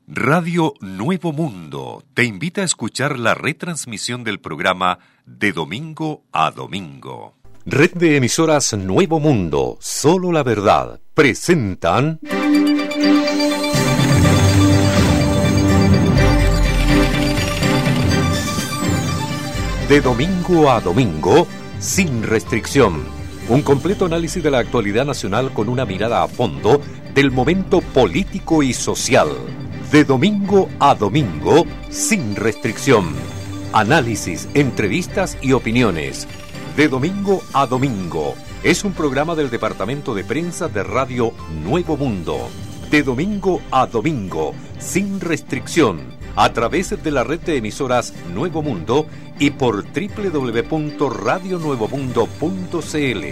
Radio Nuevo Mundo te invita a escuchar la retransmisión del programa De Domingo a Domingo. Red de emisoras Nuevo Mundo, solo la verdad, presentan... De Domingo a Domingo, sin restricción. Un completo análisis de la actualidad nacional con una mirada a fondo del momento político y social. De Domingo a Domingo, sin restricción. Análisis, entrevistas y opiniones. De Domingo a Domingo. Es un programa del Departamento de Prensa de Radio Nuevo Mundo. De Domingo a Domingo, sin restricción. A través de la red de emisoras Nuevo Mundo y por www.radionuevomundo.cl.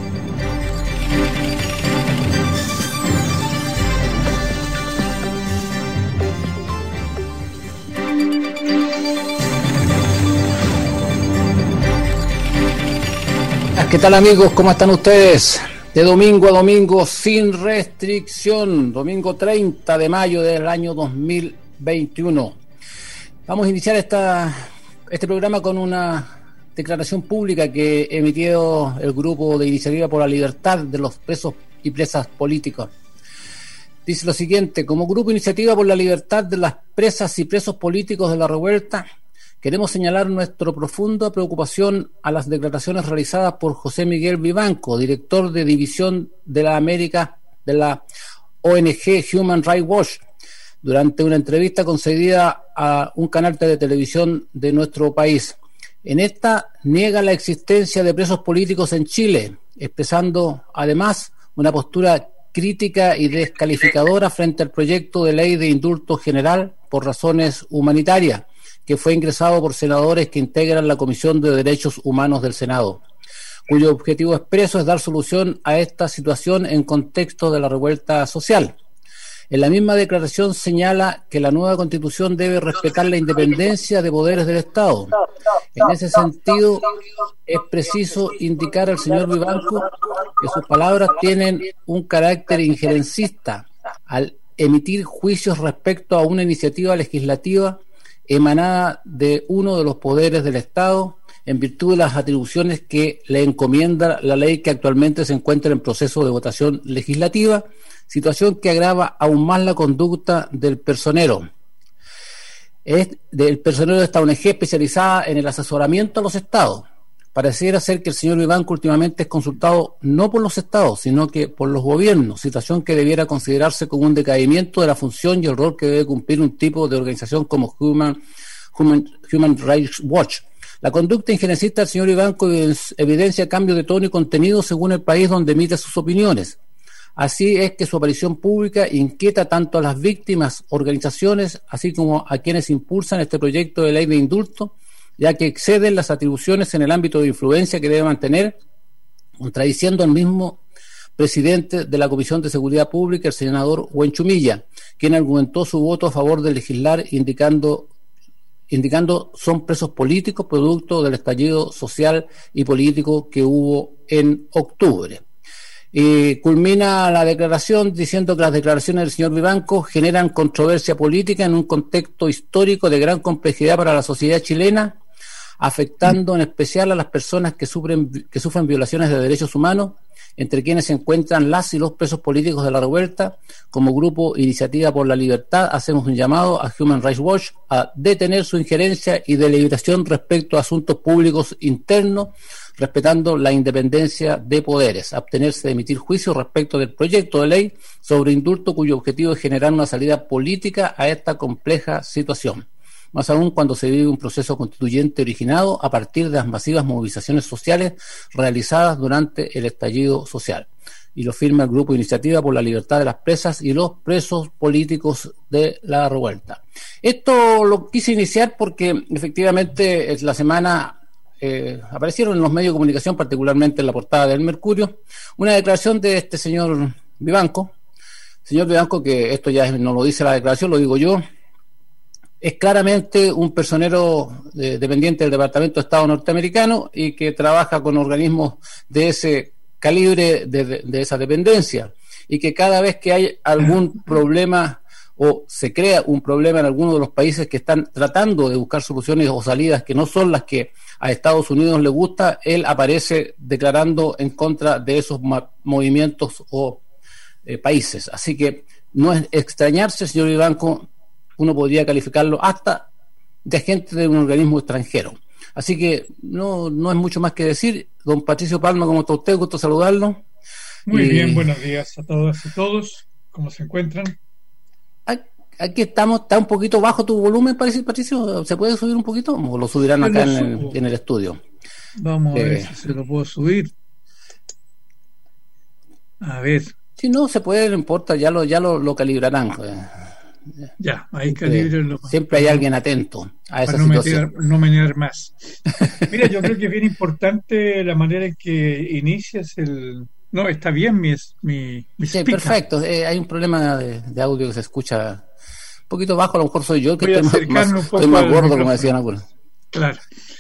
¿Qué tal, amigos? ¿Cómo están ustedes? De domingo a domingo, sin restricción. Domingo 30 de mayo del año 2021. Vamos a iniciar este programa con una declaración pública que emitió el Grupo de Iniciativa por la Libertad de los Presos y Presas Políticos. Dice lo siguiente: como Grupo Iniciativa por la Libertad de las Presas y Presos Políticos de la Revuelta, queremos señalar nuestra profunda preocupación a las declaraciones realizadas por José Miguel Vivanco, director de División de la América de la ONG Human Rights Watch, durante una entrevista concedida a un canal de televisión de nuestro país. En esta niega la existencia de presos políticos en Chile, expresando además una postura crítica y descalificadora frente al proyecto de ley de indulto general por razones humanitarias, que fue ingresado por senadores que integran la Comisión de Derechos Humanos del Senado, cuyo objetivo expreso es dar solución a esta situación en contexto de la revuelta social. En la misma declaración señala que la nueva Constitución debe respetar la independencia de poderes del Estado. En ese sentido, es preciso indicar al señor Vivanco que sus palabras tienen un carácter injerencista al emitir juicios respecto a una iniciativa legislativa emanada de uno de los poderes del Estado en virtud de las atribuciones que le encomienda la ley que actualmente se encuentra en proceso de votación legislativa, situación que agrava aún más la conducta del personero. Del personero de esta ONG especializada en el asesoramiento a los estados. Pareciera ser que el señor Vivanco últimamente es consultado no por los estados, sino que por los gobiernos, situación que debiera considerarse como un decaimiento de la función y el rol que debe cumplir un tipo de organización como Human Rights Watch. La conducta injerencista del señor Vivanco evidencia cambio de tono y contenido según el país donde emite sus opiniones. Así es que su aparición pública inquieta tanto a las víctimas, organizaciones, así como a quienes impulsan este proyecto de ley de indulto, ya que exceden las atribuciones en el ámbito de influencia que debe mantener, contradiciendo al mismo presidente de la Comisión de Seguridad Pública, el senador Huenchumilla, quien argumentó su voto a favor de legislar indicando son presos políticos producto del estallido social y político que hubo en octubre. Y culmina la declaración diciendo que las declaraciones del señor Vivanco generan controversia política en un contexto histórico de gran complejidad para la sociedad chilena, afectando en especial a las personas que sufren violaciones de derechos humanos, entre quienes se encuentran las y los presos políticos de la revuelta. Como Grupo Iniciativa por la Libertad hacemos un llamado a Human Rights Watch a detener su injerencia y deliberación respecto a asuntos públicos internos, respetando la independencia de poderes, abstenerse de emitir juicios respecto del proyecto de ley sobre indulto cuyo objetivo es generar una salida política a esta compleja situación. Más aún cuando se vive un proceso constituyente originado a partir de las masivas movilizaciones sociales realizadas durante el estallido social. Y lo firma el Grupo Iniciativa por la Libertad de las Presas y los Presos Políticos de la Revuelta. Esto lo quise iniciar porque efectivamente la semana aparecieron en los medios de comunicación, particularmente en la portada del Mercurio, una declaración de este señor Vivanco. Señor Vivanco, que esto ya no lo dice la declaración, lo digo yo, es claramente un personero dependiente del Departamento de Estado norteamericano y que trabaja con organismos de ese calibre, de esa dependencia, y que cada vez que hay algún problema o se crea un problema en alguno de los países que están tratando de buscar soluciones o salidas que no son las que a Estados Unidos le gusta, él aparece declarando en contra de esos movimientos o países. Así que no es extrañarse, señor Vivanco, uno podría calificarlo hasta de agente de un organismo extranjero. Así que no es mucho más que decir. Don Patricio Palma, ¿cómo está usted? Gusto saludarlo. Muy bien, buenos días a todas y todos. ¿Cómo se encuentran? Aquí estamos, está un poquito bajo tu volumen, parece, Patricio. ¿Se puede subir un poquito? ¿O lo subirán acá en el estudio? Vamos a ver si se lo puedo subir. A ver. Si no se puede, no importa, ya lo calibrarán. Ya, ahí calibrenlo. Siempre hay alguien atento a esa situación. No menear más. Mira, yo creo que es bien importante la manera en que inicias el... No, está bien mi sí, speaker. Perfecto. Hay un problema de audio que se escucha un poquito bajo, a lo mejor soy yo, que estoy más gordo, como decían algunos. Claro.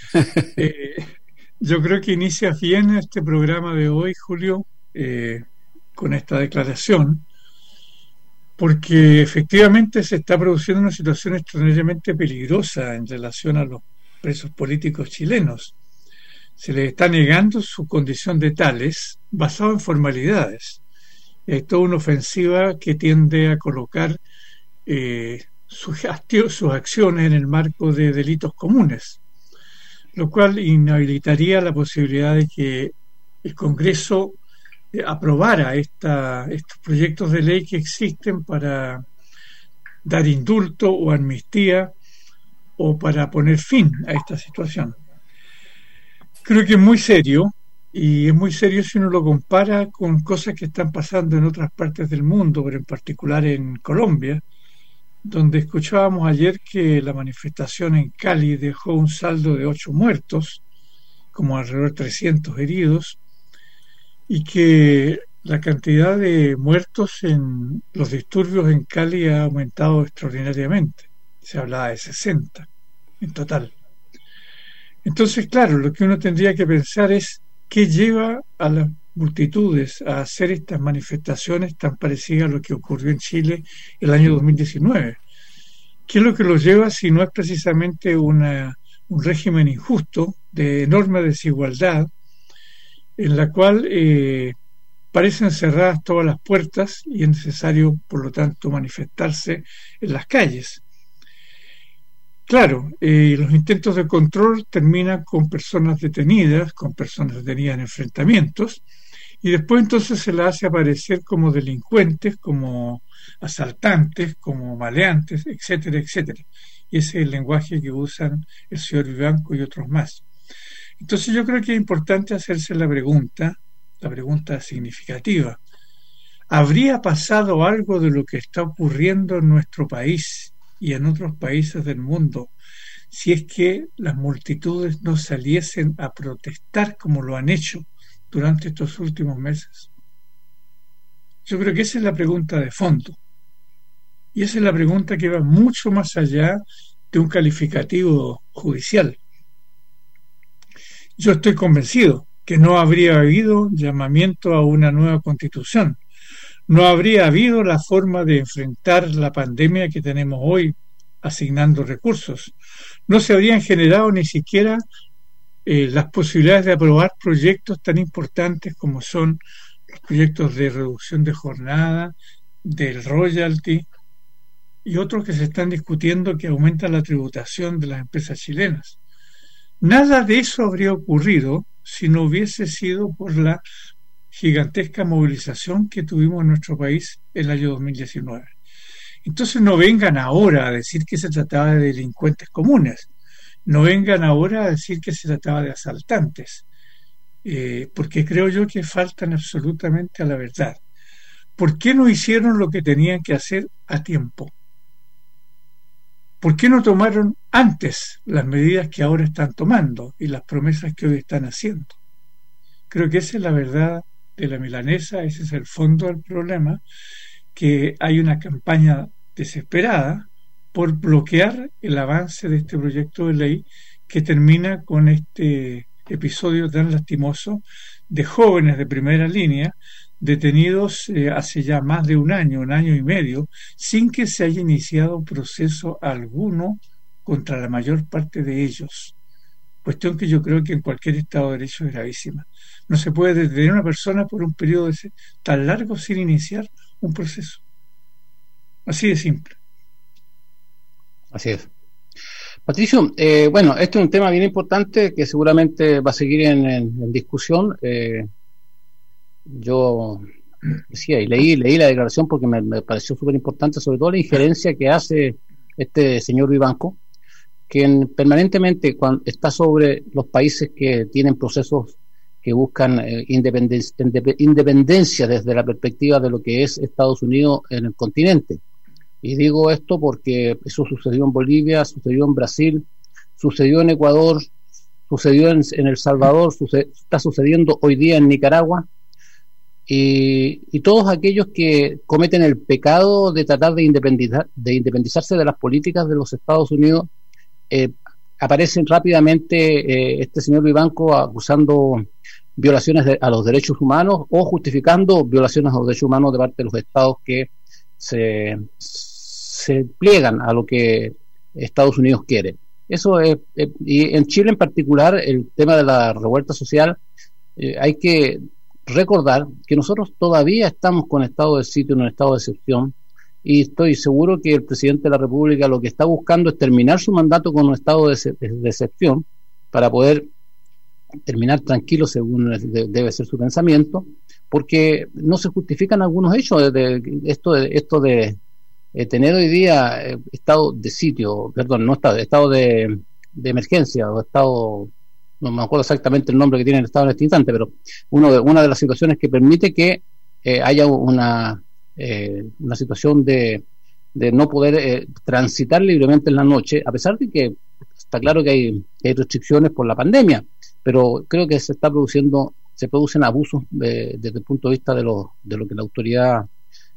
Yo creo que inicias bien este programa de hoy, Julio, con esta declaración, porque efectivamente se está produciendo una situación extraordinariamente peligrosa en relación a los presos políticos chilenos. Se les está negando su condición de tales basado en formalidades. Hay toda una ofensiva que tiende a colocar sus acciones en el marco de delitos comunes, lo cual inhabilitaría la posibilidad de que el Congreso aprobara estos proyectos de ley que existen para dar indulto o amnistía o para poner fin a esta situación. Creo que es muy serio, y es muy serio si uno lo compara con cosas que están pasando en otras partes del mundo, pero en particular en Colombia, donde escuchábamos ayer que la manifestación en Cali dejó un saldo de 8 muertos, como alrededor de 300 heridos, y que la cantidad de muertos en los disturbios en Cali ha aumentado extraordinariamente. Se hablaba de 60 en total. Entonces, claro, lo que uno tendría que pensar es qué lleva a las multitudes a hacer estas manifestaciones tan parecidas a lo que ocurrió en Chile el año 2019. ¿Qué es lo que los lleva si no es precisamente un régimen injusto, de enorme desigualdad, en la cual parecen cerradas todas las puertas y es necesario, por lo tanto, manifestarse en las calles? Claro, los intentos de control terminan con personas detenidas en enfrentamientos, y después entonces se las hace aparecer como delincuentes, como asaltantes, como maleantes, etcétera, etcétera. Y ese es el lenguaje que usan el señor Vivanco y otros más. Entonces yo creo que es importante hacerse la pregunta significativa. ¿Habría pasado algo de lo que está ocurriendo en nuestro país y en otros países del mundo si es que las multitudes no saliesen a protestar como lo han hecho durante estos últimos meses? Yo creo que esa es la pregunta de fondo, y esa es la pregunta que va mucho más allá de un calificativo judicial. Yo estoy convencido que no habría habido llamamiento a una nueva constitución. No habría habido la forma de enfrentar la pandemia que tenemos hoy asignando recursos. No se habrían generado ni siquiera las posibilidades de aprobar proyectos tan importantes como son los proyectos de reducción de jornada, del royalty y otros que se están discutiendo que aumentan la tributación de las empresas chilenas. Nada de eso habría ocurrido si no hubiese sido por la gigantesca movilización que tuvimos en nuestro país el año 2019. Entonces no vengan ahora a decir que se trataba de delincuentes comunes, no vengan ahora a decir que se trataba de asaltantes, porque creo yo que faltan absolutamente a la verdad. ¿Por qué no hicieron lo que tenían que hacer a tiempo? ¿Por qué no tomaron antes las medidas que ahora están tomando y las promesas que hoy están haciendo? Creo que esa es la verdad de la milanesa, ese es el fondo del problema, que hay una campaña desesperada por bloquear el avance de este proyecto de ley que termina con este episodio tan lastimoso de jóvenes de primera línea detenidos hace ya más de un año y medio, sin que se haya iniciado proceso alguno contra la mayor parte de ellos. Cuestión que yo creo que en cualquier Estado de Derecho es gravísima. No se puede detener a una persona por un periodo tan largo sin iniciar un proceso. Así de simple. Así es. Patricio, bueno, este es un tema bien importante que seguramente va a seguir en discusión. Yo decía y leí la declaración porque me pareció súper importante, sobre todo la injerencia que hace este señor Vivanco, que permanentemente está sobre los países que tienen procesos que buscan independencia desde la perspectiva de lo que es Estados Unidos en el continente. Y digo esto porque eso sucedió en Bolivia, sucedió en Brasil, sucedió en Ecuador, sucedió en El Salvador, está sucediendo hoy día en Nicaragua, y todos aquellos que cometen el pecado de tratar de independizarse de las políticas de los Estados Unidos, aparecen rápidamente este señor Vivanco acusando violaciones a los derechos humanos o justificando violaciones a los derechos humanos de parte de los estados que se pliegan a lo que Estados Unidos quiere. Eso es, y en Chile en particular, el tema de la revuelta social, hay que recordar que nosotros todavía estamos con estado de sitio, en un estado de excepción, y estoy seguro que el presidente de la República lo que está buscando es terminar su mandato con un estado de excepción para poder terminar tranquilo, según debe ser su pensamiento, porque no se justifican algunos hechos de tener hoy día estado de sitio, perdón, no estado de emergencia o estado, no me acuerdo exactamente el nombre que tiene el estado en este instante, pero una de las situaciones que permite que haya una situación de no poder transitar libremente en la noche, a pesar de que está claro que hay restricciones por la pandemia, pero creo que se producen abusos desde el punto de vista de lo que la autoridad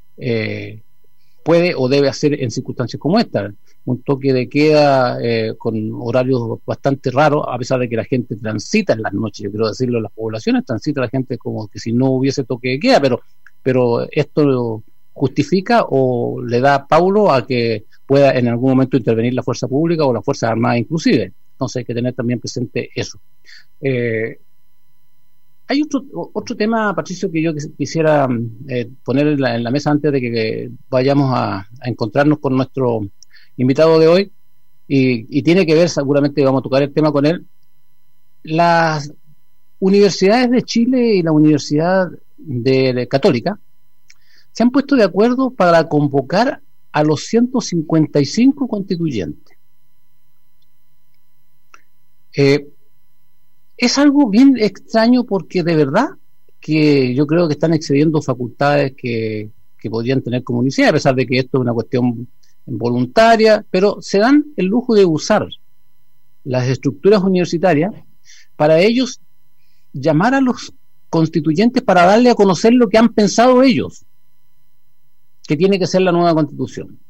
puede o debe hacer en circunstancias como esta. Un toque de queda con horarios bastante raros, a pesar de que la gente transita en las noches. Yo quiero decirlo, en las poblaciones transita la gente como que si no hubiese toque de queda, pero esto justifica o le da paulo a que pueda en algún momento intervenir la fuerza pública o las fuerzas armadas inclusive. Entonces hay que tener también presente eso. Hay otro tema, Patricio, que yo quisiera poner en la mesa antes de que vayamos a encontrarnos con nuestro invitado de hoy, y tiene que ver, seguramente vamos a tocar el tema con él. Las universidades de Chile y la Universidad Católica se han puesto de acuerdo para convocar a los 155 constituyentes. Es algo bien extraño porque de verdad que yo creo que están excediendo facultades que podrían tener como universidad, a pesar de que esto es una cuestión voluntaria, pero se dan el lujo de usar las estructuras universitarias para ellos llamar a los constituyentes para darle a conocer lo que han pensado ellos, que tiene que ser la nueva constitución.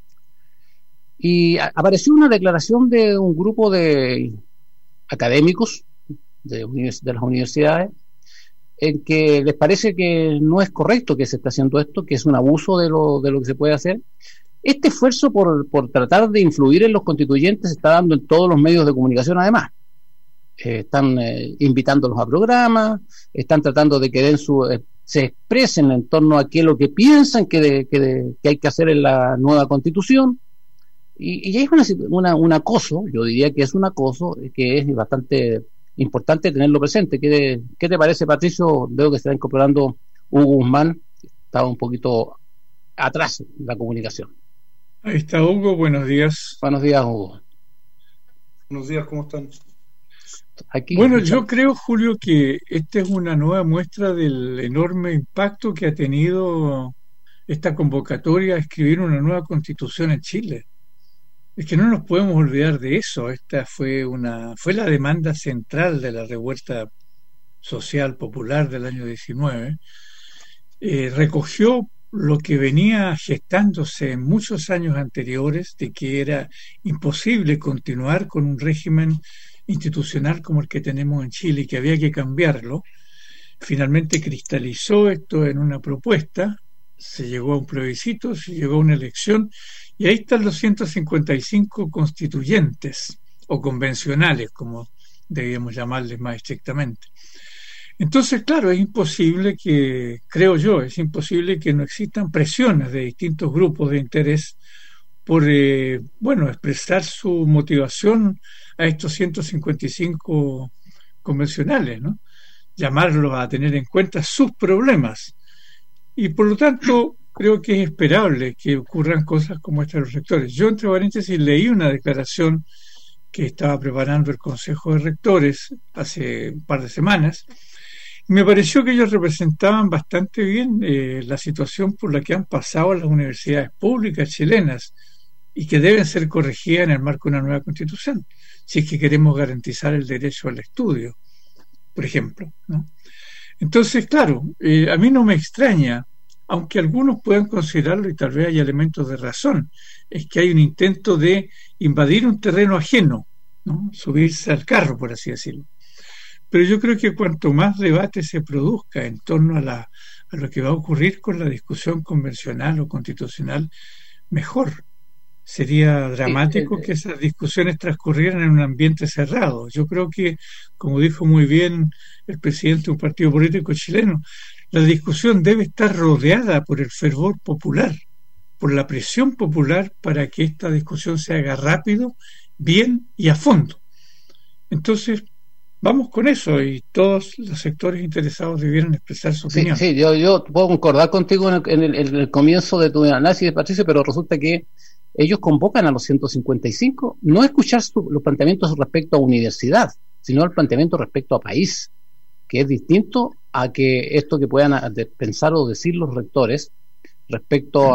Y apareció una declaración de un grupo de académicos de las universidades en que les parece que no es correcto que se esté haciendo esto, que es un abuso de lo que se puede hacer. Este esfuerzo por tratar de influir en los constituyentes se está dando en todos los medios de comunicación además. Están invitándolos a programas, están tratando de que se expresen en torno a qué es lo que piensan que hay que hacer en la nueva constitución, y es un acoso, yo diría que es un acoso que es bastante importante tenerlo presente. ¿Qué te parece, Patricio? Veo que se está incorporando Hugo Guzmán, estaba un poquito atrás en la comunicación. Ahí está Hugo, buenos días. Buenos días, Hugo. Buenos días, ¿cómo están? Bueno, yo creo, Julio, que esta es una nueva muestra del enorme impacto que ha tenido esta convocatoria a escribir una nueva constitución en Chile. Es que no nos podemos olvidar de eso. Esta fue la demanda central de la revuelta social popular del año 19. Recogió lo que venía gestándose en muchos años anteriores, de que era imposible continuar con un régimen institucional como el que tenemos en Chile y que había que cambiarlo. finalmente cristalizó esto en una propuesta, se llegó a un plebiscito, se llegó a una elección, y ahí están los 155 constituyentes, o convencionales, como debíamos llamarles más estrictamente. Entonces, claro, es imposible que, creo yo, es imposible que no existan presiones de distintos grupos de interés por, expresar su motivación a estos 155 convencionales, ¿no? Llamarlos a tener en cuenta sus problemas. Y por lo tanto, creo que es esperable que ocurran cosas como esta de los rectores. Yo, entre paréntesis, leí una declaración que estaba preparando el Consejo de Rectores hace un par de semanas. Me pareció que ellos representaban bastante bien la situación por la que han pasado las universidades públicas chilenas y que deben ser corregidas en el marco de una nueva constitución, si es que queremos garantizar el derecho al estudio, por ejemplo, ¿no? Entonces, claro, a mí no me extraña, aunque algunos puedan considerarlo y tal vez haya elementos de razón, es que hay un intento de invadir un terreno ajeno, ¿no? Subirse al carro, por así decirlo. Pero yo creo que cuanto más debate se produzca en torno a lo que va a ocurrir con la discusión convencional o constitucional, mejor. Sería dramático que esas discusiones transcurrieran en un ambiente cerrado. Yo creo que, como dijo muy bien el presidente de un partido político chileno, la discusión debe estar rodeada por el fervor popular, por la presión popular para que esta discusión se haga rápido, bien y a fondo. Entonces, vamos con eso, y todos los sectores interesados debieran expresar su opinión. Sí, yo puedo concordar contigo en el comienzo de tu análisis, Patricio, pero resulta que ellos convocan a los 155 no a escuchar los planteamientos respecto a universidad, sino al planteamiento respecto a país, que es distinto a que esto que puedan pensar o decir los rectores respecto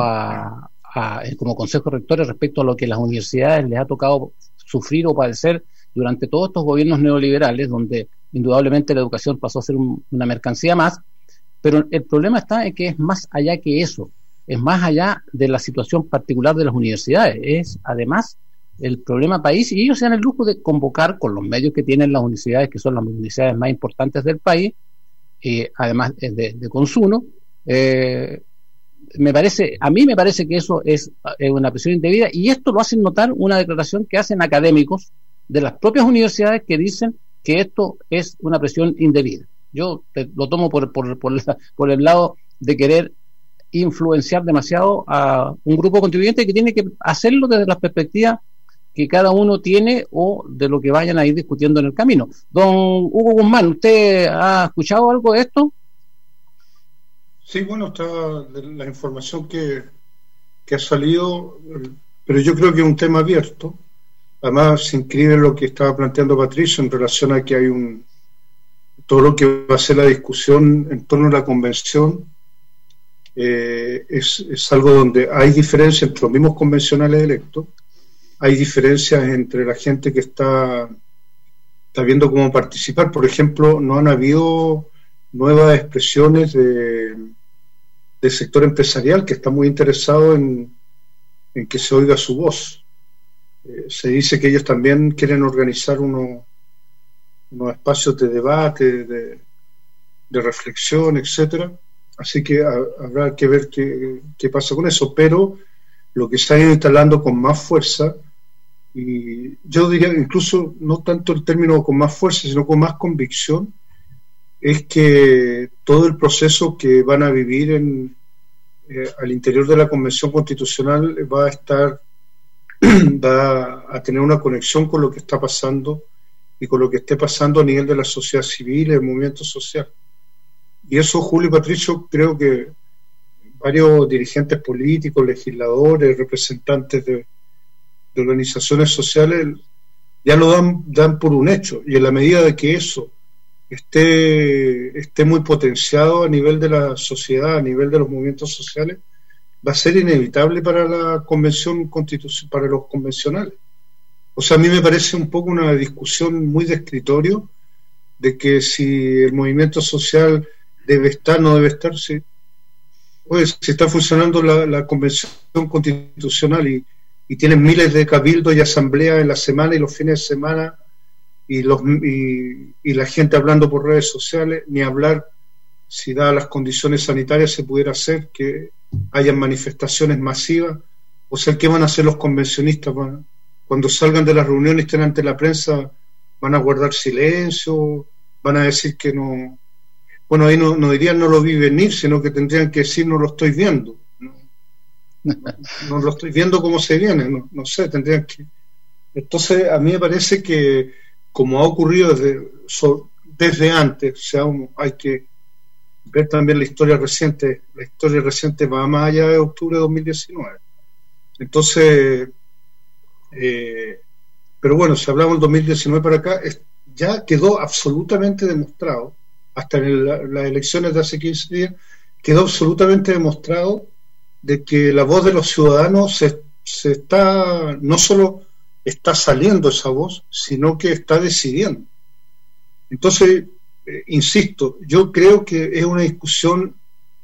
como consejo de rectores respecto a lo que las universidades les ha tocado sufrir o padecer durante todos estos gobiernos neoliberales, donde indudablemente la educación pasó a ser una mercancía más, pero el problema está en que es más allá que eso. Es más allá de la situación particular de las universidades, es además el problema país, y ellos se dan el lujo de convocar con los medios que tienen las universidades, que son las universidades más importantes del país, además de consumo. A mí me parece que eso es una presión indebida, y esto lo hacen notar una declaración que hacen académicos de las propias universidades que dicen que esto es una presión indebida. Yo lo tomo por el lado de querer influenciar demasiado a un grupo contribuyente que tiene que hacerlo desde la perspectiva que cada uno tiene o de lo que vayan a ir discutiendo en el camino. Don Hugo Guzmán, ¿usted ha escuchado algo de esto? Sí, bueno, está la información que ha salido, pero yo creo que es un tema abierto. Además, se inscribe en lo que estaba planteando Patricio en relación a que hay todo lo que va a ser la discusión en torno a la convención. Es algo donde hay diferencias entre los mismos convencionales electos, hay diferencias entre la gente que está viendo cómo participar. Por ejemplo, no han habido nuevas expresiones del sector empresarial, que está muy interesado en que se oiga su voz. Se dice que ellos también quieren organizar unos espacios de debate, de reflexión, etcétera. Así que habrá que ver qué pasa con eso, pero lo que se ha ido instalando con más fuerza, y yo diría incluso no tanto el término con más fuerza, sino con más convicción, es que todo el proceso que van a vivir al interior de la Convención Constitucional va a tener una conexión con lo que está pasando y con lo que esté pasando a nivel de la sociedad civil, el movimiento social. Y eso, Julio y Patricio, creo que varios dirigentes políticos, legisladores, representantes de organizaciones sociales ya lo dan por un hecho, y en la medida de que eso esté muy potenciado a nivel de la sociedad, a nivel de los movimientos sociales, va a ser inevitable para la convención constitucional, para los convencionales. O sea, a mí me parece un poco una discusión muy de escritorio de que si el movimiento social debe estar, no debe estar, sí. Pues si está funcionando la convención constitucional y tienen miles de cabildos y asambleas en la semana y los fines de semana y la gente hablando por redes sociales, ni hablar si dadas las condiciones sanitarias se pudiera hacer, que hayan manifestaciones masivas. O sea, ¿qué van a hacer los convencionistas? Cuando salgan de las reuniones y estén ante la prensa, ¿van a guardar silencio? ¿Van a decir que no? Bueno, ahí no dirían no lo vi venir, sino que tendrían que decir no lo estoy viendo. No lo estoy viendo cómo se viene, no sé, tendrían que... Entonces, a mí me parece que, como ha ocurrido desde antes, o sea, hay que ver también la historia reciente va más allá de octubre de 2019. Entonces, pero bueno, si hablamos del 2019 para acá, ya quedó absolutamente demostrado, hasta en las elecciones de hace 15 días, quedó absolutamente demostrado de que la voz de los ciudadanos se está, no solo está saliendo esa voz, sino que está decidiendo. Entonces, insisto, yo creo que es una discusión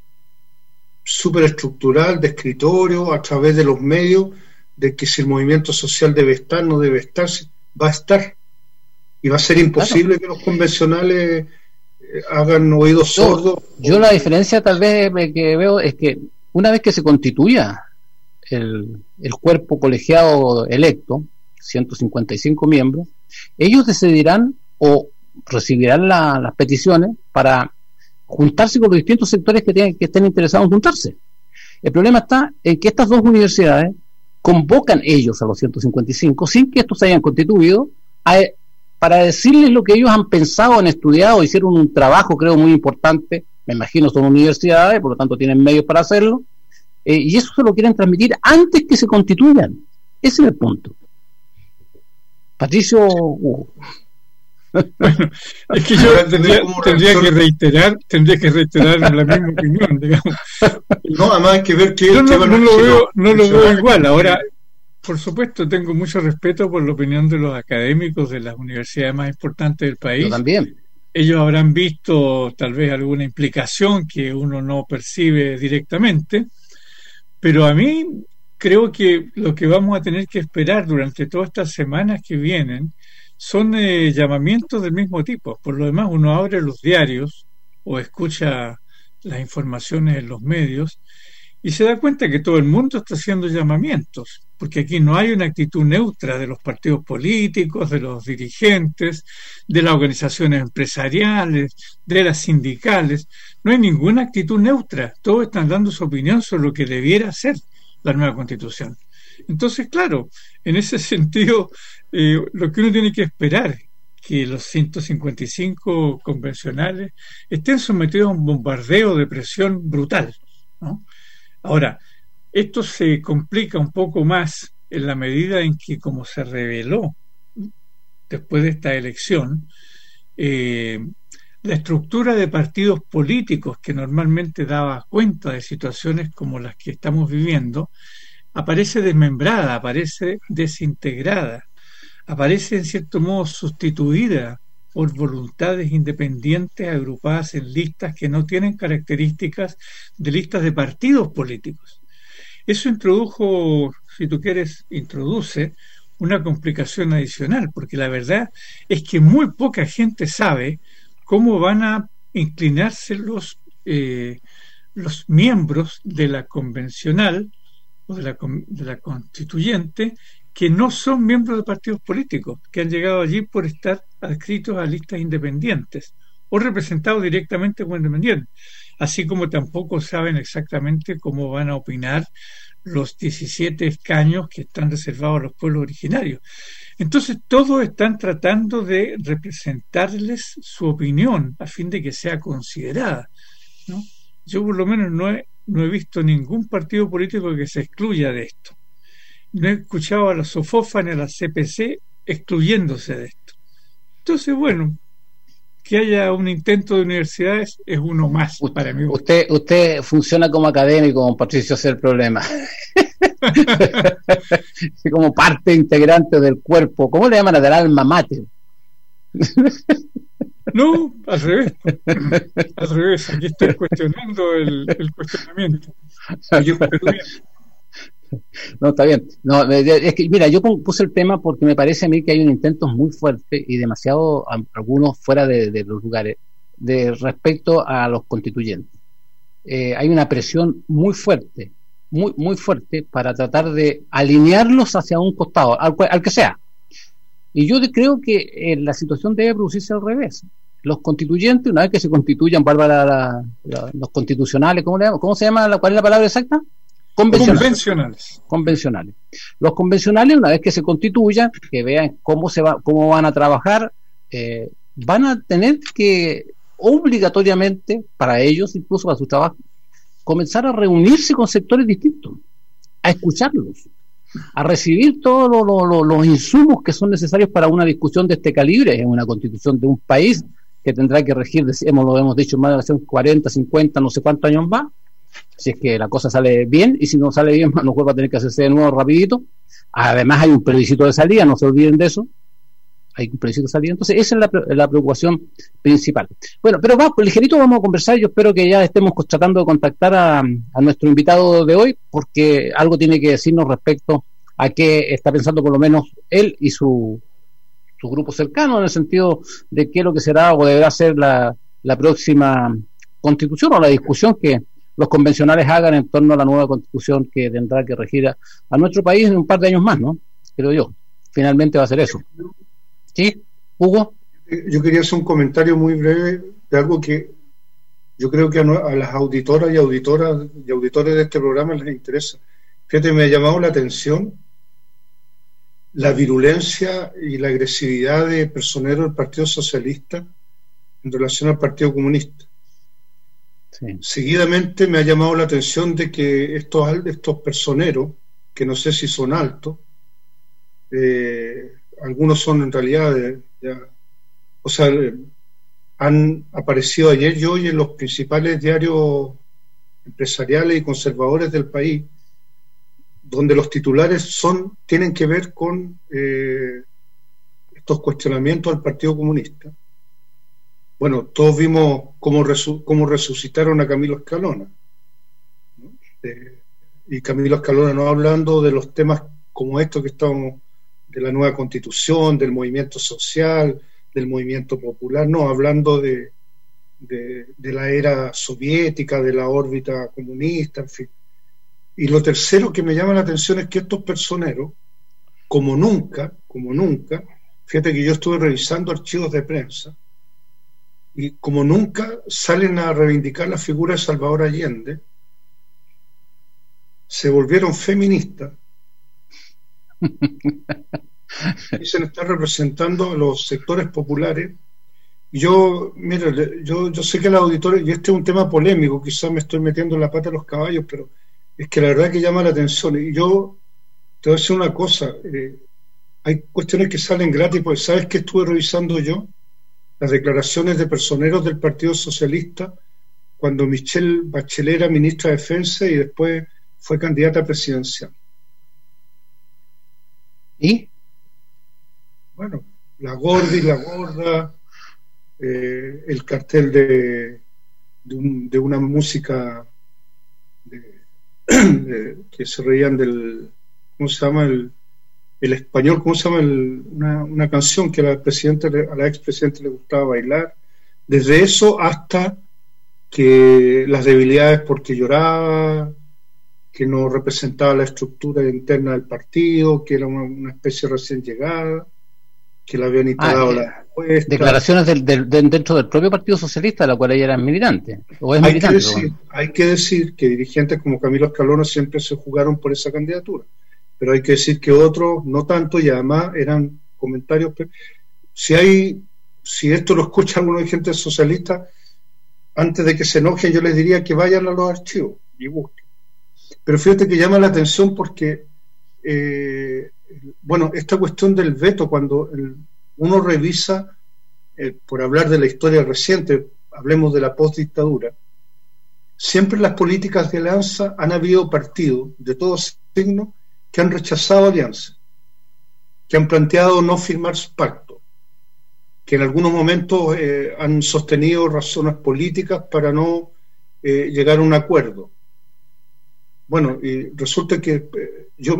súper estructural, de escritorio, a través de los medios, de que si el movimiento social debe estar, no debe estar, va a estar. Y va a ser imposible que los convencionales hagan oídos sordos. Yo la diferencia tal vez que veo es que una vez que se constituya el cuerpo colegiado electo, 155 miembros, ellos decidirán o recibirán las peticiones para juntarse con los distintos sectores que estén interesados en juntarse. El problema está en que estas dos universidades convocan ellos a los 155 sin que estos se hayan constituido para decirles lo que ellos han pensado, han estudiado, hicieron un trabajo creo muy importante, me imagino son universidades, por lo tanto tienen medios para hacerlo, y eso se lo quieren transmitir antes que se constituyan. Ese es el punto. Patricio... Bueno, es que yo tendría que reiterar la misma opinión, digamos. No, además hay que ver que yo no lo veo igual. Ahora, por supuesto, tengo mucho respeto por la opinión de los académicos de las universidades más importantes del país. Yo también. Ellos habrán visto tal vez alguna implicación que uno no percibe directamente, pero a mí creo que lo que vamos a tener que esperar durante todas estas semanas que vienen son llamamientos del mismo tipo. Por lo demás, uno abre los diarios o escucha las informaciones en los medios y se da cuenta que todo el mundo está haciendo llamamientos, porque aquí no hay una actitud neutra de los partidos políticos, de los dirigentes, de las organizaciones empresariales, de las sindicales. No hay ninguna actitud neutra. Todos están dando su opinión sobre lo que debiera ser la nueva Constitución. Entonces, claro, en ese sentido, lo que uno tiene que esperar que los 155 convencionales estén sometidos a un bombardeo de presión brutal, ¿no? Ahora, esto se complica un poco más en la medida en que, como se reveló después de esta elección, la estructura de partidos políticos que normalmente daba cuenta de situaciones como las que estamos viviendo, aparece desmembrada, aparece desintegrada, aparece en cierto modo sustituida por voluntades independientes agrupadas en listas que no tienen características de listas de partidos políticos. Eso introdujo, si tú quieres, introduce una complicación adicional, porque la verdad es que muy poca gente sabe cómo van a inclinarse los miembros de la convencional o de la constituyente que no son miembros de partidos políticos, que han llegado allí por estar adscritos a listas independientes o representados directamente como independientes, así como tampoco saben exactamente cómo van a opinar los 17 escaños que están reservados a los pueblos originarios. Entonces todos están tratando de representarles su opinión a fin de que sea considerada, ¿no? Yo por lo menos no he visto ningún partido político que se excluya de esto. No he escuchado a la SOFOFA ni a la CPC excluyéndose de esto. Entonces, bueno, que haya un intento de universidades es uno más para mí. Usted funciona como académico, don Patricio, ese es el problema. Como parte integrante del cuerpo. ¿Cómo le llaman? Del alma mater. No, al revés. Al revés, aquí estoy cuestionando el cuestionamiento. No, está bien. No, es que, mira, yo puse el tema porque me parece a mí que hay un intento muy fuerte y demasiado, algunos fuera de los lugares, respecto a los constituyentes. Hay una presión muy fuerte para tratar de alinearlos hacia un costado, al que sea. Y yo creo que la situación debe producirse al revés. Los constituyentes, una vez que se constituyan, Bárbara, los constitucionales, ¿cómo se llama? ¿Cuál es la palabra exacta? Convencionales. Los convencionales, una vez que se constituyan, que vean cómo van a trabajar, van a tener que obligatoriamente, para ellos, incluso para su trabajo, comenzar a reunirse con sectores distintos, a escucharlos, a recibir todos los insumos que son necesarios para una discusión de este calibre, en una constitución de un país que tendrá que regir, lo hemos dicho, más de 40, 50, no sé cuántos años más, si es que la cosa sale bien, y si no sale bien, nos vuelve a tener que hacerse de nuevo rapidito. Además hay un plebiscito de salida, no se olviden de eso, hay un plebiscito de salida. Entonces esa es la preocupación principal. Bueno, pero ligerito vamos a conversar. Yo espero que ya estemos tratando de contactar a nuestro invitado de hoy, porque algo tiene que decirnos respecto a qué está pensando por lo menos él y su grupo cercano, en el sentido de qué es lo que será o deberá ser la próxima constitución, o la discusión que los convencionales hagan en torno a la nueva constitución que tendrá que regir a nuestro país en un par de años más, ¿no? Creo yo. Finalmente va a ser eso. ¿Sí, Hugo? Yo quería hacer un comentario muy breve de algo que yo creo que a las auditoras y auditores de este programa les interesa. Fíjate, me ha llamado la atención la virulencia y la agresividad de personeros del Partido Socialista en relación al Partido Comunista. Sí. Seguidamente me ha llamado la atención de que estos personeros, que no sé si son altos, algunos son en realidad han aparecido ayer y hoy en los principales diarios empresariales y conservadores del país, donde los titulares tienen que ver con estos cuestionamientos al Partido Comunista. Bueno, todos vimos cómo resucitaron a Camilo Escalona, ¿no? Y Camilo Escalona no hablando de los temas como estos que estamos, de la nueva constitución, del movimiento social, del movimiento popular, no, hablando de la era soviética, de la órbita comunista, en fin. Y lo tercero que me llama la atención es que estos personeros, como nunca, fíjate que yo estuve revisando archivos de prensa, y como nunca salen a reivindicar la figura de Salvador Allende, se volvieron feministas, dicen estar representando a los sectores populares. Yo sé que los auditores, y este es un tema polémico, quizás me estoy metiendo en la pata de los caballos, pero es que la verdad que llama la atención. Y yo te voy a decir una cosa, hay cuestiones que salen gratis, porque ¿sabes qué estuve revisando yo? Las declaraciones de personeros del Partido Socialista cuando Michelle Bachelet era ministra de Defensa y después fue candidata presidencial. ¿Y? Bueno, la gorda y la gorda, el cartel de una música que se reían del, ¿cómo se llama? El español, ¿cómo se llama? Una canción que a la expresidenta le gustaba bailar. Desde eso hasta que las debilidades porque lloraba, que no representaba la estructura interna del partido, que era una especie recién llegada, que le habían instalado las encuestas. Declaraciones dentro del propio Partido Socialista, de la cual ella era militante. ¿O es militante? Hay que decir que dirigentes como Camilo Escalona siempre se jugaron por esa candidatura, pero hay que decir que otros no tanto, y además eran comentarios. Si esto lo escucha alguno de gente socialista, antes de que se enojen, yo les diría que vayan a los archivos y busquen. Pero fíjate que llama la atención porque esta cuestión del veto, cuando uno revisa, por hablar de la historia reciente, hablemos de la postdictadura, siempre en las políticas de alianza han habido partidos de todos signos que han rechazado alianza, que han planteado no firmar pacto, que en algunos momentos han sostenido razones políticas para no llegar a un acuerdo. Bueno, y resulta que yo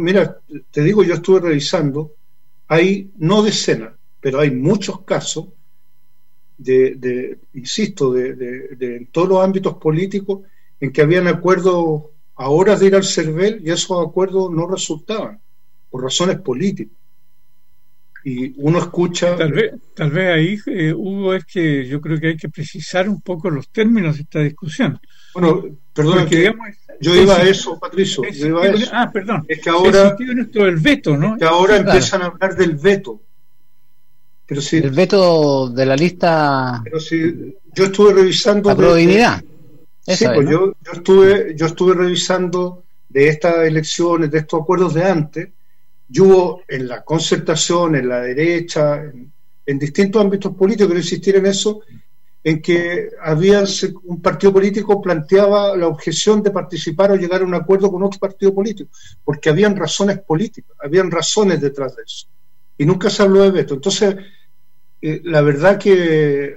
estuve revisando, hay no decenas, pero hay muchos casos insisto, en todos los ámbitos políticos, en que habían acuerdos a horas de ir al CERVEL y esos acuerdos no resultaban, por razones políticas. Y uno escucha... Tal vez ahí, Hugo, es que yo creo que hay que precisar un poco los términos de esta discusión. Bueno, perdón, que digamos, yo iba a eso, Patricio. Yo iba a eso. Perdón. Es que ahora... nuestro del veto, ¿no? Es que ahora empiezan a hablar del veto. Pero si, el veto de la lista... Pero si yo estuve revisando... La probabilidad. Sí, pues ¿no? yo estuve revisando de estas elecciones, de estos acuerdos de antes, y hubo en la concertación, en la derecha, en distintos ámbitos políticos, quiero insistir en eso, en que un partido político planteaba la objeción de participar o llegar a un acuerdo con otro partido político, porque habían razones políticas, habían razones detrás de eso, y nunca se habló de veto. Entonces, la verdad que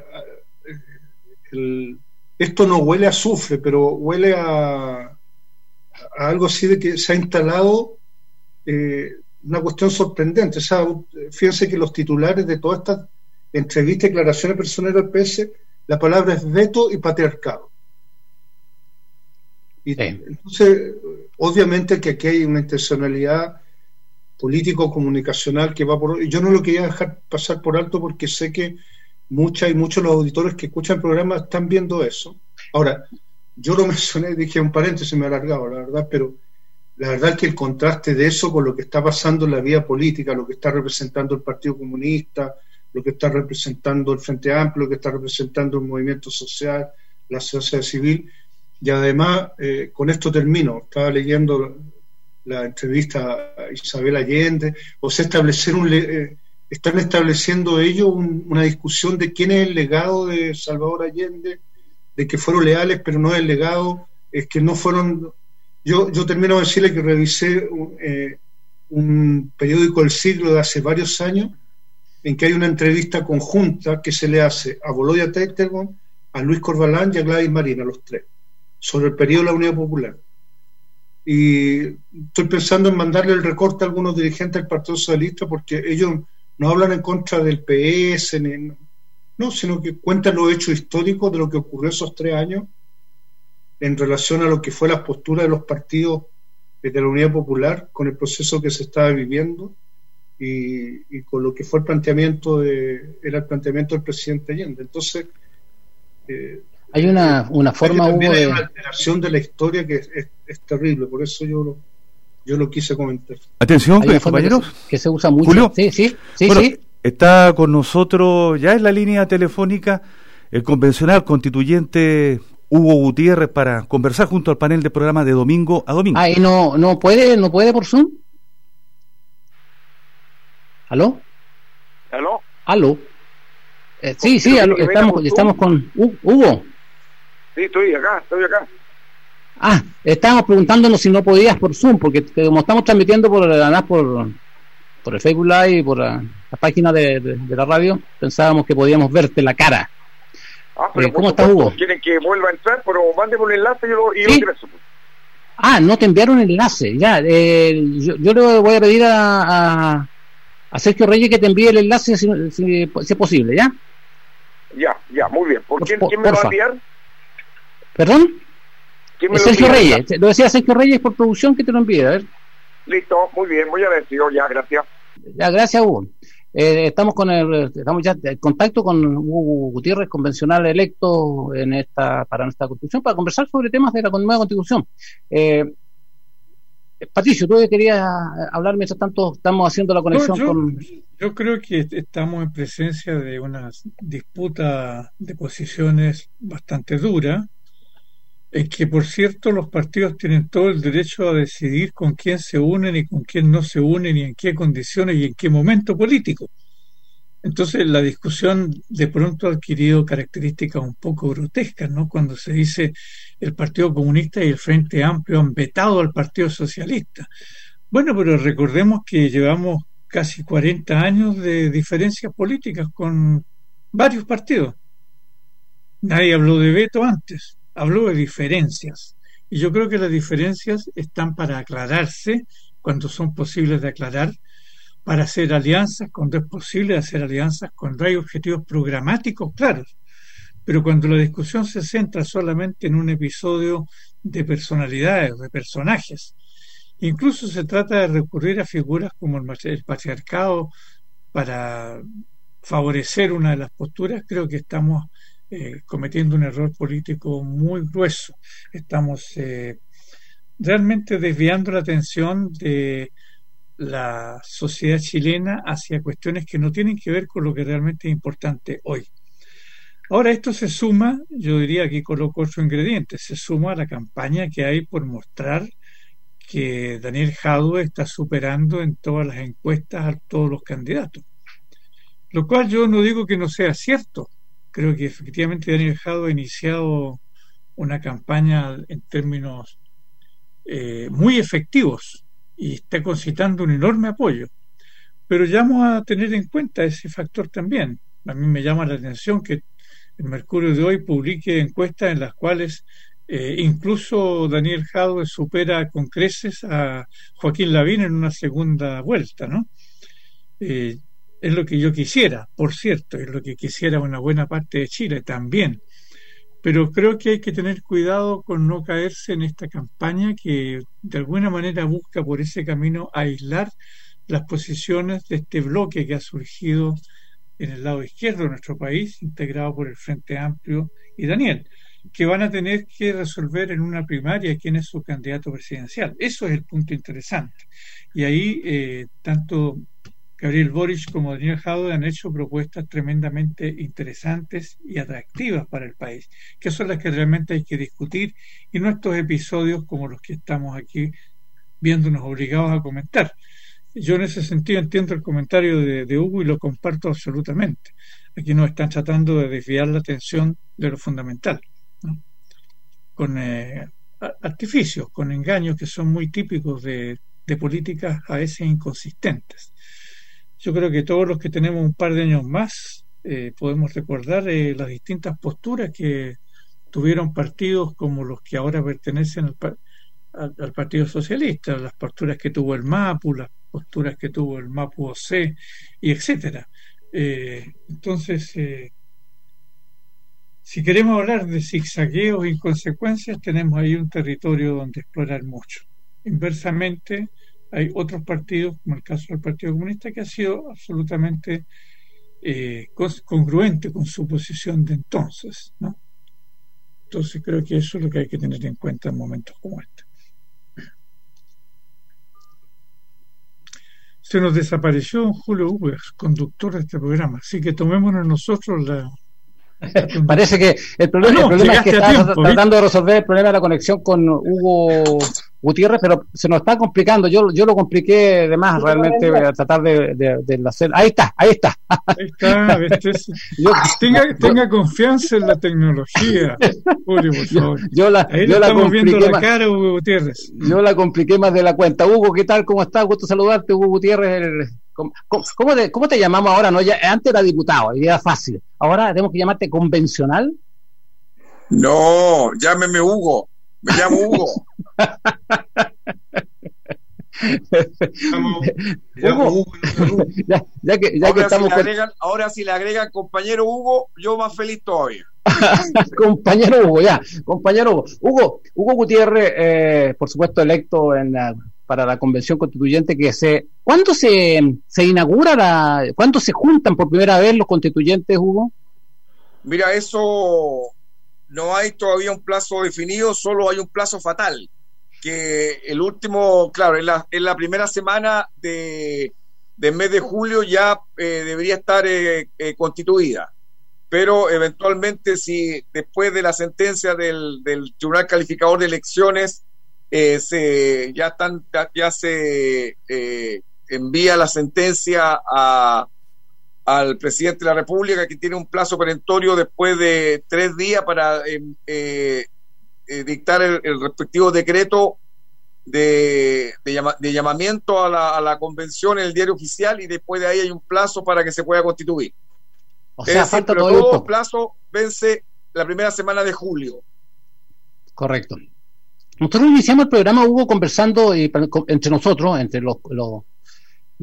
esto no huele a azufre, pero huele a algo así de que se ha instalado una cuestión sorprendente. O sea, fíjense que los titulares de todas estas entrevistas y declaraciones personales del PS, la palabra es veto y patriarcado. Y entonces, obviamente que aquí hay una intencionalidad político-comunicacional que va por... Yo no lo quería dejar pasar por alto porque sé que muchos de los auditores que escuchan el programa están viendo eso. Ahora, yo lo mencioné, dije un paréntesis, me he alargado, la verdad, pero la verdad es que el contraste de eso con lo que está pasando en la vida política, lo que está representando el Partido Comunista, lo que está representando el Frente Amplio, lo que está representando el movimiento social, la sociedad civil, y además, con esto termino, estaba leyendo la entrevista a Isabel Allende, o sea, están estableciendo ellos una discusión de quién es el legado de Salvador Allende, de que fueron leales, pero no es el legado, es que no fueron... Yo termino de decirle que revisé un periódico del Siglo de hace varios años, en que hay una entrevista conjunta que se le hace a Boloya Teitelbaum, a Luis Corvalán y a Gladys Marín, a los tres, sobre el periodo de la Unidad Popular. Y estoy pensando en mandarle el recorte a algunos dirigentes del Partido Socialista, porque ellos no hablan en contra del PS, sino que cuentan los hechos históricos de lo que ocurrió esos 3 años en relación a lo que fue la postura de los partidos de la Unidad Popular con el proceso que se estaba viviendo y con lo que fue el planteamiento del presidente Allende. Entonces hay una forma, Hugo, hay una alteración de la historia que es terrible, por eso yo lo quise comentar. Atención, compañeros, que se usa mucho. Julio, sí. Está con nosotros ya en la línea telefónica el convencional constituyente Hugo Gutiérrez para conversar junto al panel de programa de domingo a domingo. ¿Y no puede por Zoom? ¿Aló? Sí, estamos con Hugo. Sí, estoy acá. Estábamos preguntándonos si no podías por Zoom, porque como estamos transmitiendo por el Facebook Live y por la página de la radio, pensábamos que podíamos verte la cara. Pero ¿cómo estás, Hugo? ¿Quieren que vuelva a entrar? Pero mándeme un enlace y lo ingreso. No te enviaron el enlace. Ya, yo le voy a pedir a Sergio Reyes que te envíe el enlace si es posible, ¿ya? Ya, muy bien. ¿Quién me lo va a enviar? ¿Perdón? ¿Quién me lo Sergio envía? Reyes. Lo decía Sergio Reyes por producción que te lo envíe, a ver. Listo, muy bien, voy a ver, ya, gracias. Ya, gracias, Hugo. Estamos ya en contacto con Hugo Gutiérrez, convencional electo para nuestra constitución, para conversar sobre temas de la nueva constitución. Patricio, tú querías hablar mientras tanto estamos haciendo la conexión Yo creo que estamos en presencia de una disputa de posiciones bastante dura, en que, por cierto, los partidos tienen todo el derecho a decidir con quién se unen y con quién no se unen y en qué condiciones y en qué momento político. Entonces la discusión de pronto ha adquirido características un poco grotescas, ¿no? Cuando se dice el Partido Comunista y el Frente Amplio han vetado al Partido Socialista. Bueno, pero recordemos que llevamos casi 40 años de diferencias políticas con varios partidos. Nadie habló de veto antes, habló de diferencias. Y yo creo que las diferencias están para aclararse cuando son posibles de aclarar, para hacer alianzas cuando es posible hacer alianzas, cuando hay objetivos programáticos claros. Pero cuando la discusión se centra solamente en un episodio de personalidades, de personajes, incluso se trata de recurrir a figuras como el patriarcado para favorecer una de las posturas, creo que estamos cometiendo un error político muy grueso. Estamos realmente desviando la atención de la sociedad chilena hacia cuestiones que no tienen que ver con lo que realmente es importante hoy. Ahora esto se suma, yo diría que coloco otro ingrediente, se suma a la campaña que hay por mostrar que Daniel Jadue está superando en todas las encuestas a todos los candidatos. Lo cual yo no digo que no sea cierto. Creo que efectivamente Daniel Jadue ha iniciado una campaña en términos muy efectivos y está concitando un enorme apoyo. Pero ya vamos a tener en cuenta ese factor también. A mí me llama la atención que el Mercurio de hoy publique encuestas en las cuales incluso Daniel Jadue supera con creces a Joaquín Lavín en una segunda vuelta, ¿no? Es lo que yo quisiera, por cierto, es lo que quisiera una buena parte de Chile también. Pero creo que hay que tener cuidado con no caerse en esta campaña que de alguna manera busca por ese camino aislar las posiciones de este bloque que ha surgido en el lado izquierdo de nuestro país, integrado por el Frente Amplio y Daniel, que van a tener que resolver en una primaria quién es su candidato presidencial. Eso es el punto interesante. Y ahí tanto Gabriel Boric como Daniel Jadue han hecho propuestas tremendamente interesantes y atractivas para el país, que son las que realmente hay que discutir y no estos episodios como los que estamos aquí viéndonos obligados a comentar. Yo en ese sentido entiendo el comentario de Hugo y lo comparto absolutamente. Aquí nos están tratando de desviar la atención de lo fundamental, ¿no? Con artificios, con engaños que son muy típicos de políticas a veces inconsistentes. Yo creo que todos los que tenemos un par de años más podemos recordar las distintas posturas que tuvieron partidos como los que ahora pertenecen al Partido Socialista, las posturas que tuvo el MAPU, las posturas que tuvo el MAPU-OC, y etcétera. Entonces, si queremos hablar de zigzagueos e inconsecuencias, tenemos ahí un territorio donde explorar mucho. Inversamente, hay otros partidos, como el caso del Partido Comunista, que ha sido absolutamente congruente con su posición de entonces, ¿no? Entonces creo que eso es lo que hay que tener en cuenta en momentos como este. Se nos desapareció Julio Hugo, conductor de este programa, así que tomémonos nosotros la... Parece que el problema es que está tratando de resolver el problema de la conexión con Hugo Gutiérrez, pero se nos está complicando. Yo lo compliqué de más realmente a tratar de hacer. Ahí está. Tenga confianza en la tecnología, Julio, por favor. Ahí le estamos viendo la cara a Hugo Gutiérrez. Yo la compliqué más de la cuenta. Hugo, ¿qué tal? ¿Cómo estás? Gusto saludarte, Hugo Gutiérrez. ¿Cómo te llamamos ahora? No, ya, antes era diputado, y era fácil. Ahora tenemos que llamarte convencional. No, llámeme Hugo. Me llamo Hugo. Hugo, ya que estamos ahora si le agregan compañero Hugo, yo más feliz todavía. Compañero Hugo, ya. Compañero Hugo Gutiérrez, por supuesto electo para la Convención Constituyente ¿cuándo se inaugura cuándo se juntan por primera vez los constituyentes, Hugo? Mira, eso no hay todavía un plazo definido, solo hay un plazo fatal, que el último, claro, en la primera semana del mes de julio ya debería estar constituida, pero eventualmente si después de la sentencia del Tribunal Calificador de Elecciones ya se envía la sentencia al presidente de la República, que tiene un plazo perentorio después de 3 días para dictar el respectivo decreto de llamamiento a la convención en el diario oficial, y después de ahí hay un plazo para que se pueda constituir. O sea, falta todo el plazo vence la primera semana de julio. Correcto. Nosotros iniciamos el programa, Hugo, conversando entre nosotros, entre los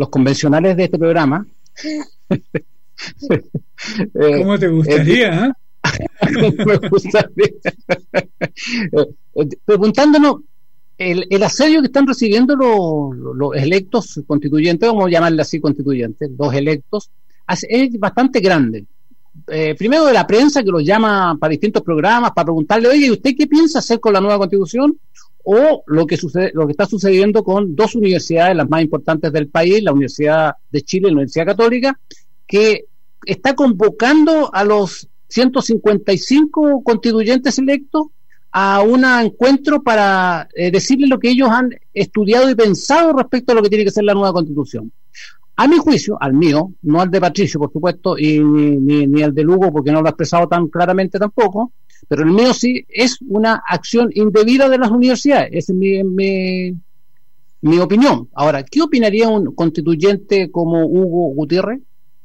convencionales de este programa. ¿Cómo te gustaría? Me gustaría. Preguntándonos el asedio que están recibiendo los electos constituyentes, vamos a llamarle así constituyentes, los electos, es bastante grande. Primero de la prensa que los llama para distintos programas para preguntarle, oye, ¿usted qué piensa hacer con la nueva constitución? O lo que está sucediendo con dos universidades, las más importantes del país, la Universidad de Chile y la Universidad Católica, que está convocando a los 155 constituyentes electos a un encuentro para decirles lo que ellos han estudiado y pensado respecto a lo que tiene que ser la nueva constitución. A mi juicio, al mío, no al de Patricio, por supuesto, y ni al de Lugo, porque no lo ha expresado tan claramente tampoco, pero el mío sí es una acción indebida de las universidades. Esa es mi opinión. Ahora, ¿qué opinaría un constituyente como Hugo Gutiérrez?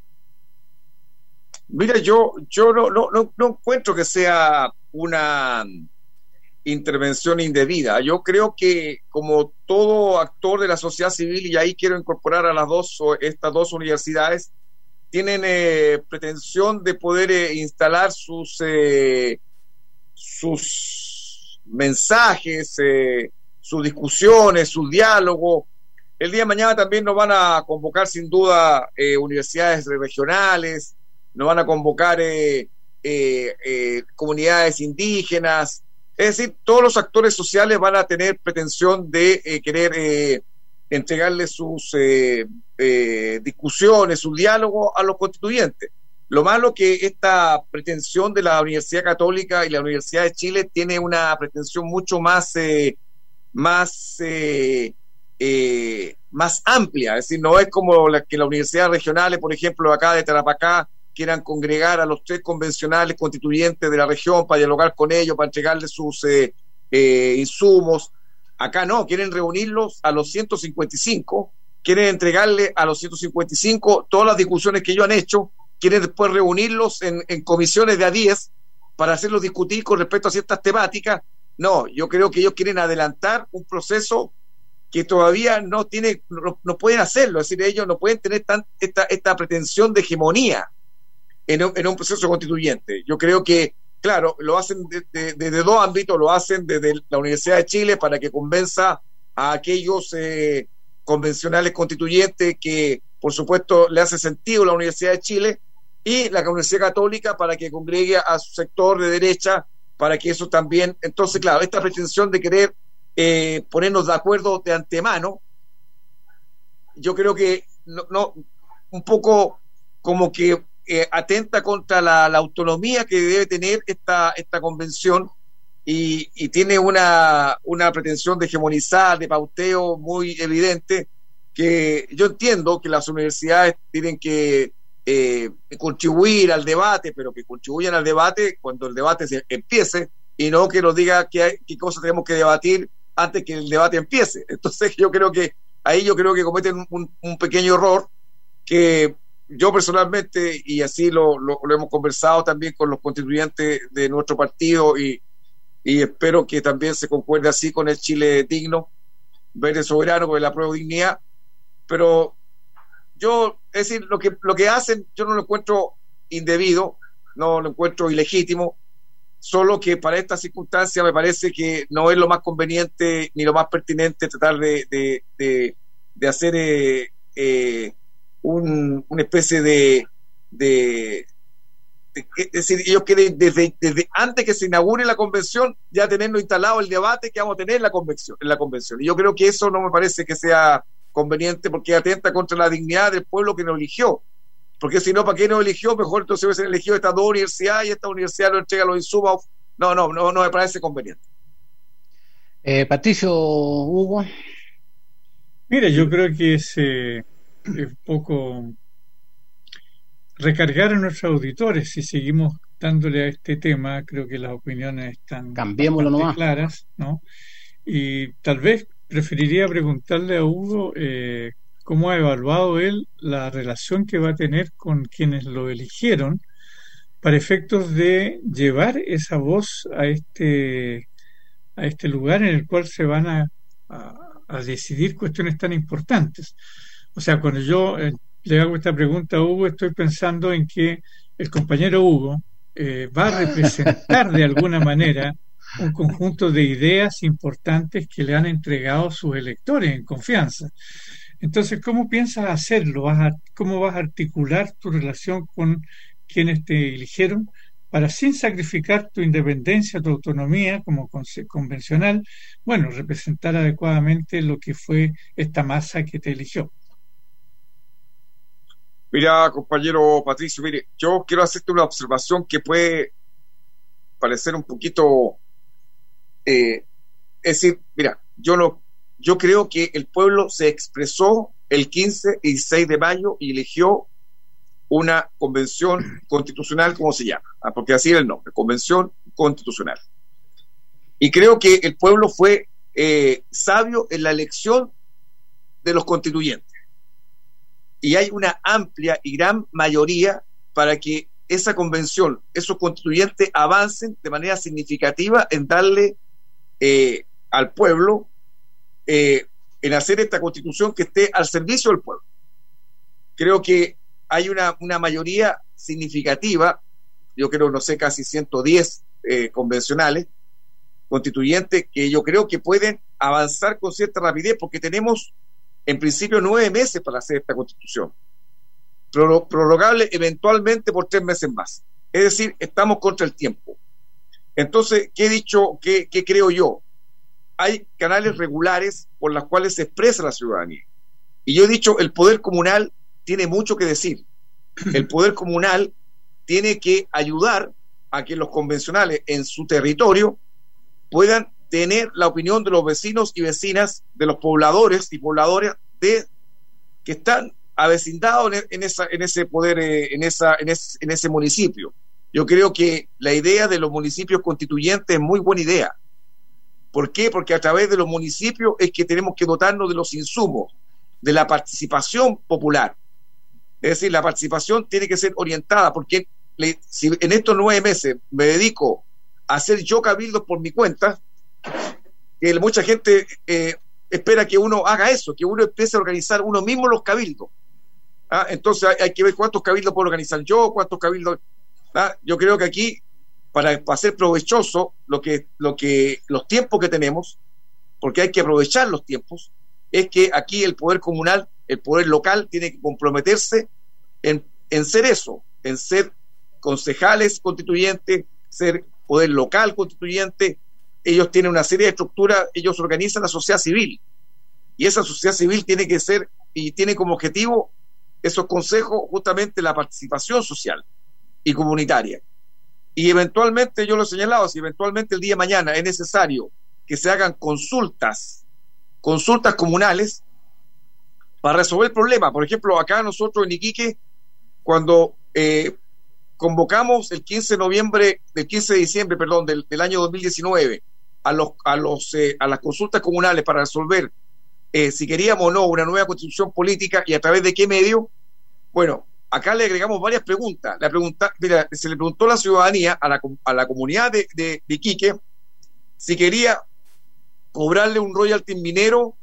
Mira, yo no encuentro que sea una intervención indebida. Yo creo que como todo actor de la sociedad civil, y ahí quiero incorporar a estas dos universidades, tienen pretensión de poder instalar sus mensajes, sus discusiones, sus diálogos. El día de mañana también nos van a convocar sin duda universidades regionales, nos van a convocar comunidades indígenas. Es decir, todos los actores sociales van a tener pretensión de querer entregarle sus discusiones, sus diálogos a los constituyentes. Lo malo que esta pretensión de la Universidad Católica y la Universidad de Chile tiene una pretensión mucho más amplia. Es decir, no es como que las universidades regionales, por ejemplo, acá de Tarapacá, quieran congregar a los 3 convencionales constituyentes de la región para dialogar con ellos, para entregarles sus insumos. Acá no, quieren reunirlos a los 155, quieren entregarle a los 155 todas las discusiones que ellos han hecho, quieren después reunirlos en comisiones de a 10 para hacerlos discutir con respecto a ciertas temáticas. No, yo creo que ellos quieren adelantar un proceso que todavía no pueden hacerlo. Es decir, ellos no pueden tener esta pretensión de hegemonía en un proceso constituyente. Yo creo que, claro, lo hacen desde dos ámbitos. Lo hacen desde la Universidad de Chile para que convenza a aquellos convencionales constituyentes que, por supuesto, le hace sentido la Universidad de Chile, y la Universidad Católica para que congregue a su sector de derecha, para que eso también. Entonces, claro, esta pretensión de querer ponernos de acuerdo de antemano, yo creo que un poco como que atenta contra la autonomía que debe tener esta convención, y tiene una pretensión de hegemonizar, de pauteo muy evidente, que yo entiendo que las universidades tienen que contribuir al debate, pero que contribuyan al debate cuando el debate empiece, y no que nos diga qué cosas tenemos que debatir antes que el debate empiece. Entonces yo creo que cometen un pequeño error que yo personalmente, y así lo hemos conversado también con los constituyentes de nuestro partido, y espero que también se concuerde así con el Chile digno, verde soberano, con el apruebo dignidad. Pero yo, es decir, lo que hacen, yo no lo encuentro indebido, no lo encuentro ilegítimo, solo que para esta circunstancia me parece que no es lo más conveniente ni lo más pertinente tratar de hacer una especie es decir, ellos quieren desde antes que se inaugure la convención ya tenerlo instalado el debate que vamos a tener en la convención. Y yo creo que eso no me parece que sea conveniente, porque atenta contra la dignidad del pueblo que nos eligió. Porque si no, ¿para qué nos eligió? Mejor entonces hubiesen elegido estas dos universidades, y esta universidad nos entrega los insumos. No me parece conveniente. Patricio, Hugo. Mira, yo creo que es un poco recargar a nuestros auditores. Si seguimos dándole a este tema, creo que las opiniones están bastante claras, ¿no? Y tal vez preferiría preguntarle a Hugo cómo ha evaluado él la relación que va a tener con quienes lo eligieron para efectos de llevar esa voz a este lugar en el cual se van a decidir cuestiones tan importantes. O sea, cuando yo le hago esta pregunta a Hugo, estoy pensando en que el compañero Hugo va a representar de alguna manera un conjunto de ideas importantes que le han entregado sus electores en confianza. Entonces, ¿cómo piensas hacerlo? ¿Cómo vas a articular tu relación con quienes te eligieron para, sin sacrificar tu independencia, tu autonomía como convencional, bueno, representar adecuadamente lo que fue esta masa que te eligió? Mira, compañero Patricio, mire, yo quiero hacerte una observación que puede parecer un poquito, es decir, mira, yo creo que el pueblo se expresó el 15 y 16 de mayo y eligió una convención constitucional, como se llama, porque así era el nombre, convención constitucional. Y creo que el pueblo fue sabio en la elección de los constituyentes. Y hay una amplia y gran mayoría para que esa convención, esos constituyentes avancen de manera significativa en darle al pueblo, en hacer esta constitución que esté al servicio del pueblo. Creo que hay una mayoría significativa, yo creo, no sé, casi 110 convencionales, constituyentes, que yo creo que pueden avanzar con cierta rapidez, porque tenemos en principio 9 meses para hacer esta constitución, prorrogable eventualmente por 3 meses más. Es decir, estamos contra el tiempo. Entonces, ¿qué he dicho? ¿Qué creo yo? Hay canales regulares por los cuales se expresa la ciudadanía. Y yo he dicho, el poder comunal tiene mucho que decir. El poder comunal tiene que ayudar a que los convencionales en su territorio puedan tener la opinión de los vecinos y vecinas, de los pobladores y pobladoras que están avecindados en ese poder, en ese municipio. Yo creo que la idea de los municipios constituyentes es muy buena idea. ¿Por qué? Porque a través de los municipios es que tenemos que dotarnos de los insumos, de la participación popular. Es decir, la participación tiene que ser orientada, porque si en estos 9 meses me dedico a hacer yo cabildos por mi cuenta, que mucha gente espera que uno haga eso, que uno empiece a organizar uno mismo los cabildos. Entonces hay que ver cuántos cabildos puedo organizar yo, cuántos cabildos. Yo creo que aquí, para ser provechoso los tiempos que tenemos, porque hay que aprovechar los tiempos, es que aquí el poder comunal, el poder local, tiene que comprometerse en ser eso, en ser concejales constituyentes, ser poder local constituyente. Ellos tienen una serie de estructuras, ellos organizan la sociedad civil, y esa sociedad civil tiene que ser, y tiene como objetivo esos consejos justamente la participación social y comunitaria. Y eventualmente, yo lo he señalado, si eventualmente el día de mañana es necesario que se hagan consultas comunales para resolver el problema. Por ejemplo, acá nosotros en Iquique, cuando convocamos el 15 de diciembre del año 2019 a las consultas comunales para resolver si queríamos o no una nueva constitución política y a través de qué medio, bueno, acá le agregamos varias preguntas. Se le preguntó a la ciudadanía, a la comunidad de Iquique, si quería cobrarle un royalty minero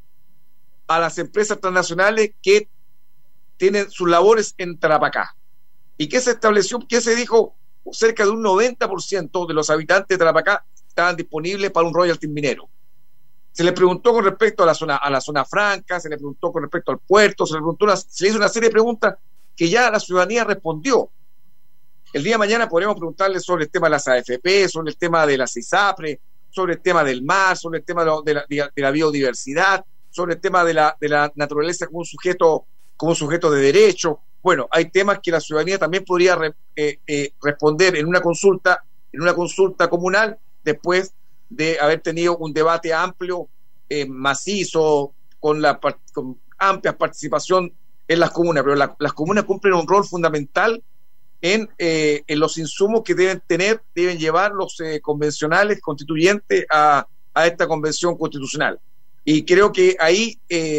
a las empresas transnacionales que tienen sus labores en Tarapacá. ¿Y qué se estableció? ¿Qué se dijo? Cerca de un 90% de los habitantes de Tarapacá estaban disponibles para un royalty minero. Se le preguntó con respecto a la zona franca, se le preguntó con respecto al puerto, se le hizo una serie de preguntas que ya la ciudadanía respondió. El día de mañana podríamos preguntarle sobre el tema de las AFP, sobre el tema de las ISAPRE, sobre el tema del mar, sobre el tema de la biodiversidad, sobre el tema de la naturaleza como un sujeto de derecho. Bueno, hay temas que la ciudadanía también podría responder en una consulta comunal, después de haber tenido un debate amplio, macizo, con amplia participación en las comunas. Pero las comunas cumplen un rol fundamental en los insumos que deben llevar los convencionales constituyentes a esta convención constitucional. Y creo que ahí,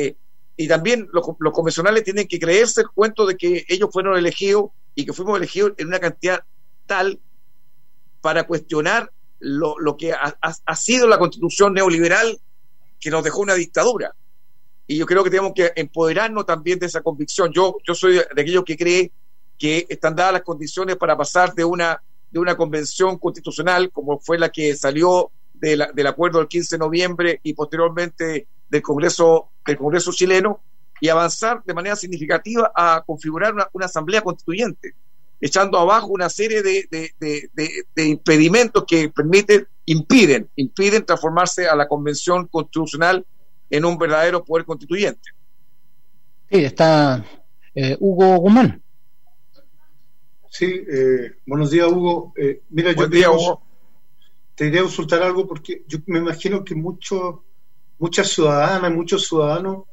y también los convencionales tienen que creerse el cuento de que ellos fueron elegidos y que fuimos elegidos en una cantidad tal para cuestionar lo que ha sido la constitución neoliberal que nos dejó una dictadura. Y yo creo que tenemos que empoderarnos también de esa convicción. Yo soy de aquellos que cree que están dadas las condiciones para pasar de una de una convención constitucional como fue la que salió del acuerdo del 15 de noviembre y posteriormente del Congreso chileno, y avanzar de manera significativa a configurar una asamblea constituyente, echando abajo una serie de impedimentos que impiden transformarse a la convención constitucional en un verdadero poder constituyente. Sí, está Hugo Guzmán. Sí, buenos días, Hugo. Mira, Buen día, Hugo. Te quería consultar algo porque yo me imagino que muchas ciudadanas, muchos ciudadanos,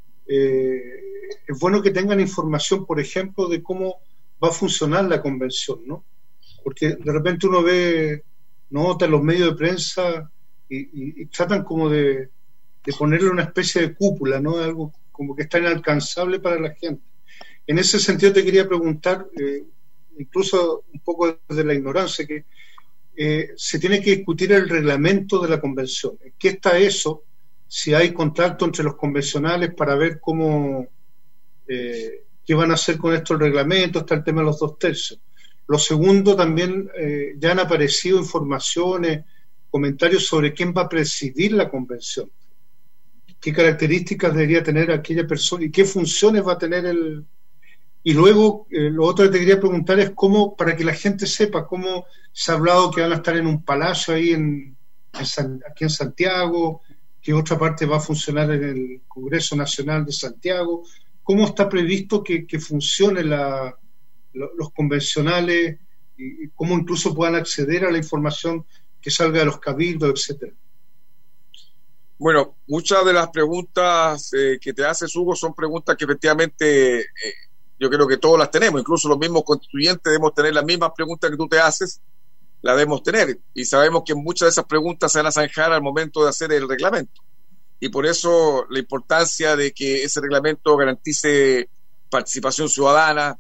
es bueno que tengan información, por ejemplo, de cómo va a funcionar la convención, ¿no? Porque de repente uno ve notas en los medios de prensa y tratan como de ponerle una especie de cúpula, ¿no? Algo como que está inalcanzable para la gente. En ese sentido te quería preguntar, incluso un poco desde la ignorancia, que se tiene que discutir el reglamento de la convención. ¿En qué está eso? Si hay contacto entre los convencionales para ver cómo qué van a hacer con esto el reglamento, está el tema de los 2/3. Lo segundo, también ya han aparecido informaciones, comentarios sobre quién va a presidir la convención, qué características debería tener aquella persona y qué funciones va a tener el... Y luego, lo otro que te quería preguntar es cómo, para que la gente sepa, cómo se ha hablado que van a estar en un palacio ahí aquí en Santiago, que otra parte va a funcionar en el Congreso Nacional de Santiago. ¿Cómo está previsto que funcione los convencionales y cómo incluso puedan acceder a la información que salga de los cabildos, etcétera? Bueno, muchas de las preguntas que te haces, Hugo, son preguntas que efectivamente yo creo que todos las tenemos, incluso los mismos constituyentes debemos tener las mismas preguntas que tú te haces, las debemos tener, y sabemos que muchas de esas preguntas se van a zanjar al momento de hacer el reglamento, y por eso la importancia de que ese reglamento garantice participación ciudadana,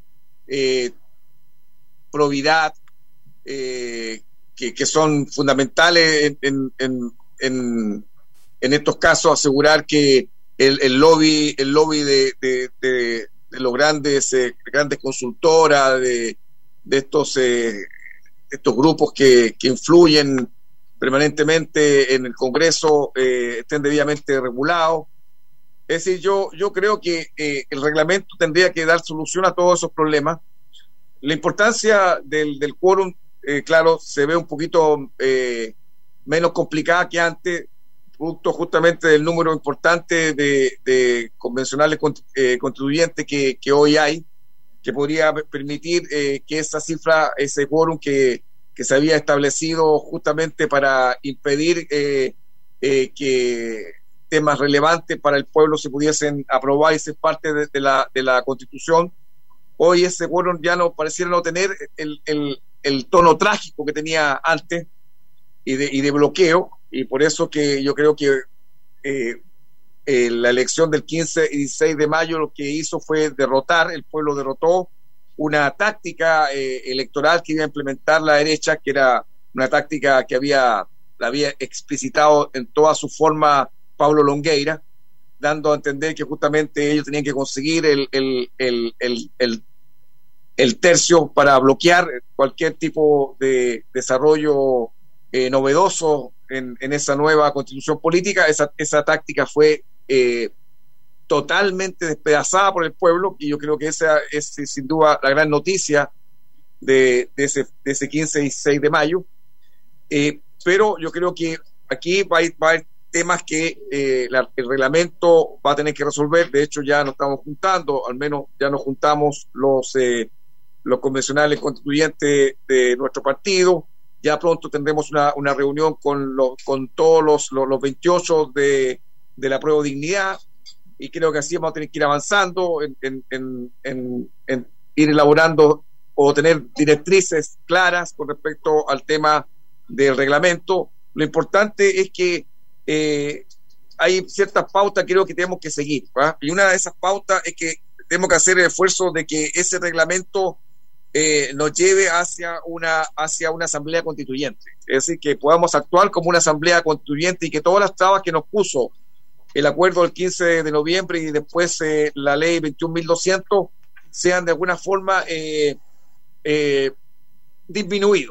probidad, que son fundamentales en estos casos, asegurar que el lobby de los grandes consultoras, de estos grupos que influyen permanentemente en el Congreso, estén debidamente regulados. Es decir, yo creo que el reglamento tendría que dar solución a todos esos problemas. La importancia del quórum, claro, se ve un poquito menos complicada que antes, producto justamente del número importante de convencionales constituyentes que hoy hay, que podría permitir que esa cifra, ese quórum que se había establecido justamente para impedir que temas relevantes para el pueblo se pudiesen aprobar y ser parte de la Constitución, hoy ese quórum ya no pareciera no tener el tono trágico que tenía antes y de bloqueo. Y por eso que yo creo que la elección del 15 y 16 de mayo lo que hizo fue el pueblo derrotó una táctica electoral que iba a implementar la derecha, que era una táctica que la había explicitado en toda su forma Pablo Longueira, dando a entender que justamente ellos tenían que conseguir el tercio para bloquear cualquier tipo de desarrollo novedoso en esa nueva constitución política. Esa táctica fue totalmente despedazada por el pueblo, y yo creo que esa es sin duda la gran noticia de ese 15 y 16 de mayo. Pero yo creo que aquí va a haber temas que el reglamento va a tener que resolver. De hecho, ya nos estamos juntando, al menos ya nos juntamos los convencionales constituyentes de nuestro partido. Ya pronto tendremos una reunión con todos los 28 de la Prueba de Dignidad, y creo que así vamos a tener que ir avanzando en ir elaborando o tener directrices claras con respecto al tema del reglamento. Lo importante es que hay ciertas pautas que creo que tenemos que seguir, ¿verdad? Y una de esas pautas es que tenemos que hacer el esfuerzo de que ese reglamento nos lleve hacia una asamblea constituyente, es decir, que podamos actuar como una asamblea constituyente y que todas las trabas que nos puso el acuerdo del 15 de noviembre y después la ley 21.200 sean de alguna forma disminuidos.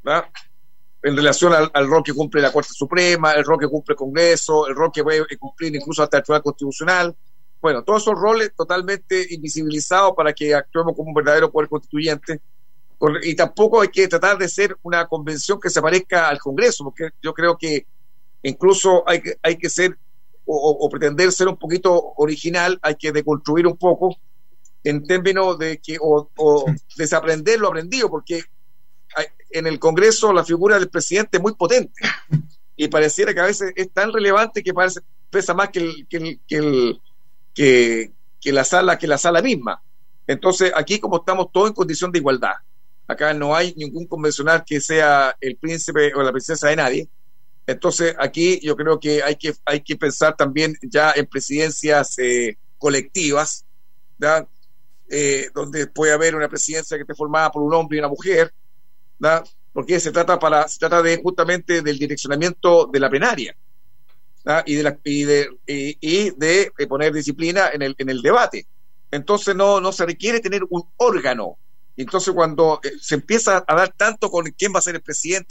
¿verdad? En relación al rol que cumple la Corte Suprema, el rol que cumple el Congreso, el rol que puede cumplir incluso hasta el Tribunal Constitucional. Bueno, todos esos roles totalmente invisibilizados para que actuemos como un verdadero poder constituyente. Y tampoco hay que tratar de ser una convención que se parezca al Congreso, porque yo creo que incluso hay que ser o pretender ser un poquito original, hay que deconstruir un poco en términos de que o desaprender lo aprendido, porque en el Congreso la figura del presidente es muy potente y pareciera que a veces es tan relevante que pesa más que la sala misma. Entonces aquí, como estamos todos en condición de igualdad, acá no hay ningún convencional que sea el príncipe o la princesa de nadie. Entonces aquí yo creo que hay que pensar también ya en presidencias colectivas, ¿verdad? Donde puede haber una presidencia que esté formada por un hombre y una mujer, ¿verdad? Porque se trata de justamente del direccionamiento de la plenaria, ¿verdad? y de poner disciplina en el debate. Entonces no se requiere tener un órgano. Entonces cuando se empieza a dar tanto con quién va a ser el presidente,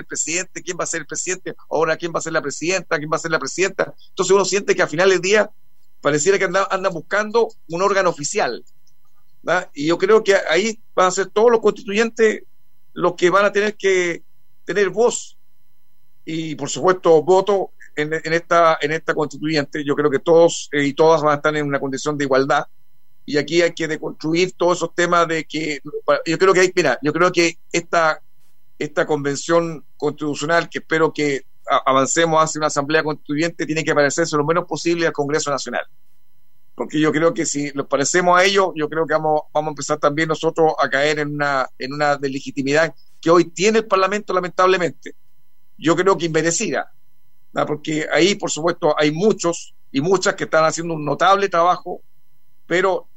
ahora quién va a ser la presidenta, entonces uno siente que al final del día pareciera que andan buscando un órgano oficial, ¿verdad? Y yo creo que ahí van a ser todos los constituyentes los que van a tener que tener voz y por supuesto voto en esta constituyente. Yo creo que todos y todas van a estar en una condición de igualdad. Y aquí hay que deconstruir todos esos temas de que yo creo que esta convención constitucional, que espero que avancemos hacia una asamblea constituyente, tiene que parecerse lo menos posible al Congreso Nacional. Porque yo creo que si nos parecemos a ellos, yo creo que vamos a empezar también nosotros a caer en una deslegitimidad que hoy tiene el Parlamento, lamentablemente. Yo creo que inmerecida, ¿no? Porque ahí, por supuesto, hay muchos y muchas que están haciendo un notable trabajo, pero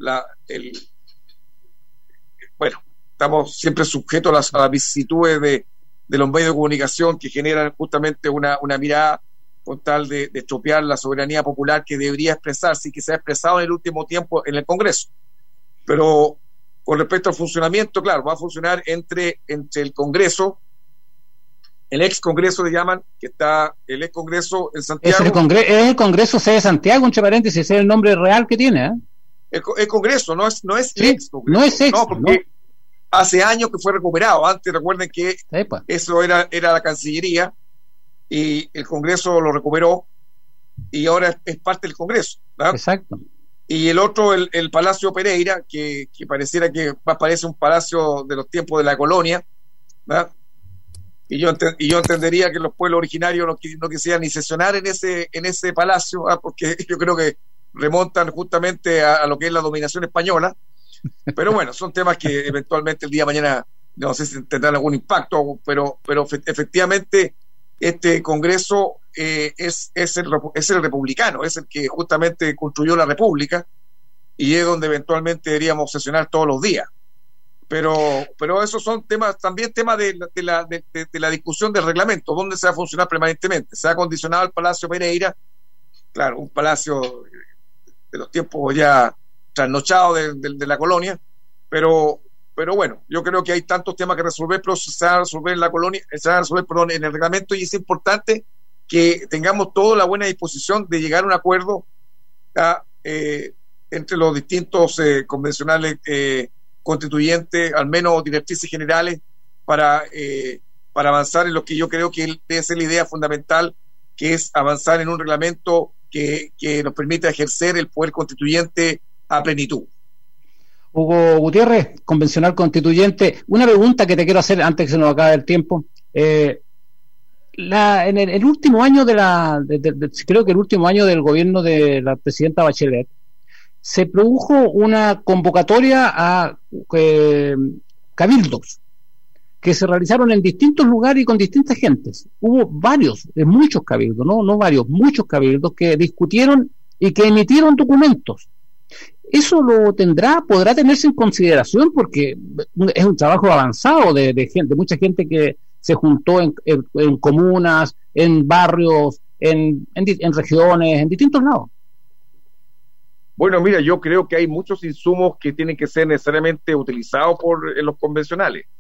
estamos siempre sujetos a las vicisitudes de los medios de comunicación que generan justamente una mirada con tal de estropear la soberanía popular que debería expresarse y que se ha expresado en el último tiempo en el Congreso. Pero con respecto al funcionamiento, claro, va a funcionar entre el Congreso, el ex Congreso le llaman, que está el ex Congreso en Santiago. Es el Congreso C de Santiago, entre paréntesis, ese es el nombre real que tiene, ¿eh? El Congreso no es sí, ex Congreso. No es ex, no, porque hace años que fue recuperado. Antes recuerden que eso era la Cancillería y el Congreso lo recuperó y ahora es parte del Congreso, ¿verdad? Exacto. Y el otro, el Palacio Pereira, que pareciera que parece un palacio de los tiempos de la colonia, ¿verdad? Y yo entendería que los pueblos originarios no quisieran ni sesionar en ese palacio, ¿verdad? Porque yo creo que remontan justamente a lo que es la dominación española. Pero bueno, son temas que eventualmente el día de mañana no sé si tendrán algún impacto, pero efectivamente este Congreso es el republicano, es el que justamente construyó la República y es donde eventualmente deberíamos sesionar todos los días. Pero esos son temas de la discusión del reglamento, dónde se va a funcionar permanentemente. Se ha condicionado al Palacio Pereira, claro, un palacio de los tiempos ya trasnochados de la colonia, pero bueno, yo creo que hay tantos temas que resolver, pero se van a resolver en la colonia, se van a resolver, perdón, en el reglamento, y es importante que tengamos toda la buena disposición de llegar a un acuerdo entre los distintos convencionales constituyentes, al menos directrices generales, para avanzar en lo que yo creo que debe ser la idea fundamental, que es avanzar en un reglamento que nos permita ejercer el poder constituyente a plenitud. Hugo Gutiérrez, convencional constituyente, una pregunta que te quiero hacer antes que se nos acabe el tiempo. En el último año creo que el último año del gobierno de la presidenta Bachelet, se produjo una convocatoria a cabildos que se realizaron en distintos lugares y con distintas gentes. Hubo muchos cabildos, muchos cabildos que discutieron y que emitieron documentos. ¿Eso podrá tenerse en consideración? Porque es un trabajo avanzado de mucha gente que se juntó en comunas, en barrios, en regiones, en distintos lados. Bueno, mira, yo creo que hay muchos insumos que tienen que ser necesariamente utilizados en los convencionales,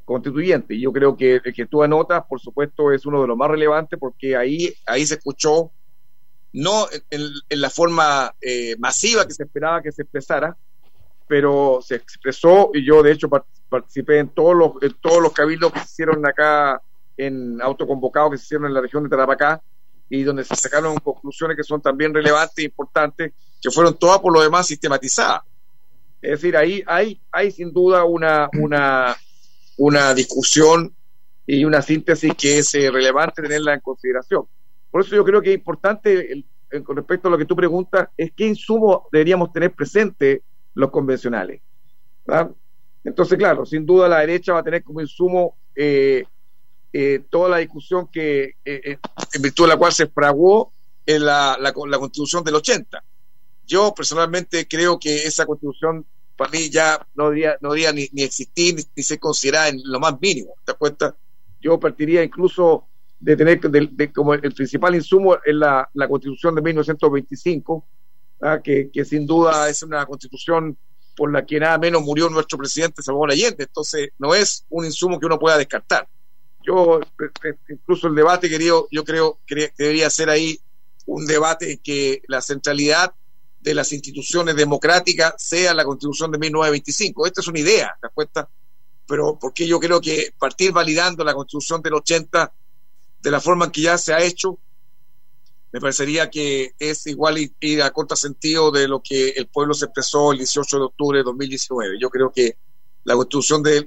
constituyente. Y yo creo que el que tú anotas, por supuesto, es uno de los más relevantes, porque ahí se escuchó, no en la forma masiva que se esperaba que se expresara, pero se expresó, y yo de hecho participé en todos los cabildos que se hicieron acá, en autoconvocados que se hicieron en la región de Tarapacá, y donde se sacaron conclusiones que son también relevantes e importantes, que fueron todas por lo demás sistematizadas. Es decir, ahí hay sin duda una discusión y una síntesis que es relevante tenerla en consideración. Por eso yo creo que es importante, con respecto a lo que tú preguntas, es qué insumo deberíamos tener presente los convencionales, ¿verdad? Entonces, claro, sin duda la derecha va a tener como insumo toda la discusión que en virtud de la cual se fraguó en la Constitución del 80. Yo personalmente creo que esa Constitución para mí ya no debería ni existir ni ser considerada en lo más mínimo. ¿Te das cuenta? Yo partiría incluso de tener como el principal insumo en la Constitución de 1925, que sin duda es una Constitución por la que nada menos murió nuestro presidente Salvador Allende. Entonces no es un insumo que uno pueda descartar. Yo incluso el debate, yo creo que debería ser ahí un debate en que la centralidad de las instituciones democráticas sea la Constitución de 1925. Esta es una idea, ¿te das cuenta? Pero porque yo creo que partir validando la Constitución del 80 de la forma en que ya se ha hecho, me parecería que es igual ir a contrasentido de lo que el pueblo se expresó el 18 de octubre de 2019. Yo creo que la Constitución del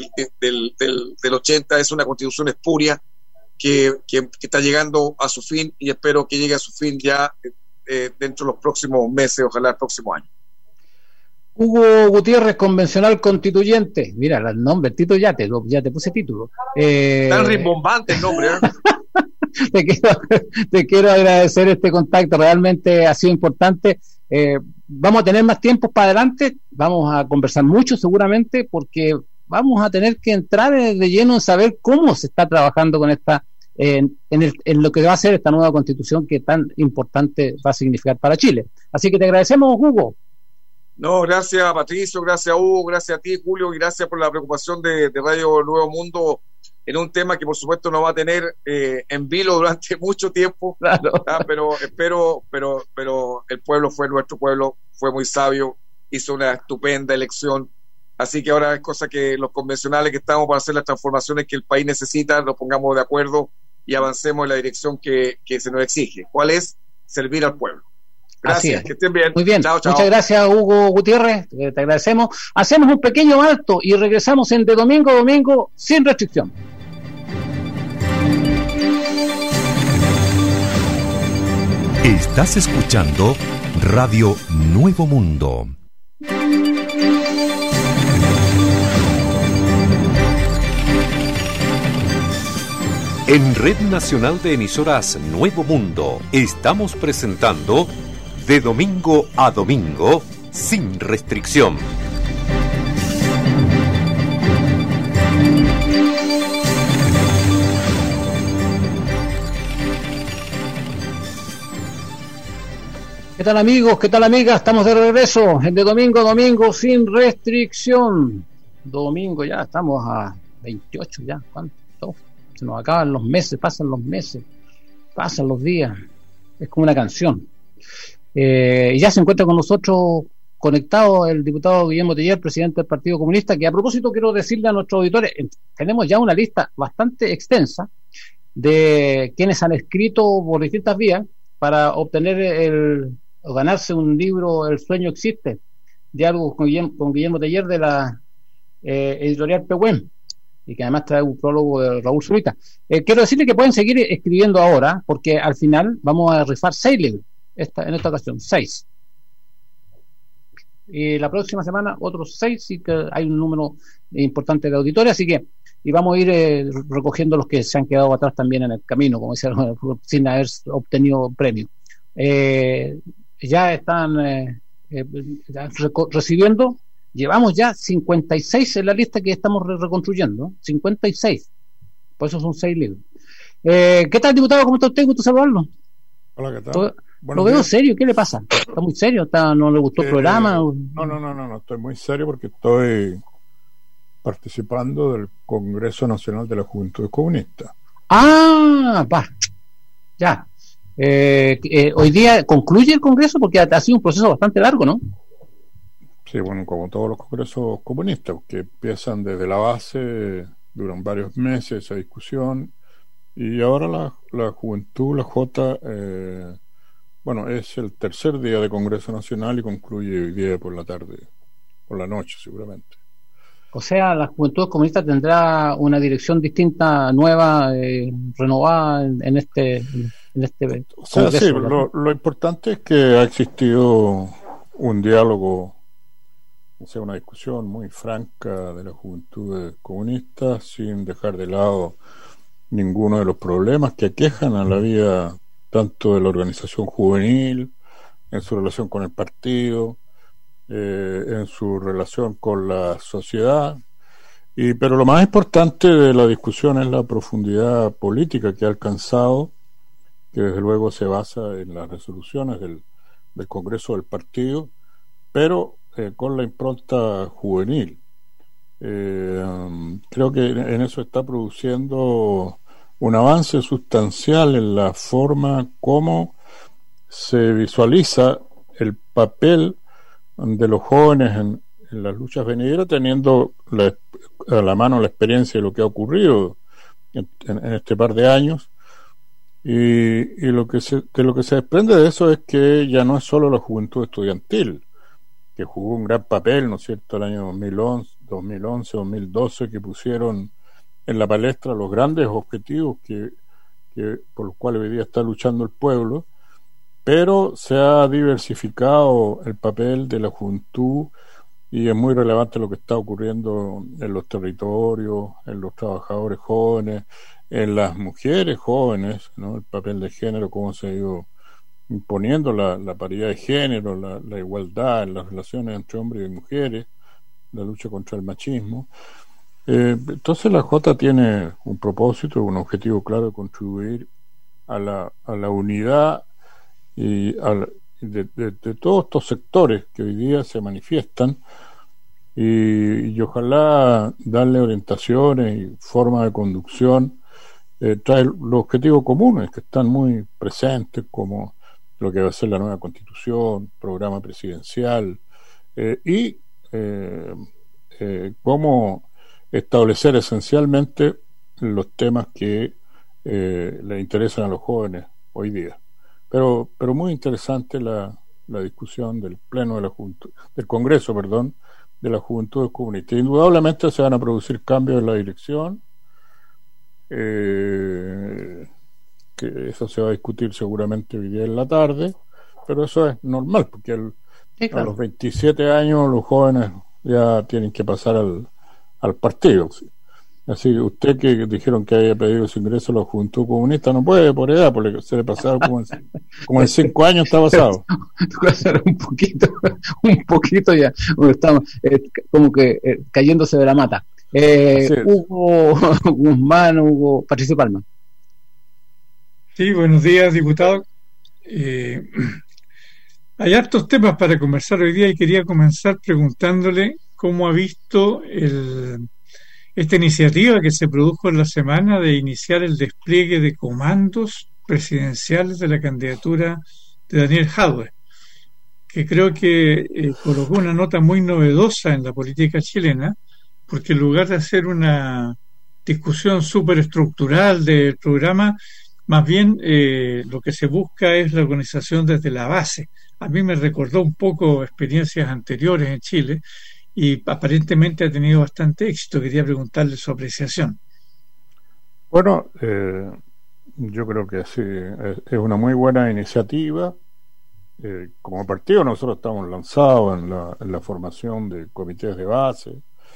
80 es una Constitución espuria que está llegando a su fin, y espero que llegue a su fin ya dentro de los próximos meses, ojalá el próximo año. Hugo Gutiérrez, convencional constituyente. Mira, el nombre, Tito ya te puse título. Tan rimbombante el nombre, ¿eh? Te quiero agradecer este contacto, realmente ha sido importante. Vamos a tener más tiempos para adelante, vamos a conversar mucho seguramente, porque vamos a tener que entrar de lleno en saber cómo se está trabajando con esta en lo que va a ser esta nueva constitución que tan importante va a significar para Chile. Así que te agradecemos, Hugo. No, gracias Patricio, gracias Hugo, gracias a ti Julio, y gracias por la preocupación de Radio Nuevo Mundo en un tema que por supuesto nos va a tener en vilo durante mucho tiempo, claro. pero el pueblo nuestro pueblo fue muy sabio, hizo una estupenda elección, así que ahora es cosa que los convencionales que estamos para hacer las transformaciones que el país necesita, nos pongamos de acuerdo y avancemos en la dirección que se nos exige. ¿Cuál es? Servir al pueblo. Gracias, que estén bien. Muy bien, chao. Muchas gracias, Hugo Gutiérrez, te agradecemos. Hacemos un pequeño alto y regresamos de domingo a domingo sin restricción. Estás escuchando Radio Nuevo Mundo. En Red Nacional de Emisoras Nuevo Mundo estamos presentando De Domingo a Domingo, sin restricción. ¿Qué tal amigos? ¿Qué tal amigas? Estamos de regreso en De Domingo a Domingo sin restricción. Domingo ya, estamos a 28 ya. ¿Cuánto? Se nos acaban los meses, pasan los días. Es como una canción. Y ya se encuentra con nosotros conectado el diputado Guillermo Teller, presidente del Partido Comunista, que a propósito quiero decirle a nuestros auditores, tenemos ya una lista bastante extensa de quienes han escrito por distintas vías para obtener o ganarse un libro, El sueño existe, diálogos con Guillermo Teller de la editorial Pehuen, y que además trae un prólogo de Raúl Zurita. Quiero decirle que pueden seguir escribiendo ahora, porque al final vamos a rifar 6 libros, en esta ocasión 6, y la próxima semana otros 6, y que hay un número importante de auditores, así que y vamos a ir recogiendo los que se han quedado atrás también en el camino, como decía, sin haber obtenido premio. Ya están recibiendo. Llevamos ya 56 en la lista que estamos reconstruyendo, 56, por eso son 6 libros. ¿Qué tal, diputado? ¿Cómo está usted? Gusto saludarlo. Hola, ¿qué tal? Lo veo serio, ¿qué le pasa? ¿Está muy serio? ¿No le gustó el programa? No, estoy muy serio porque estoy participando del Congreso Nacional de la Juventud Comunista. Ah, va, ya. Hoy día concluye el Congreso porque ha sido un proceso bastante largo, ¿no? Sí, bueno, como todos los congresos comunistas, que empiezan desde la base, duran varios meses esa discusión, y ahora la juventud, la J, bueno, es el tercer día de Congreso Nacional y concluye hoy día por la tarde, por la noche seguramente. O sea, la Juventud Comunista tendrá una dirección distinta, nueva, renovada en este o sea, Congreso. Sí, lo importante es que ha existido un diálogo, o sea, una discusión muy franca de la juventud comunista, sin dejar de lado ninguno de los problemas que aquejan a la vida tanto de la organización juvenil, en su relación con el partido, en su relación con la sociedad, pero lo más importante de la discusión es la profundidad política que ha alcanzado, que desde luego se basa en las resoluciones del Congreso del partido, pero con la impronta juvenil. Creo que en eso está produciendo un avance sustancial en la forma como se visualiza el papel de los jóvenes en las luchas venideras, teniendo a la mano la experiencia de lo que ha ocurrido en este par de años, y lo que se desprende de eso es que ya no es solo la juventud estudiantil, que jugó un gran papel, ¿no es cierto?, el año 2011, 2012, que pusieron en la palestra los grandes objetivos que por los cuales hoy día está luchando el pueblo, pero se ha diversificado el papel de la juventud y es muy relevante lo que está ocurriendo en los territorios, en los trabajadores jóvenes, en las mujeres jóvenes, ¿no? El papel de género, cómo se ha ido imponiendo la paridad de género, la igualdad en las relaciones entre hombres y mujeres, la lucha contra el machismo. Entonces la J tiene un propósito, un objetivo claro de contribuir a la unidad y de todos estos sectores que hoy día se manifiestan, y ojalá darle orientaciones y forma de conducción, trae los objetivos comunes que están muy presentes, como lo que va a ser la nueva constitución, programa presidencial, y cómo establecer esencialmente los temas que le interesan a los jóvenes hoy día. Pero muy interesante la discusión del pleno de la juventud, del Congreso, perdón, de la Juventud Comunista. Indudablemente se van a producir cambios en la dirección, que eso se va a discutir seguramente hoy día en la tarde, pero eso es normal, porque a los 27 años los jóvenes ya tienen que pasar al partido. ¿Sí? Así que usted, que dijeron que había pedido su ingreso a la Juventud Comunista, no puede por edad, porque se le pasaron como en 5 años está pasado. un poquito ya, estamos como que cayéndose de la mata. Hugo Guzmán, Hugo Patricio Palma. Sí, buenos días, diputado. Hay hartos temas para conversar hoy día y quería comenzar preguntándole cómo ha visto esta iniciativa que se produjo en la semana de iniciar el despliegue de comandos presidenciales de la candidatura de Daniel Jadwe, que creo que colocó una nota muy novedosa en la política chilena, porque en lugar de hacer una discusión súper estructural del programa, más bien lo que se busca es la organización desde la base. A mí me recordó un poco experiencias anteriores en Chile, y aparentemente ha tenido bastante éxito. Quería preguntarle su apreciación. Bueno, yo creo que sí, es una muy buena iniciativa. Como partido nosotros estamos lanzados en la formación de comités de base,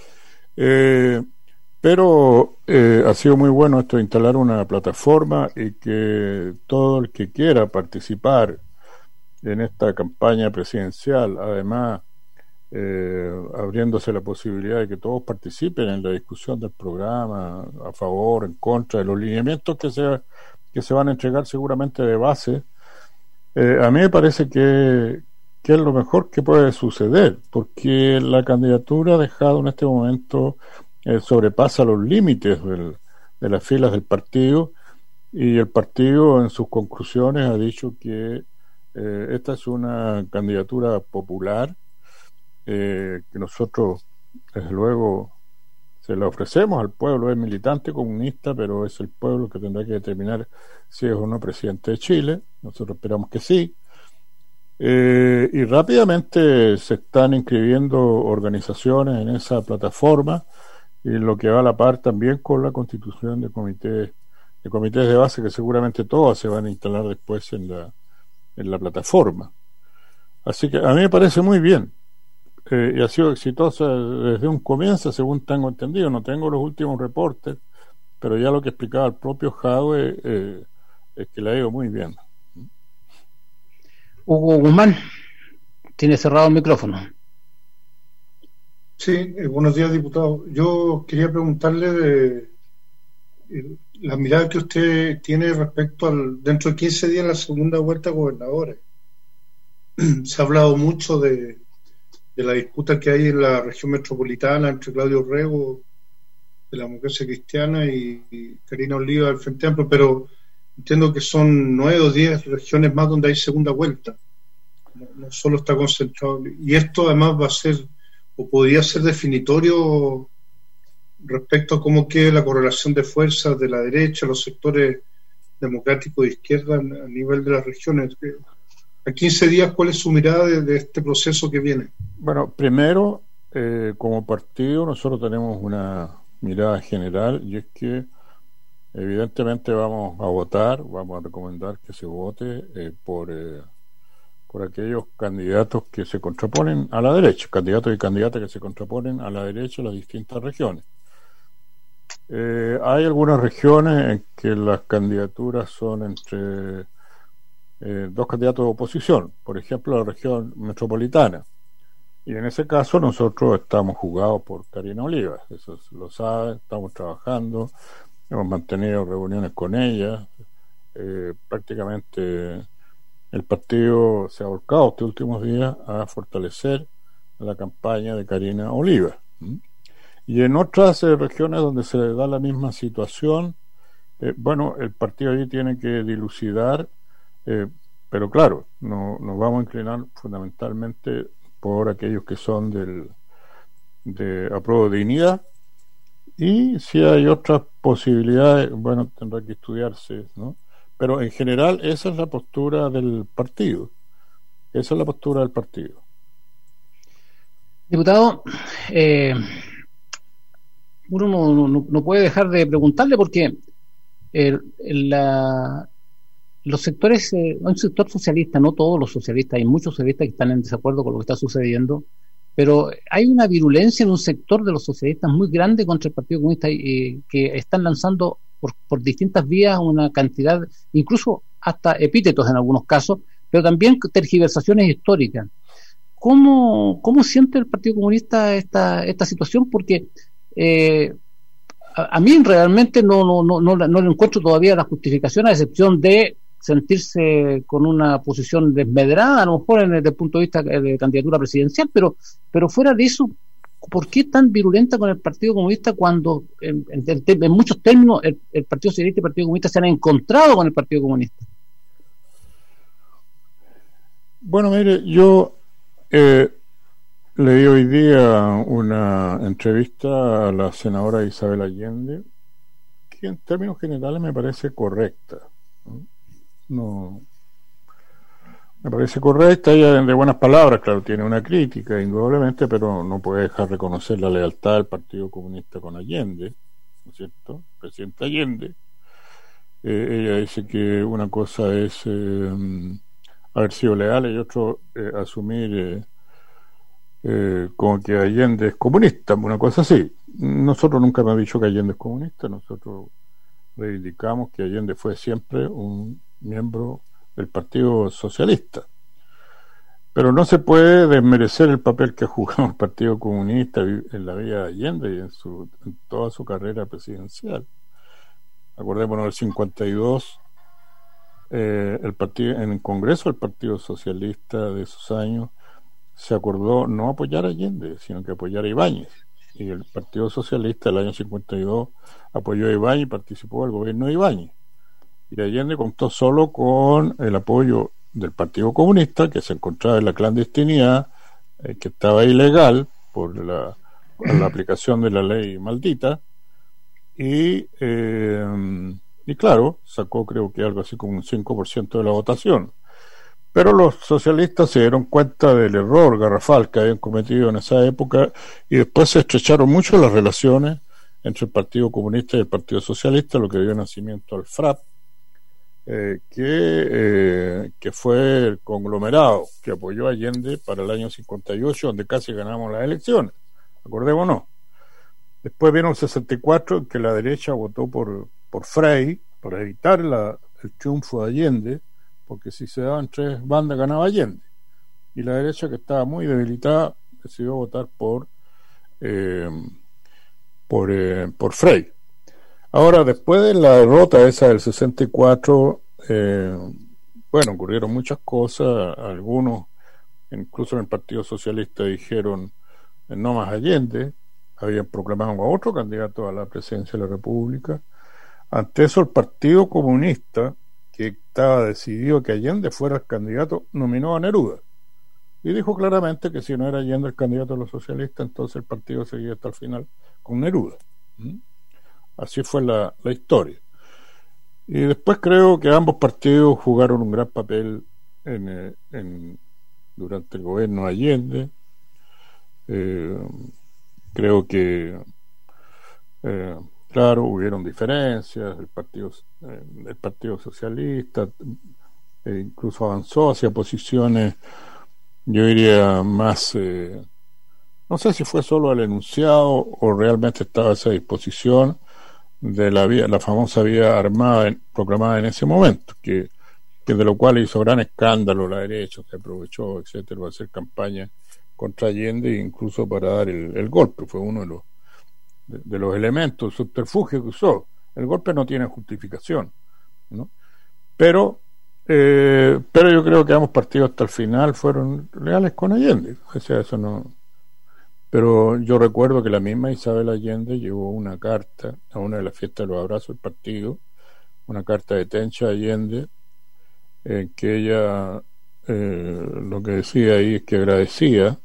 pero ha sido muy bueno esto de instalar una plataforma y que todo el que quiera participar en esta campaña presidencial, además abriéndose la posibilidad de que todos participen en la discusión del programa, a favor, en contra de los lineamientos que se van a entregar seguramente de base. A mí me parece que es lo mejor que puede suceder, porque la candidatura ha dejado en este momento sobrepasa los límites de las filas del partido, y el partido en sus conclusiones ha dicho que esta es una candidatura popular, que nosotros desde luego se la ofrecemos al pueblo. Es militante comunista, pero es el pueblo que tendrá que determinar si es o no presidente de Chile. Nosotros esperamos que sí. Y rápidamente se están inscribiendo organizaciones en esa plataforma, y lo que va a la par también con la constitución de comités de base, que seguramente todas se van a instalar después en la plataforma. Así que a mí me parece muy bien, y ha sido exitosa desde un comienzo, según tengo entendido. No tengo los últimos reportes, pero ya lo que explicaba el propio Jadwe es que le ha ido muy bien. Hugo Guzmán, tiene cerrado el micrófono. Sí, buenos días, diputado. Yo quería preguntarle de la mirada que usted tiene respecto dentro de 15 días, la segunda vuelta de gobernadores. Se ha hablado mucho de la disputa que hay en la región metropolitana entre Claudio Rego, de la Democracia Cristiana, y Karina Oliva del Frente Amplio, pero entiendo que son 9 o 10 regiones más donde hay segunda vuelta. No solo está concentrado. Y esto además va a ser, o podría ser definitorio respecto a cómo quede la correlación de fuerzas de la derecha, los sectores democráticos de izquierda a nivel de las regiones. A 15 días, ¿cuál es su mirada de este proceso que viene? Bueno, primero, como partido nosotros tenemos una mirada general, y es que evidentemente vamos a votar, vamos a recomendar que se vote por aquellos candidatos que se contraponen a la derecha, candidatos y candidatas que se contraponen a la derecha en las distintas regiones. Hay algunas regiones en que las candidaturas son entre dos candidatos de oposición, por ejemplo la región metropolitana, y en ese caso nosotros estamos jugados por Karina Oliva, eso lo sabe, estamos trabajando, hemos mantenido reuniones con ella, prácticamente el partido se ha volcado estos últimos días a fortalecer la campaña de Karina Oliva. Y en otras regiones donde se le da la misma situación, bueno, el partido ahí tiene que dilucidar, pero claro, nos vamos a inclinar fundamentalmente por aquellos que son de apruebo de dignidad, y si hay otras posibilidades, bueno, tendrá que estudiarse, ¿no? Pero en general esa es la postura del partido. Esa es la postura del partido. Diputado, uno no puede dejar de preguntarle, porque los sectores, un sector socialista, no todos los socialistas, hay muchos socialistas que están en desacuerdo con lo que está sucediendo, pero hay una virulencia en un sector de los socialistas muy grande contra el Partido Comunista, que están lanzando por distintas vías una cantidad, incluso hasta epítetos en algunos casos, pero también tergiversaciones históricas. ¿Cómo siente el Partido Comunista esta situación? Porque a mí realmente no le encuentro todavía la justificación, a excepción de sentirse con una posición desmedrada, a lo mejor desde el punto de vista de candidatura presidencial, pero fuera de eso, ¿por qué tan virulenta con el Partido Comunista cuando en muchos términos el Partido Socialista y el Partido Comunista se han encontrado con el Partido Comunista? Bueno, mire, yo leí hoy día una entrevista a la senadora Isabel Allende, que en términos generales me parece correcta. No, me parece correcta, ella de buenas palabras, claro, tiene una crítica indudablemente, pero no puede dejar reconocer la lealtad del Partido Comunista con Allende, ¿no es cierto? Presidente Allende. Ella dice que una cosa es haber sido leal y otro asumir como que Allende es comunista, una cosa así. Nosotros nunca hemos dicho que Allende es comunista, nosotros reivindicamos que Allende fue siempre un miembro del Partido Socialista, pero no se puede desmerecer el papel que ha jugado el Partido Comunista en la vida de Allende y en toda su carrera presidencial. Acordémonos del 52, en el Congreso del Partido Socialista de esos años se acordó no apoyar a Allende, sino que apoyar a Ibáñez. y el Partido Socialista el año 52 apoyó a Ibáñez y participó del gobierno de Ibáñez. Y Allende contó solo con el apoyo del Partido Comunista, que se encontraba en la clandestinidad, que estaba ilegal por la aplicación de la ley maldita, y claro, sacó creo que algo así como un 5% de la votación. Pero los socialistas se dieron cuenta del error garrafal que habían cometido en esa época y después se estrecharon mucho las relaciones entre el Partido Comunista y el Partido Socialista, lo que dio nacimiento al FRAP, que fue el conglomerado que apoyó a Allende para el año 58, donde casi ganamos las elecciones, acordémonos. Después vino el 64, en que la derecha votó por Frei para evitar el triunfo de Allende, porque si se daban 3 bandas ganaba Allende, y la derecha, que estaba muy debilitada, decidió votar por Frei. Ahora, después de la derrota esa del 64, bueno, ocurrieron muchas cosas. Algunos, incluso en el Partido Socialista, dijeron no más Allende, habían proclamado a otro candidato a la presidencia de la República. Ante eso, el Partido Comunista, que estaba decidido que Allende fuera el candidato, nominó a Neruda y dijo claramente que si no era Allende el candidato de los socialistas, entonces el partido seguía hasta el final con Neruda. Así fue la historia. Y después creo que ambos partidos jugaron un gran papel durante el gobierno de Allende. Creo que claro, hubieron diferencias. El Partido Socialista incluso avanzó hacia posiciones, yo diría, más, no sé si fue solo el enunciado o realmente estaba a esa disposición de la famosa vía armada proclamada en ese momento, que de lo cual hizo gran escándalo la derecha, se aprovechó, etcétera, para hacer campaña contra Allende e incluso para dar el golpe. Fue uno de los elementos, el subterfugio que usó. El golpe no tiene justificación, ¿no? Pero yo creo que ambos partidos hasta el final fueron leales con Allende. O sea, eso no. Pero yo recuerdo que la misma Isabel Allende llevó una carta a una de las fiestas de los abrazos del partido, una carta de Tencha Allende, en que ella lo que decía ahí es que agradecía,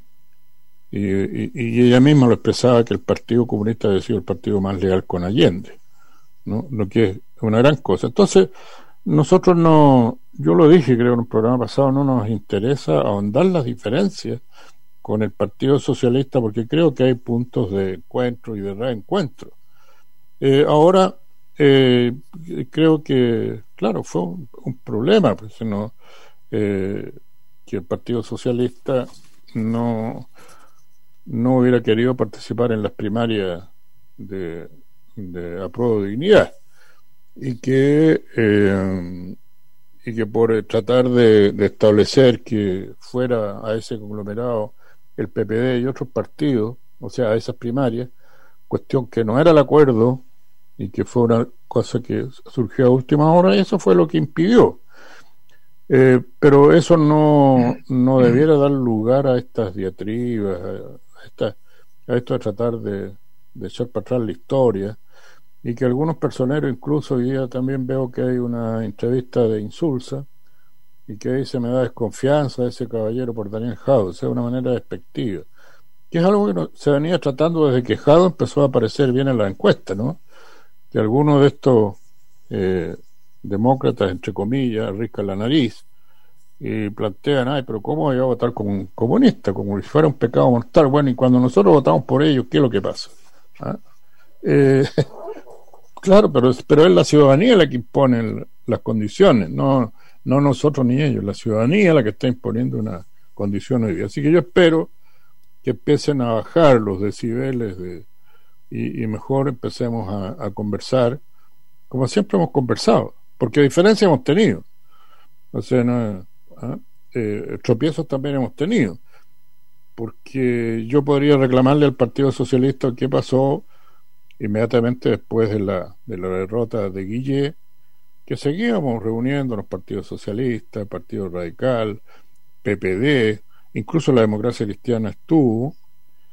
y ella misma lo expresaba, que el Partido Comunista había sido el partido más leal con Allende, ¿no? Lo que es una gran cosa. Entonces, nosotros no, yo lo dije creo en un programa pasado, no nos interesa ahondar las diferencias con el Partido Socialista, porque creo que hay puntos de encuentro y de reencuentro. Ahora, creo que, claro, fue un problema, pues, que el Partido Socialista no hubiera querido participar en las primarias de Apruebo Dignidad, y que por tratar de establecer que fuera a ese conglomerado el PPD y otros partidos, o sea, a esas primarias, cuestión que no era el acuerdo y que fue una cosa que surgió a última hora, y eso fue lo que impidió. Pero eso no debiera dar lugar a estas diatribas, a esto de tratar de echar para atrás la historia, y que algunos personeros, incluso hoy día también veo que hay una entrevista de Insulza, y que ahí se me da desconfianza de ese caballero por Daniel Jadot, o sea, de una manera despectiva, que es algo que se venía tratando desde que Jadot empezó a aparecer bien en la encuesta, ¿no? Que algunos de estos demócratas, entre comillas, riscan la nariz y plantean, pero ¿cómo voy a votar como un comunista? Como si fuera un pecado mortal. Bueno, y cuando nosotros votamos por ellos, ¿qué es lo que pasa? Claro, pero es la ciudadanía la que impone las condiciones, no nosotros ni ellos, la ciudadanía la que está imponiendo una condición hoy día. Así que yo espero que empiecen a bajar los decibeles y mejor empecemos a conversar como siempre hemos conversado, porque diferencias hemos tenido, o sea, tropiezos también hemos tenido, porque yo podría reclamarle al Partido Socialista qué pasó inmediatamente después de la derrota de Guille, que seguíamos reuniendo los partidos socialistas, el Partido Radical, PPD, incluso la Democracia Cristiana estuvo,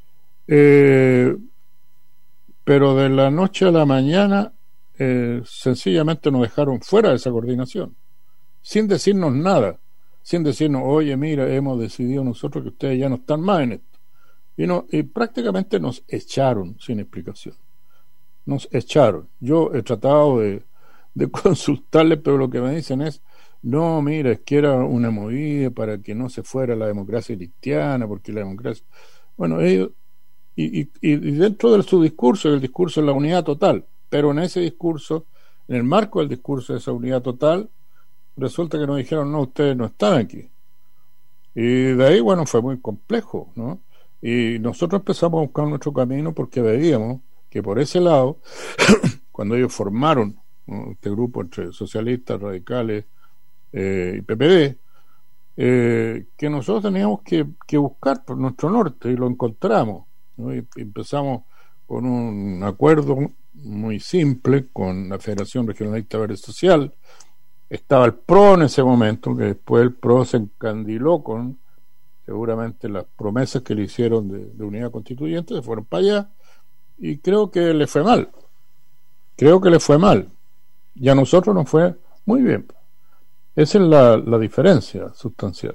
pero de la noche a la mañana sencillamente nos dejaron fuera de esa coordinación, sin decirnos nada, sin decirnos, oye, mira, hemos decidido nosotros que ustedes ya no están más en esto. Y prácticamente nos echaron sin explicación. Nos echaron. Yo he tratado de consultarles, pero lo que me dicen es, no, mira, es que era una movida para que no se fuera la democracia cristiana, porque la democracia... Bueno, ellos... Y dentro de su discurso, el discurso es la unidad total, pero en ese discurso, en el marco del discurso de esa unidad total, resulta que nos dijeron, no, ustedes no están aquí. Y de ahí, bueno, fue muy complejo, ¿no? Y nosotros empezamos a buscar nuestro camino porque veíamos que por ese lado, cuando ellos formaron, ¿no?, este grupo entre socialistas, radicales y PPD, que nosotros teníamos que buscar por nuestro norte, y lo encontramos, ¿no? Y empezamos con un acuerdo muy simple con la Federación Regionalista Verde Social. Estaba el PRO en ese momento, que después el PRO se encandiló con seguramente las promesas que le hicieron de unidad constituyente, se fueron para allá, y creo que le fue mal. Y a nosotros nos fue muy bien. Esa es la diferencia sustancial.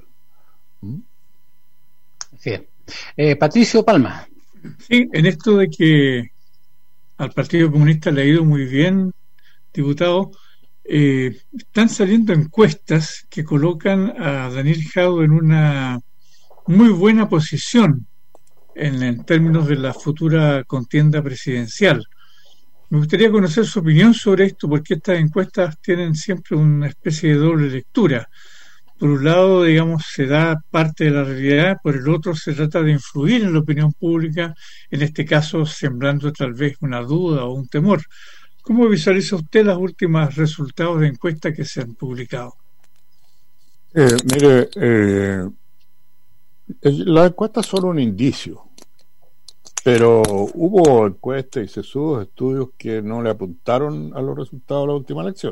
Sí. Patricio Palma. Sí, en esto de que al Partido Comunista le ha ido muy bien, diputado, están saliendo encuestas que colocan a Daniel Jadue en una muy buena posición en términos de la futura contienda presidencial. Me gustaría conocer su opinión sobre esto, porque estas encuestas tienen siempre una especie de doble lectura. Por un lado, digamos, se da parte de la realidad, por el otro se trata de influir en la opinión pública, en este caso sembrando tal vez una duda o un temor. ¿Cómo visualiza usted los últimos resultados de encuestas que se han publicado? Mire, las encuestas son un indicio, pero hubo encuestas y sesudos estudios que no le apuntaron a los resultados de la última elección.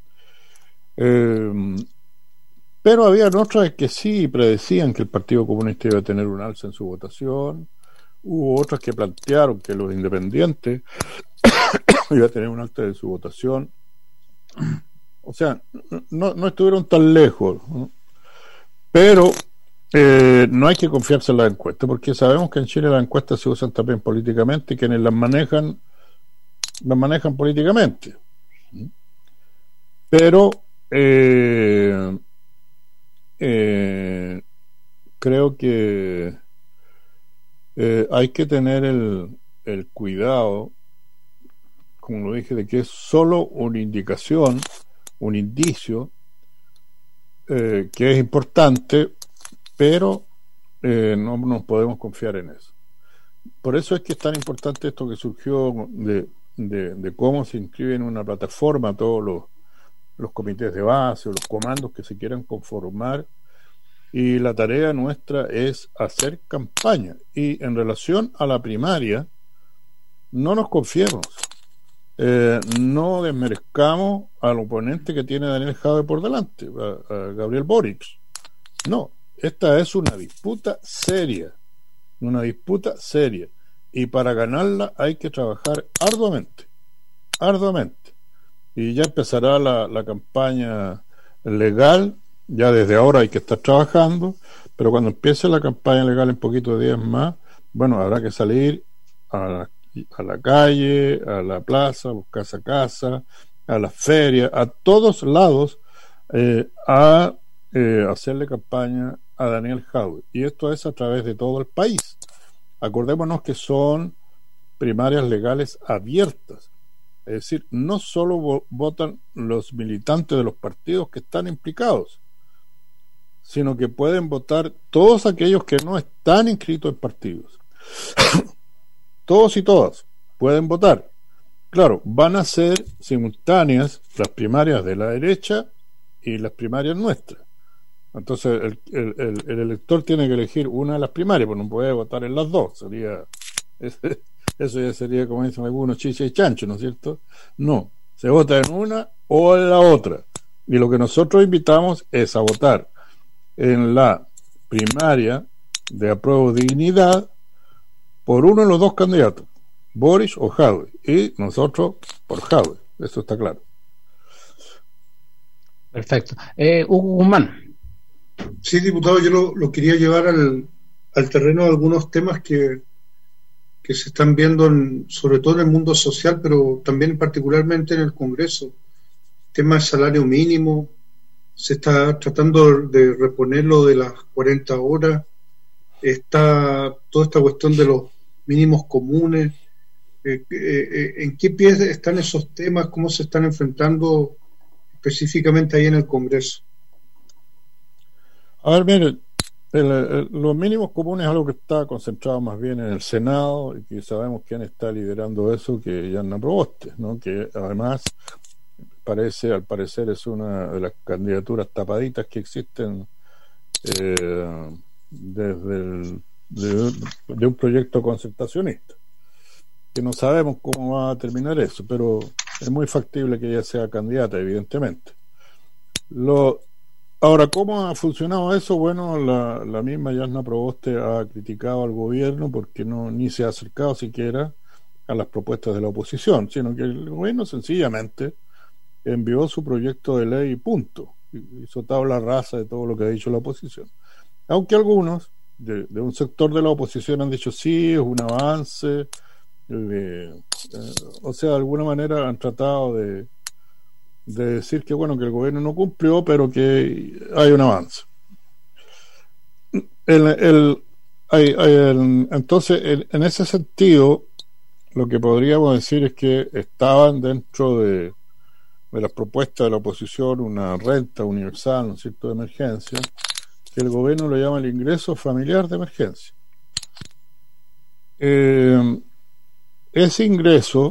Pero había otras que sí predecían que el Partido Comunista iba a tener un alza en su votación. Hubo otras que plantearon que los independientes iba a tener un alza en su votación. O sea, no estuvieron tan lejos, ¿no? Pero no hay que confiarse en las encuestas, porque sabemos que en Chile las encuestas se usan también políticamente, y quienes las manejan políticamente. Pero creo que hay que tener el cuidado, como lo dije, de que es solo una indicación, un indicio que es importante, pero no nos podemos confiar en eso. Por eso es que es tan importante esto que surgió de cómo se inscriben en una plataforma todos los comités de base o los comandos que se quieran conformar, y la tarea nuestra es hacer campaña. Y en relación a la primaria, no nos confiemos, no desmerezcamos al oponente que tiene Daniel Jadue por delante, a Gabriel Boric. No, esta es una disputa seria, y para ganarla hay que trabajar arduamente, y ya empezará la campaña legal. Ya desde ahora hay que estar trabajando, pero cuando empiece la campaña legal en poquitos días más, bueno, habrá que salir a la calle, a la plaza, casa a casa, a las ferias, a todos lados, a hacerle campaña a Daniel Jadue. Y esto es a través de todo el país. Acordémonos que son primarias legales abiertas. Es decir, no solo votan los militantes de los partidos que están implicados, sino que pueden votar todos aquellos que no están inscritos en partidos. Todos y todas pueden votar. Claro, van a ser simultáneas las primarias de la derecha y las primarias nuestras. Entonces el elector tiene que elegir una de las primarias, pues no puede votar en las dos. Eso ya sería, como dicen algunos, chicha y chancho, ¿no es cierto? No, se vota en una o en la otra. Y lo que nosotros invitamos es a votar en la primaria de Apruebo Dignidad, por uno de los dos candidatos, Boris o Jadwe, y nosotros por Jadwe, eso está claro. Perfecto. Hugo Guzmán. Sí, diputado, yo lo quería llevar al terreno de algunos temas que se están viendo sobre todo en el mundo social, pero también particularmente en el Congreso. Tema de salario mínimo, se está tratando de reponerlo de las 40 horas, está toda esta cuestión de los mínimos comunes. ¿En qué pie están esos temas? ¿Cómo se están enfrentando específicamente ahí en el Congreso? A ver, miren, los mínimos comunes es algo que está concentrado más bien en el Senado, y que sabemos quién está liderando eso, que Yanna Proboste, ¿no? Que además al parecer es una de las candidaturas tapaditas que existen de un proyecto concertacionista, que no sabemos cómo va a terminar eso, pero es muy factible que ella sea candidata, evidentemente. Ahora, ¿cómo ha funcionado eso? Bueno, la misma Yanna Proboste ha criticado al gobierno porque ni se ha acercado siquiera a las propuestas de la oposición, sino que el gobierno sencillamente envió su proyecto de ley y punto. Hizo tabla rasa de todo lo que ha dicho la oposición. Aunque algunos de un sector de la oposición han dicho sí, es un avance, o sea, de alguna manera han tratado de decir que bueno, que el gobierno no cumplió, pero que hay un avance. Entonces, en ese sentido, lo que podríamos decir es que estaban dentro de las propuestas de la oposición una renta universal, ¿no es cierto?, de emergencia, que el gobierno lo llama el ingreso familiar de emergencia. Ese ingreso,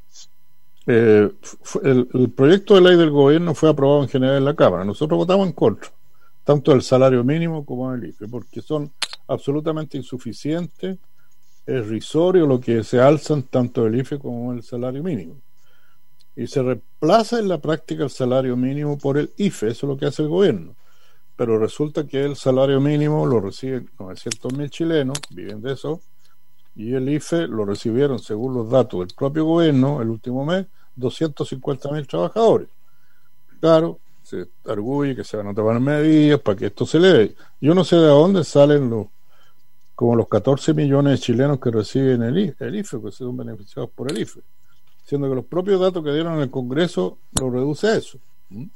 el proyecto de ley del gobierno fue aprobado en general en la Cámara. Nosotros votamos en contra, tanto del salario mínimo como del IFE, porque son absolutamente insuficientes, es irrisorio lo que se alzan tanto el IFE como el salario mínimo, y se reemplaza en la práctica el salario mínimo por el IFE. Eso es lo que hace el gobierno, pero resulta que el salario mínimo lo reciben 900.000 chilenos, viven de eso, y el IFE lo recibieron, según los datos del propio gobierno, el último mes, 250.000 trabajadores. Claro, se arguye que se van a tomar medidas para que esto se eleve. Yo no sé de dónde salen los 14 millones de chilenos que reciben el IFE, que son beneficiados por el IFE, siendo que los propios datos que dieron en el Congreso lo reduce a eso.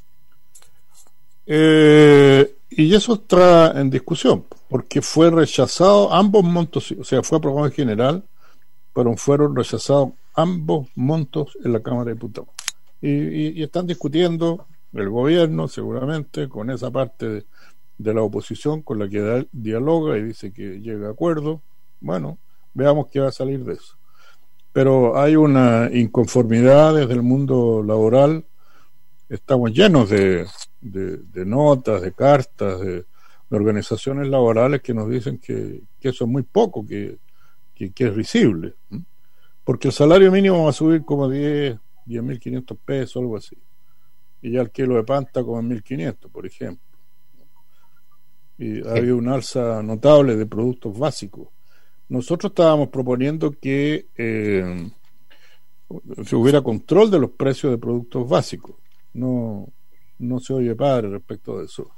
Y eso está en discusión, porque fue rechazado ambos montos, o sea, fue aprobado en general, pero fueron rechazados ambos montos en la Cámara de Diputados. Y están discutiendo el gobierno, seguramente, con esa parte de la oposición con la que dialoga y dice que llega a acuerdo. Bueno, veamos qué va a salir de eso. Pero hay una inconformidad desde el mundo laboral. Estamos llenos de notas, de cartas, de organizaciones laborales que nos dicen que eso es muy poco, que es risible, porque el salario mínimo va a subir como 10.500 pesos, algo así, y ya el kilo de pan está como en 1.500, por ejemplo, y ha habido un alza notable de productos básicos. Nosotros estábamos proponiendo que se hubiera control de los precios de productos básicos. No se oye padre respecto de eso.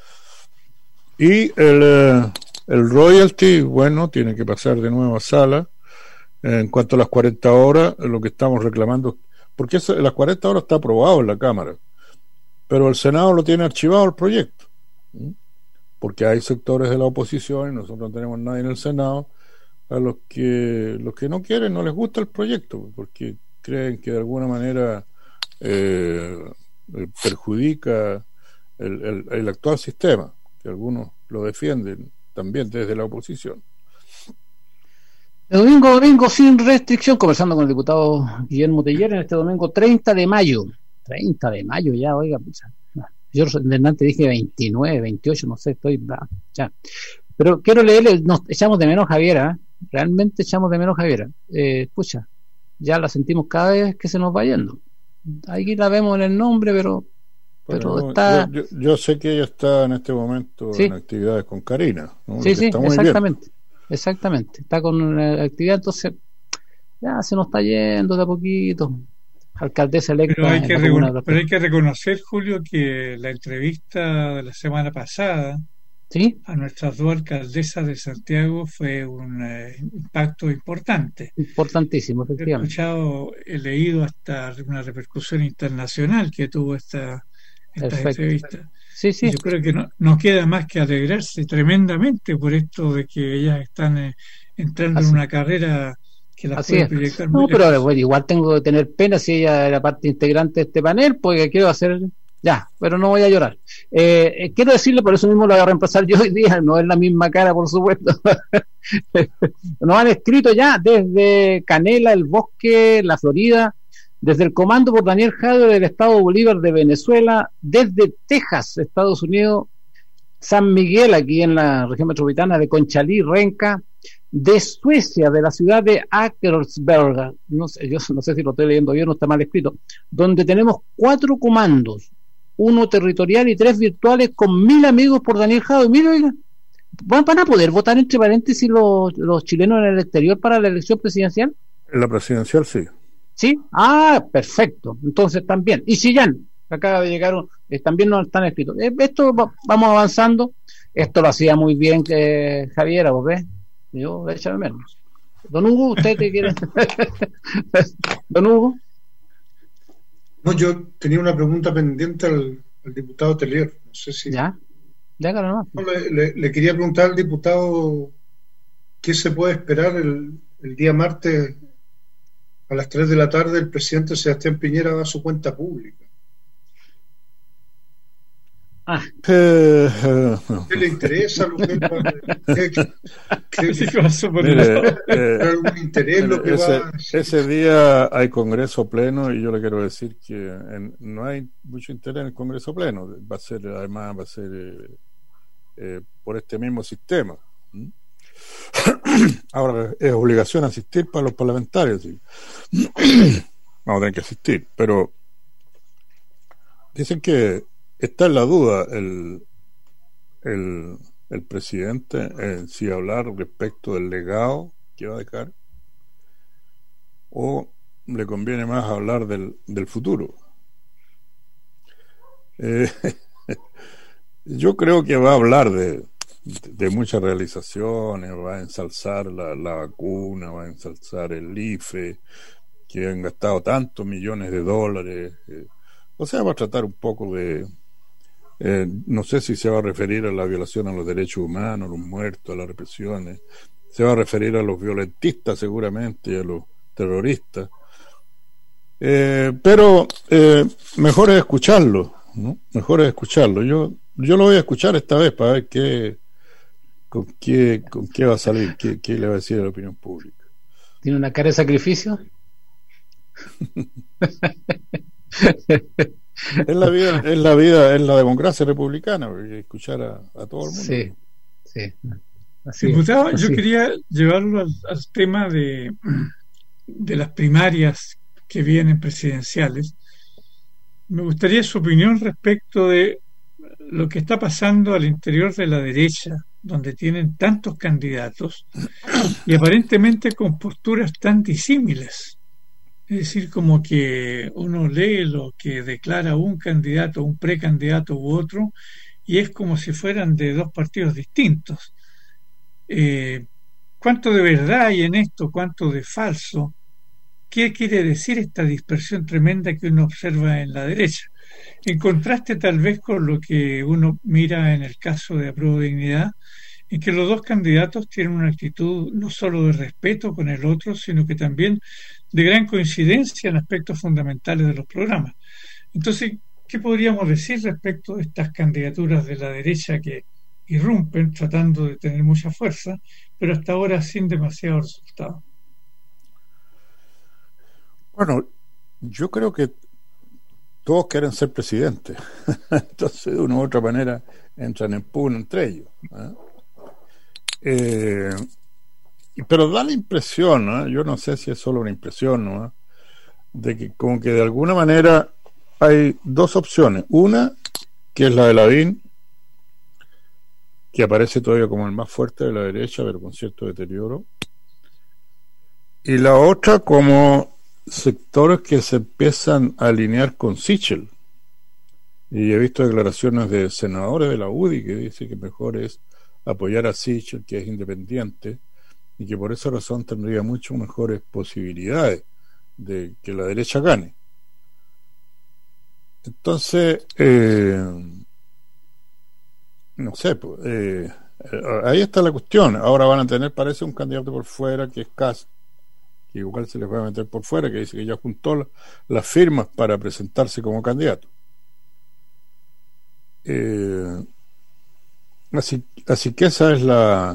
Y el royalty, bueno, tiene que pasar de nuevo a sala. En cuanto a las 40 horas, lo que estamos reclamando, porque las 40 horas está aprobado en la Cámara, pero el Senado lo tiene archivado el proyecto, porque hay sectores de la oposición, y nosotros no tenemos nadie en el Senado, a los que no quieren, no les gusta el proyecto, porque creen que de alguna manera perjudica el actual sistema, que algunos lo defienden también desde la oposición. El domingo sin restricción, conversando con el diputado Guillermo Teller en este domingo 30 de mayo ya, oiga, pucha. Yo delante dije 29, 28, no sé, estoy ya. Pero quiero leerle, nos echamos de menos Javiera, realmente echamos de menos Javiera. Pucha, ya la sentimos cada vez que se nos va yendo. Aquí la vemos en el nombre, pero está... Yo sé que ella está en este momento en actividades con Karina, ¿no? Sí, exactamente. exactamente, está con actividad, entonces ya se nos está yendo de a poquito. Alcaldesa electa. Pero hay que reconocer, Julio, que la entrevista de la semana pasada, ¿sí?, a nuestras dos alcaldesas de Santiago fue un impacto importante. Importantísimo, efectivamente. He leído hasta una repercusión internacional que tuvo esta entrevista. Sí, sí. Yo creo que no queda más que alegrarse tremendamente por esto de que ellas están entrando en una carrera que las puede proyectar muy lejos. Pero bueno, igual tengo que tener pena si ella era parte integrante de este panel, porque quiero hacer... Ya, pero no voy a llorar. Quiero decirle, por eso mismo lo voy a reemplazar yo hoy día, no es la misma cara, por supuesto. Nos han escrito ya desde Canela, El Bosque, la Florida, desde el comando por Daniel Jadwe del Estado Bolívar de Venezuela, desde Texas, Estados Unidos, San Miguel, aquí en la región metropolitana de Conchalí, Renca, de Suecia, de la ciudad de Akersberga, yo no sé si lo estoy leyendo bien, no está mal escrito, donde tenemos 4 comandos, 1 territorial y 3 virtuales, con 1000 amigos por Daniel Jadwe. Mira, oigan, ¿van a poder votar entre paréntesis los chilenos en el exterior para la elección presidencial? En la presidencial sí. ¿Sí? Ah, perfecto. Entonces también. Y Chillán, acaba de llegar, también nos están escritos. Esto vamos avanzando. Esto lo hacía muy bien Javier, ¿vos ves? Yo, échame menos. Don Hugo, ¿usted qué quiere? Don Hugo. No, yo tenía una pregunta pendiente al diputado Telier. No sé si... Ya, claro, no. Le quería preguntar al diputado qué se puede esperar el día martes a las 3 de la tarde. El presidente Sebastián Piñera da su cuenta pública. ¿Qué le interesa? ¿Algún interés lo que va? Ese día hay Congreso Pleno y yo le quiero decir que no hay mucho interés en el Congreso Pleno. Va a ser por este mismo sistema. Ahora es obligación asistir para los parlamentarios, ¿sí? Vamos a tener que asistir, pero dicen que está en la duda el presidente si hablar respecto del legado que va a dejar o le conviene más hablar del futuro. Yo creo que va a hablar de muchas realizaciones, va a ensalzar la vacuna, va a ensalzar el IFE, que han gastado tantos millones de dólares, o sea, va a tratar un poco de no sé si se va a referir a la violación a los derechos humanos, a los muertos, a las represiones, se va a referir a los violentistas seguramente y a los terroristas, pero mejor es escucharlo, ¿no? Mejor es escucharlo. Yo lo voy a escuchar esta vez para ver con qué va a salir, qué le va a decir a la opinión pública. ¿Tiene una cara de sacrificio? Es la democracia republicana, escuchar a todo el mundo. Sí. Diputado, yo quería llevarlo al tema de las primarias que vienen presidenciales. Me gustaría su opinión respecto de lo que está pasando al interior de la derecha, donde tienen tantos candidatos y aparentemente con posturas tan disímiles. Es decir, como que uno lee lo que declara un candidato, un precandidato u otro, y es como si fueran de dos partidos distintos. ¿Cuánto de verdad hay en esto? ¿Cuánto de falso? ¿Qué quiere decir esta dispersión tremenda que uno observa en la derecha? En contraste tal vez con lo que uno mira en el caso de Apruebo Dignidad, en que los dos candidatos tienen una actitud no solo de respeto con el otro, sino que también de gran coincidencia en aspectos fundamentales de los programas. Entonces, ¿qué podríamos decir respecto de estas candidaturas de la derecha que irrumpen tratando de tener mucha fuerza, pero hasta ahora sin demasiado resultado? Bueno, yo creo que todos quieren ser presidentes. Entonces, de una u otra manera, entran en pugna entre ellos, pero da la impresión, yo no sé si es solo una impresión, de que como que de alguna manera hay dos opciones. Una, que es la de Lavín, que aparece todavía como el más fuerte de la derecha, pero con cierto deterioro. Y la otra como sectores que se empiezan a alinear con Sichel. Y he visto declaraciones de senadores de la UDI que dicen que mejor es apoyar a Sichel, que es independiente, y que por esa razón tendría mucho mejores posibilidades de que la derecha gane. Entonces, no sé, pues, ahí está la cuestión. Ahora van a tener, parece, un candidato por fuera que es Kast, que igual se les va a meter por fuera, que dice que ya juntó las firmas para presentarse como candidato. Así que esa es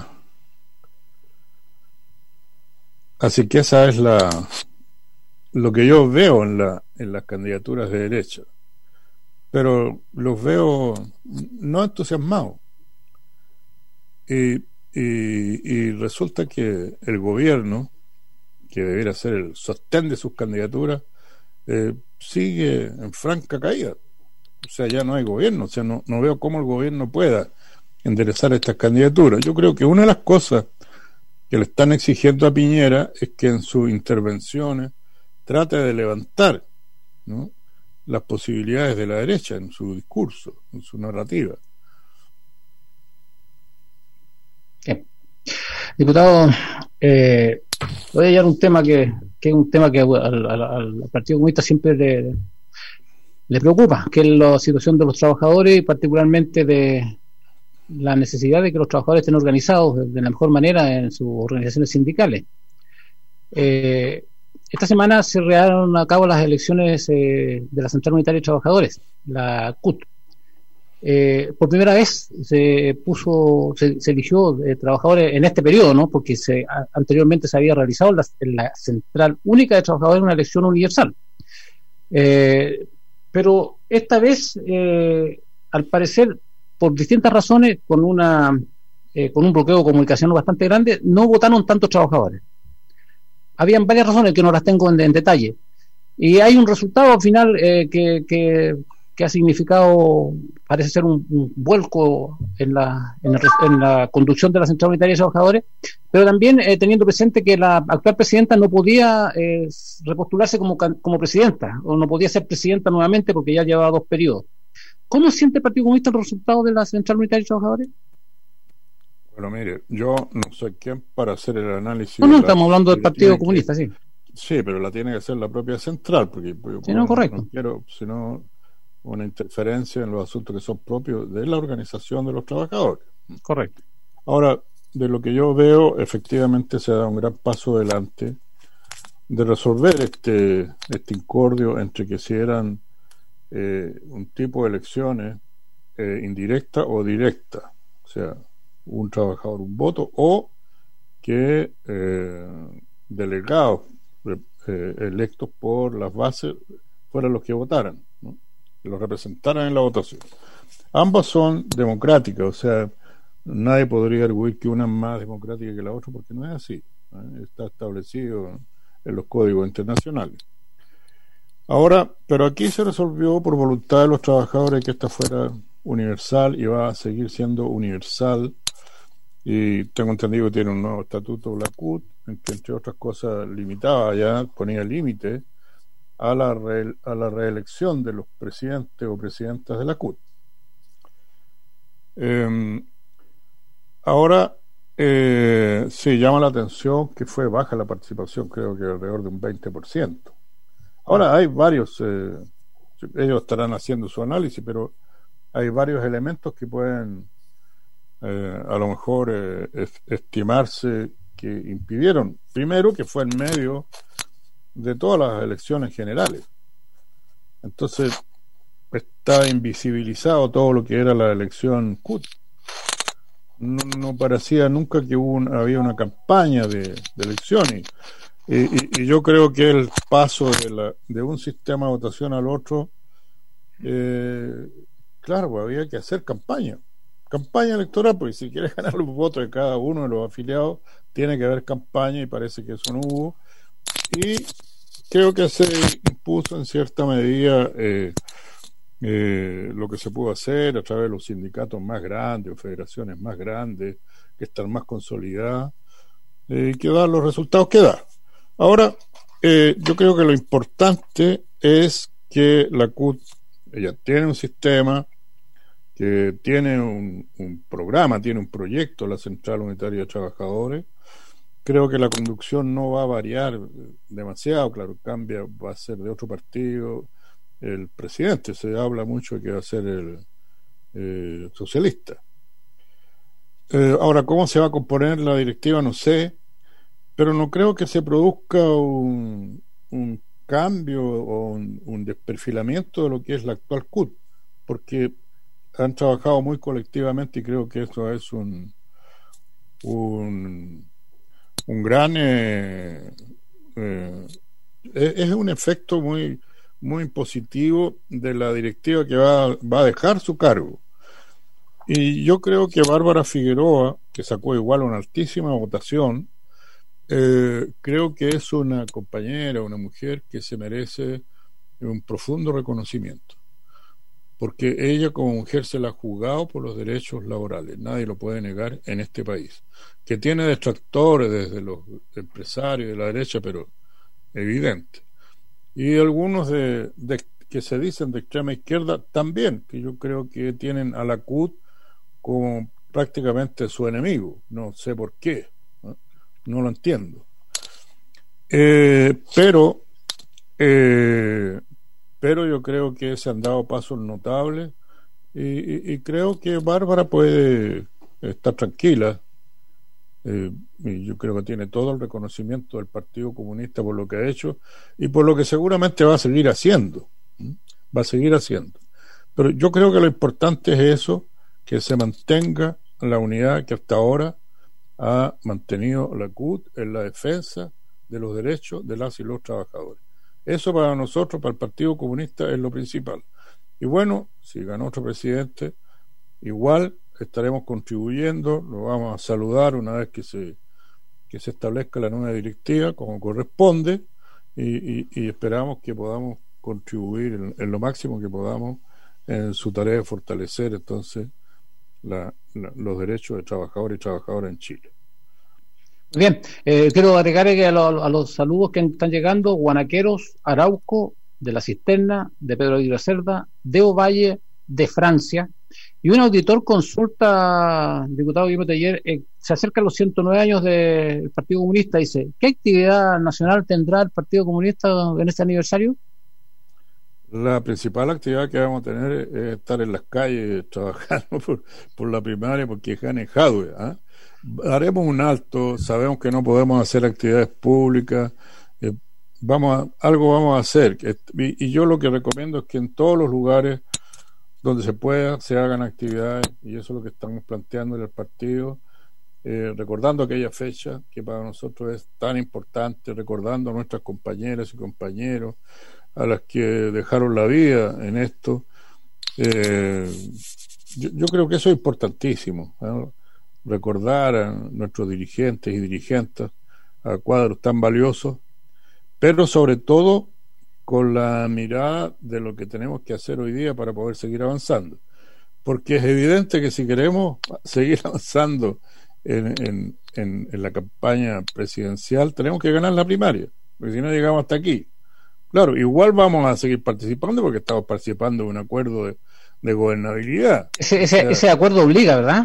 lo que yo veo en las candidaturas de derecha, pero los veo no entusiasmados, y resulta que el gobierno, que debería ser el sostén de sus candidaturas, sigue en franca caída. O sea, ya no hay gobierno. O sea, no veo cómo el gobierno pueda enderezar estas candidaturas. Yo creo que una de las cosas que le están exigiendo a Piñera es que en sus intervenciones trate de levantar, ¿no?, las posibilidades de la derecha en su discurso, en su narrativa. Diputado, voy a llevar un tema que es un tema que al Partido Comunista siempre le preocupa, que es la situación de los trabajadores y particularmente de la necesidad de que los trabajadores estén organizados de la mejor manera en sus organizaciones sindicales. Esta semana se llevaron a cabo las elecciones de la Central Unitaria de Trabajadores, la CUT. Por primera vez se eligió trabajadores en este periodo, ¿no? Porque anteriormente se había realizado en la Central Única de Trabajadores una elección universal. Pero esta vez, al parecer, por distintas razones, con un bloqueo comunicacional bastante grande, no votaron tantos trabajadores. Habían varias razones que no las tengo en detalle. Y hay un resultado al final que ha significado, parece ser un vuelco en la conducción de la Central Unitaria de Trabajadores, pero también teniendo presente que la actual presidenta no podía repostularse como presidenta, o no podía ser presidenta nuevamente porque ya llevaba 2 periodos. ¿Cómo siente el Partido Comunista el resultado de la Central Unitaria de Trabajadores? Bueno, mire, yo no soy quien para hacer el análisis. No, estamos hablando del Partido Comunista, sí. Sí, pero la tiene que hacer la propia central, porque sí, no, correcto. No quiero, sino una interferencia en los asuntos que son propios de la organización de los trabajadores. Correcto. Ahora, de lo que yo veo, efectivamente se da un gran paso adelante de resolver este incordio entre que si eran un tipo de elecciones indirecta o directa, o sea, un trabajador un voto, o que delegados electos por las bases fueran los que votaran, ¿no?, que los representaran en la votación. Ambas son democráticas, o sea, nadie podría arguir que una es más democrática que la otra, porque no es así, ¿no? Está establecido en los códigos internacionales. Ahora, pero aquí se resolvió por voluntad de los trabajadores que esta fuera universal y va a seguir siendo universal, y tengo entendido que tiene un nuevo estatuto la CUT, en que entre otras cosas limitaba, ya ponía límite a la reelección de los presidentes o presidentas de la CUT. Ahora sí llama la atención que fue baja la participación, creo que alrededor de un 20%. Ahora hay varios, ellos estarán haciendo su análisis, pero hay varios elementos que pueden a lo mejor estimarse que impidieron. Primero, que fue en medio de todas las elecciones generales. Entonces está invisibilizado todo lo que era la elección CUT. No parecía nunca que había una campaña de elecciones. Y yo creo que el paso de un sistema de votación al otro, claro, pues había que hacer campaña electoral, porque si quieres ganar los votos de cada uno de los afiliados, tiene que haber campaña, y parece que eso no hubo. Y creo que se impuso en cierta medida lo que se pudo hacer a través de los sindicatos más grandes o federaciones más grandes que están más consolidadas, que da los resultados que da. Ahora, yo creo que lo importante es que la CUT, ella tiene un sistema, que tiene un programa, tiene un proyecto, la Central Unitaria de Trabajadores. Creo que la conducción no va a variar demasiado, claro, cambia, va a ser de otro partido. El presidente, se habla mucho de que va a ser el socialista. Ahora, ¿cómo se va a componer la directiva? No sé, pero no creo que se produzca un cambio o un desperfilamiento de lo que es la actual CUT, porque han trabajado muy colectivamente y creo que eso es un gran es un efecto muy muy positivo de la directiva que va a dejar su cargo. Y yo creo que Bárbara Figueroa, que sacó igual una altísima votación, creo que es una compañera, una mujer que se merece un profundo reconocimiento, porque ella como mujer se la ha jugado por los derechos laborales, nadie lo puede negar en este país, que tiene detractores desde los empresarios de la derecha, pero evidente, y algunos que se dicen de extrema izquierda también, que yo creo que tienen a la CUT como prácticamente su enemigo, no sé por qué, no lo entiendo, pero yo creo que se han dado pasos notables y creo que Bárbara puede estar tranquila, y yo creo que tiene todo el reconocimiento del Partido Comunista por lo que ha hecho y por lo que seguramente va a seguir haciendo, pero yo creo que lo importante es eso, que se mantenga la unidad que hasta ahora ha mantenido la CUT en la defensa de los derechos de las y los trabajadores. Eso para nosotros, para el Partido Comunista, es lo principal. Y bueno, si gana otro presidente, igual estaremos contribuyendo, lo vamos a saludar una vez que se establezca la nueva directiva como corresponde, y esperamos que podamos contribuir en lo máximo que podamos en su tarea de fortalecer entonces los derechos de trabajadores y trabajadoras en Chile. Bien, quiero agregar que a los saludos que están llegando: Guanaqueros, Arauco, de La Cisterna, de Pedro Aguirre Cerda, de Ovalle, de Francia. Y un auditor consulta, diputado Guillermo Teller, se acercan los 109 años del Partido Comunista, dice: ¿qué actividad nacional tendrá el Partido Comunista en este aniversario? La principal actividad que vamos a tener es estar en las calles trabajando por la primaria, porque es Jane Jadwe, haremos un alto, sabemos que no podemos hacer actividades públicas, algo vamos a hacer, y yo lo que recomiendo es que en todos los lugares donde se pueda se hagan actividades, y eso es lo que estamos planteando en el partido, recordando aquella fecha que para nosotros es tan importante, recordando a nuestras compañeras y compañeros, a las que dejaron la vida en esto. Yo creo que eso es importantísimo, recordar a nuestros dirigentes y dirigentes, a cuadros tan valiosos, pero sobre todo con la mirada de lo que tenemos que hacer hoy día para poder seguir avanzando, porque es evidente que si queremos seguir avanzando en la campaña presidencial tenemos que ganar la primaria, porque si no llegamos hasta aquí. Claro, igual vamos a seguir participando porque estamos participando en un acuerdo de gobernabilidad. Ese acuerdo obliga, ¿verdad?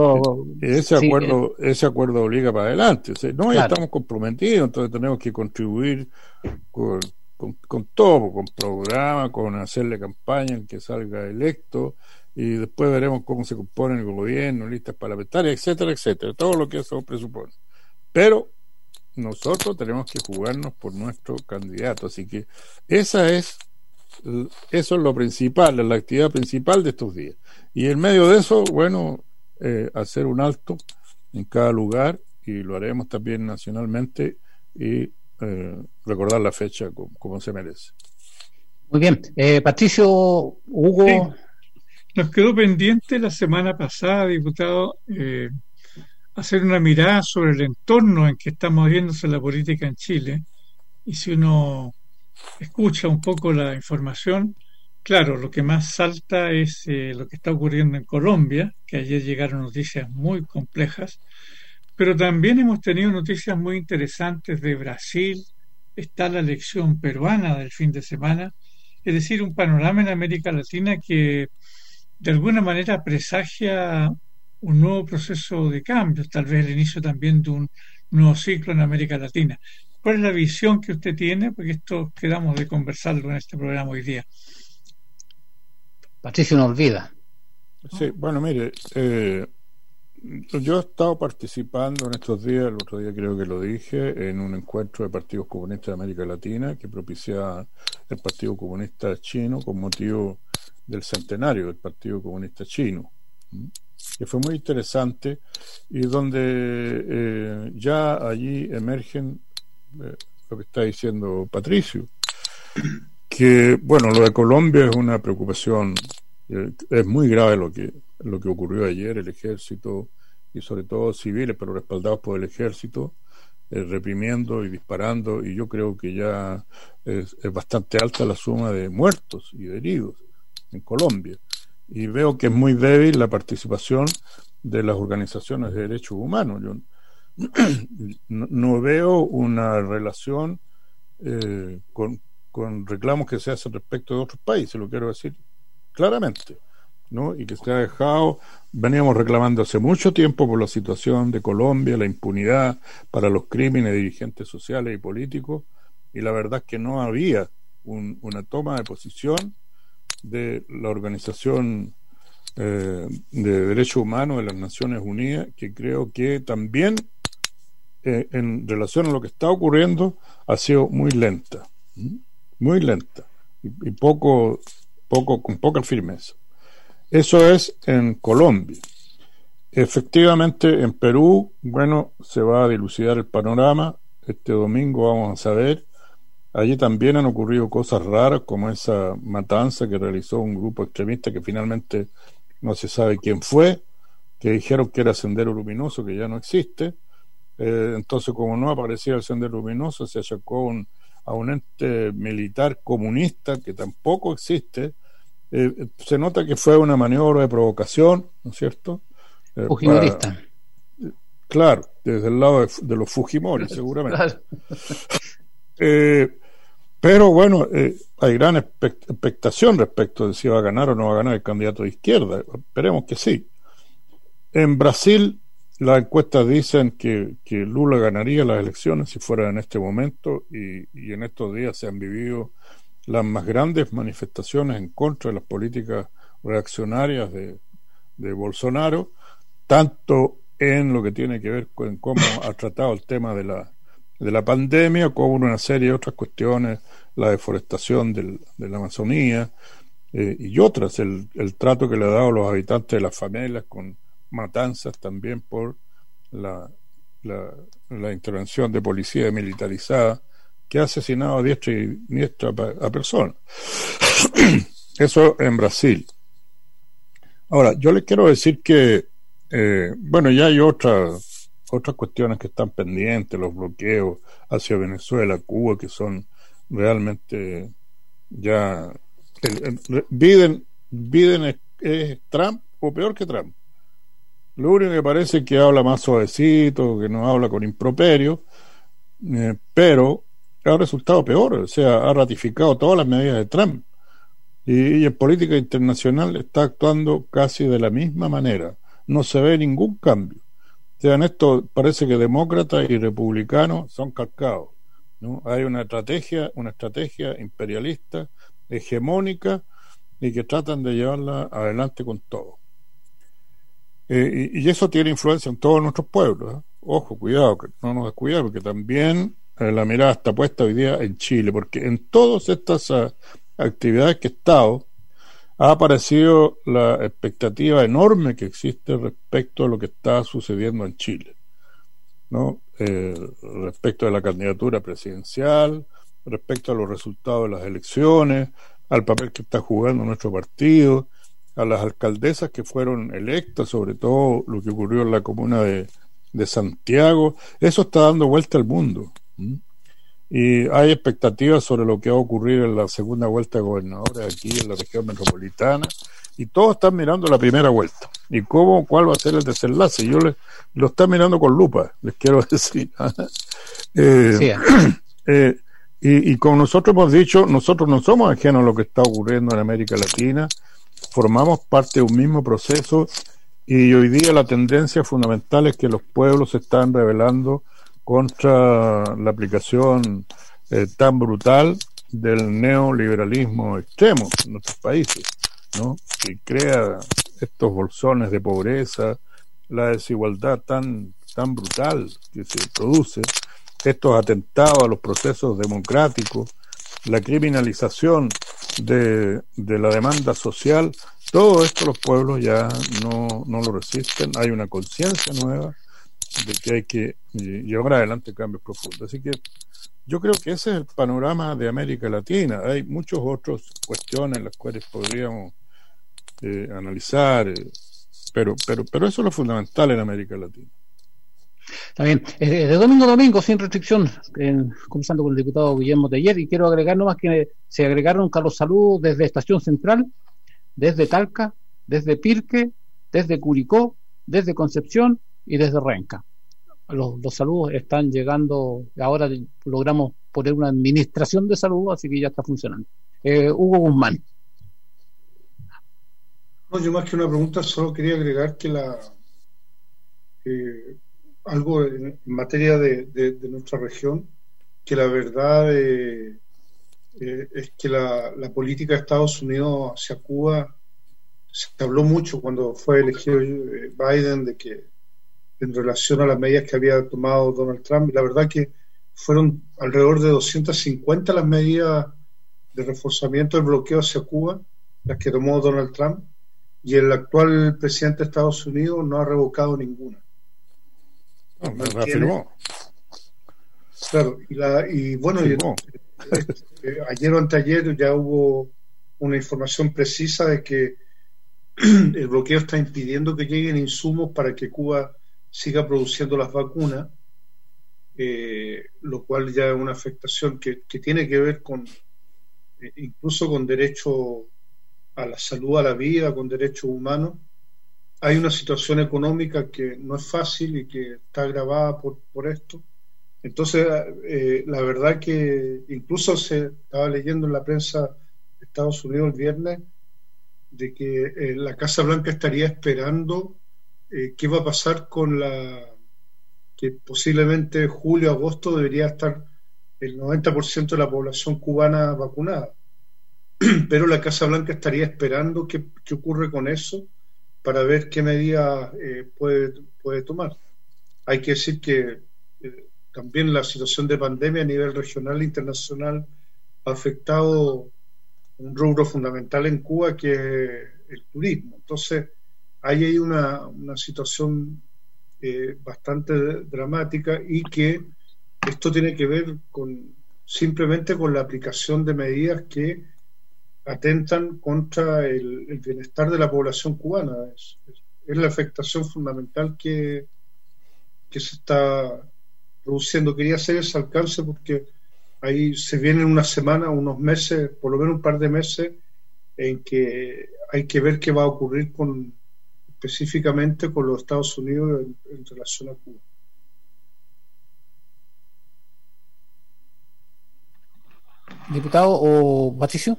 Ese acuerdo obliga para adelante. Ya claro. Estamos comprometidos, entonces tenemos que contribuir con todo, con programa, con hacerle campaña en que salga electo, y después veremos cómo se compone el gobierno, listas parlamentarias, etcétera, etcétera, todo lo que eso presupone. Pero nosotros tenemos que jugarnos por nuestro candidato, así que eso es lo principal, la actividad principal de estos días, y en medio de eso, bueno, hacer un alto en cada lugar, y lo haremos también nacionalmente, y recordar la fecha como se merece. Muy bien, Patricio, Hugo. Sí. Nos quedó pendiente la semana pasada, diputado, hacer una mirada sobre el entorno en que está moviéndose la política en Chile, y si uno escucha un poco la información, Claro, lo que más salta es lo que está ocurriendo en Colombia, que ayer llegaron noticias muy complejas, pero también hemos tenido noticias muy interesantes de Brasil, está la elección peruana del fin de semana, es decir, un panorama en América Latina que de alguna manera presagia un nuevo proceso de cambios, tal vez el inicio también de un nuevo ciclo en América Latina. ¿Cuál es la visión que usted tiene? Porque esto quedamos de conversarlo en este programa hoy día. Patricio no olvida. Sí, bueno, mire, yo he estado participando en estos días, el otro día creo que lo dije, en un encuentro de partidos comunistas de América Latina que propicia el Partido Comunista Chino con motivo del centenario del Partido Comunista Chino, que fue muy interesante y donde ya allí emergen lo que está diciendo Patricio, que bueno, lo de Colombia es una preocupación, es muy grave lo que ocurrió ayer, el ejército y sobre todo civiles, pero respaldados por el ejército, reprimiendo y disparando, y yo creo que ya es bastante alta la suma de muertos y de heridos en Colombia, y veo que es muy débil la participación de las organizaciones de derechos humanos. Yo no veo una relación con reclamos que se hacen respecto de otros países, lo quiero decir claramente, ¿no? Y que se ha dejado, veníamos reclamando hace mucho tiempo por la situación de Colombia, la impunidad para los crímenes de dirigentes sociales y políticos, y la verdad es que no había una toma de posición de la Organización de Derechos Humanos de las Naciones Unidas, que creo que también en relación a lo que está ocurriendo ha sido muy lenta y con poca firmeza. Eso es en Colombia. Efectivamente, en Perú, bueno, se va a dilucidar el panorama. Este domingo vamos a saber. Allí también han ocurrido cosas raras, como esa matanza que realizó un grupo extremista que finalmente no se sabe quién fue, que dijeron que era Sendero Luminoso, que ya no existe. Entonces, como no aparecía el Sendero Luminoso, se achacó a un ente militar comunista que tampoco existe. Se nota que fue una maniobra de provocación, ¿no es cierto? Fujimorista. Claro, desde el lado de los Fujimori, seguramente. Claro. Pero bueno, hay gran expectación respecto de si va a ganar o no va a ganar el candidato de izquierda. Esperemos que sí. En Brasil, las encuestas dicen que Lula ganaría las elecciones si fuera en este momento, y en estos días se han vivido las más grandes manifestaciones en contra de las políticas reaccionarias de Bolsonaro, tanto en lo que tiene que ver con cómo ha tratado el tema de la pandemia, como una serie de otras cuestiones, la deforestación de la Amazonía y otras, el trato que le ha dado a los habitantes de las favelas, con matanzas también por la intervención de policía militarizada que ha asesinado a diestra y siniestra a personas. Eso en Brasil. Ahora, yo les quiero decir que bueno, ya hay otras cuestiones que están pendientes, los bloqueos hacia Venezuela, Cuba, que son realmente ya Biden es Trump o peor que Trump. Lo único que parece es que habla más suavecito, que no habla con improperio, pero ha resultado peor, o sea, ha ratificado todas las medidas de Trump y en política internacional está actuando casi de la misma manera, no se ve ningún cambio. O sea, en esto parece que demócratas y republicanos son calcados, ¿no? Hay una estrategia imperialista, hegemónica, y que tratan de llevarla adelante con todo. Y eso tiene influencia en todos nuestros pueblos, ¿eh? Ojo, cuidado, que no nos descuidemos, porque también la mirada está puesta hoy día en Chile, porque en todas estas actividades que he estado ha aparecido la expectativa enorme que existe respecto a lo que está sucediendo en Chile, ¿no? Respecto de la candidatura presidencial, respecto a los resultados de las elecciones, al papel que está jugando nuestro partido, a las alcaldesas que fueron electas, sobre todo lo que ocurrió en la comuna de Santiago. Eso está dando vuelta al mundo. y hay expectativas sobre lo que va a ocurrir en la segunda vuelta de gobernadores aquí en la región metropolitana, y todos están mirando la primera vuelta y cuál va a ser el desenlace. Yo lo están mirando con lupa, les quiero decir. Y como nosotros hemos dicho, nosotros no somos ajenos a lo que está ocurriendo en América Latina, formamos parte de un mismo proceso, y hoy día la tendencia fundamental es que los pueblos se están rebelando contra la aplicación tan brutal del neoliberalismo extremo en nuestros países, ¿no? Que crea estos bolsones de pobreza, la desigualdad tan brutal que se produce, estos atentados a los procesos democráticos, la criminalización de la demanda social. Todo esto los pueblos ya no lo resisten. Hay una conciencia nueva de que hay que llevar adelante cambios profundos. Así que yo creo que ese es el panorama de América Latina. Hay muchas otras cuestiones las cuales podríamos analizar, pero eso es lo fundamental en América Latina. Está bien. De domingo a domingo, sin restricción, conversando con el diputado Guillermo Teller, y quiero agregar nomás que se agregaron Carlos Salud desde Estación Central, desde Talca, desde Pirque, desde Curicó, desde Concepción y desde Renca. Los saludos están llegando. Ahora logramos poner una administración de salud, así que ya está funcionando. Hugo Guzmán. No, yo más que una pregunta solo quería agregar que algo en materia de nuestra región, que la verdad es que la política de Estados Unidos hacia Cuba, se habló mucho cuando fue elegido Biden de que en relación a las medidas que había tomado Donald Trump, y la verdad que fueron alrededor de 250 las medidas de reforzamiento del bloqueo hacia Cuba, las que tomó Donald Trump, y el actual presidente de Estados Unidos no ha revocado ninguna. Me reafirmó. Claro, y bueno, ayer o anteayer ya hubo una información precisa de que el bloqueo está impidiendo que lleguen insumos para que Cuba siga produciendo las vacunas, lo cual ya es una afectación que tiene que ver con incluso con derecho a la salud, a la vida, con derechos humanos. Hay una situación económica que no es fácil y que está agravada por esto. Entonces, la verdad que incluso se estaba leyendo en la prensa de Estados Unidos el viernes de que la Casa Blanca estaría esperando qué va a pasar con que posiblemente julio, agosto debería estar el 90% de la población cubana vacunada. Pero la Casa Blanca estaría esperando qué ocurre con eso para ver qué medidas puede tomar. Hay que decir que también la situación de pandemia a nivel regional e internacional ha afectado un rubro fundamental en Cuba, que es el turismo. Entonces, hay una situación bastante dramática, y que esto tiene que ver simplemente con la aplicación de medidas que atentan contra el bienestar de la población cubana. Es la afectación fundamental que se está produciendo. Quería hacer ese alcance porque ahí se vienen unas semanas, unos meses, por lo menos un par de meses, en que hay que ver qué va a ocurrir específicamente con los Estados Unidos en relación a Cuba. Diputado o Patricio.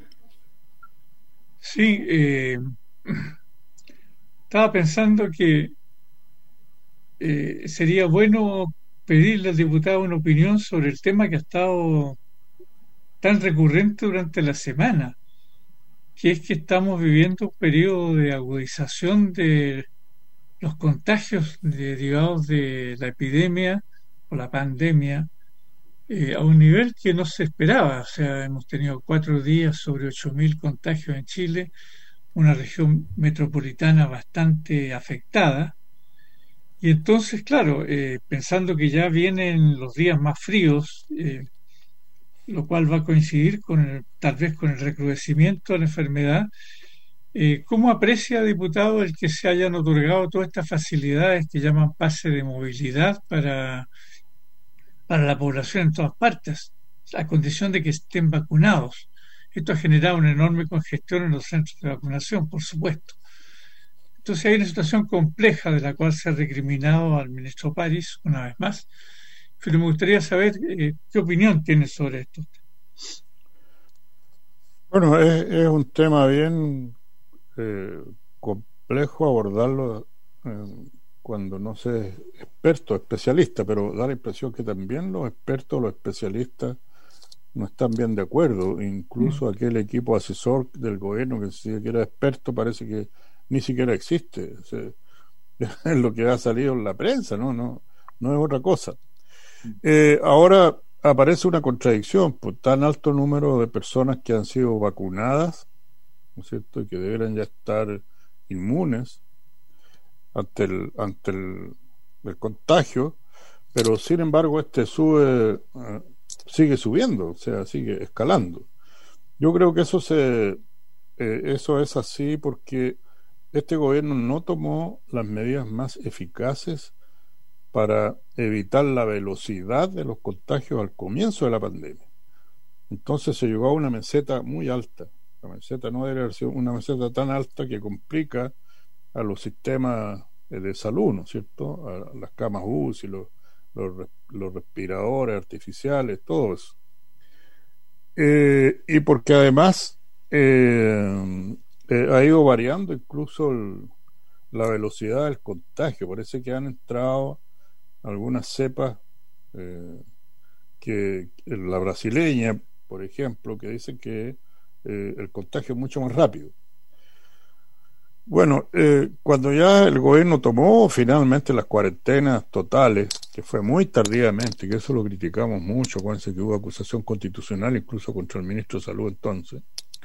Sí, estaba pensando que sería bueno pedirle al diputado una opinión sobre el tema que ha estado tan recurrente durante la semana, que es que estamos viviendo un periodo de agudización de los contagios derivados de la epidemia o la pandemia, a un nivel que no se esperaba. O sea, hemos tenido 4 días sobre 8.000 contagios en Chile, una región metropolitana bastante afectada. Y entonces, claro, pensando que ya vienen los días más fríos, lo cual va a coincidir tal vez con el recrudecimiento de la enfermedad, ¿cómo aprecia, diputado, el que se hayan otorgado todas estas facilidades que llaman pase de movilidad para la población en todas partes? a condición de que estén vacunados. Esto ha generado una enorme congestión en los centros de vacunación, por supuesto. Entonces hay una situación compleja de la cual se ha recriminado al ministro París una vez más, pero me gustaría saber qué opinión tiene sobre esto. Bueno, es un tema bien complejo abordarlo cuando no se es experto, especialista, pero da la impresión que también los expertos, los especialistas no están bien de acuerdo. Incluso aquel equipo asesor del gobierno que decía que era experto parece que ni siquiera existe. O sea, es lo que ha salido en la prensa, no es otra cosa. Ahora aparece una contradicción por tan alto número de personas que han sido vacunadas, ¿no es cierto?, y que deberían ya estar inmunes ante el contagio, pero sin embargo sigue subiendo, o sea, sigue escalando. Yo creo que eso es así porque este gobierno no tomó las medidas más eficaces para evitar la velocidad de los contagios al comienzo de la pandemia. Entonces se llegó a una meseta muy alta. La meseta no debe haber sido una meseta tan alta que complica a los sistemas de salud, ¿no es cierto?, a las camas UCI, los respiradores artificiales, todo eso. Y porque además ha ido variando incluso la velocidad del contagio. Parece que han entrado algunas cepas, que la brasileña, por ejemplo, que dicen que el contagio es mucho más rápido. Bueno, cuando ya el gobierno tomó finalmente las cuarentenas totales, que fue muy tardíamente, que eso lo criticamos mucho, acuérdense que hubo acusación constitucional incluso contra el ministro de Salud entonces,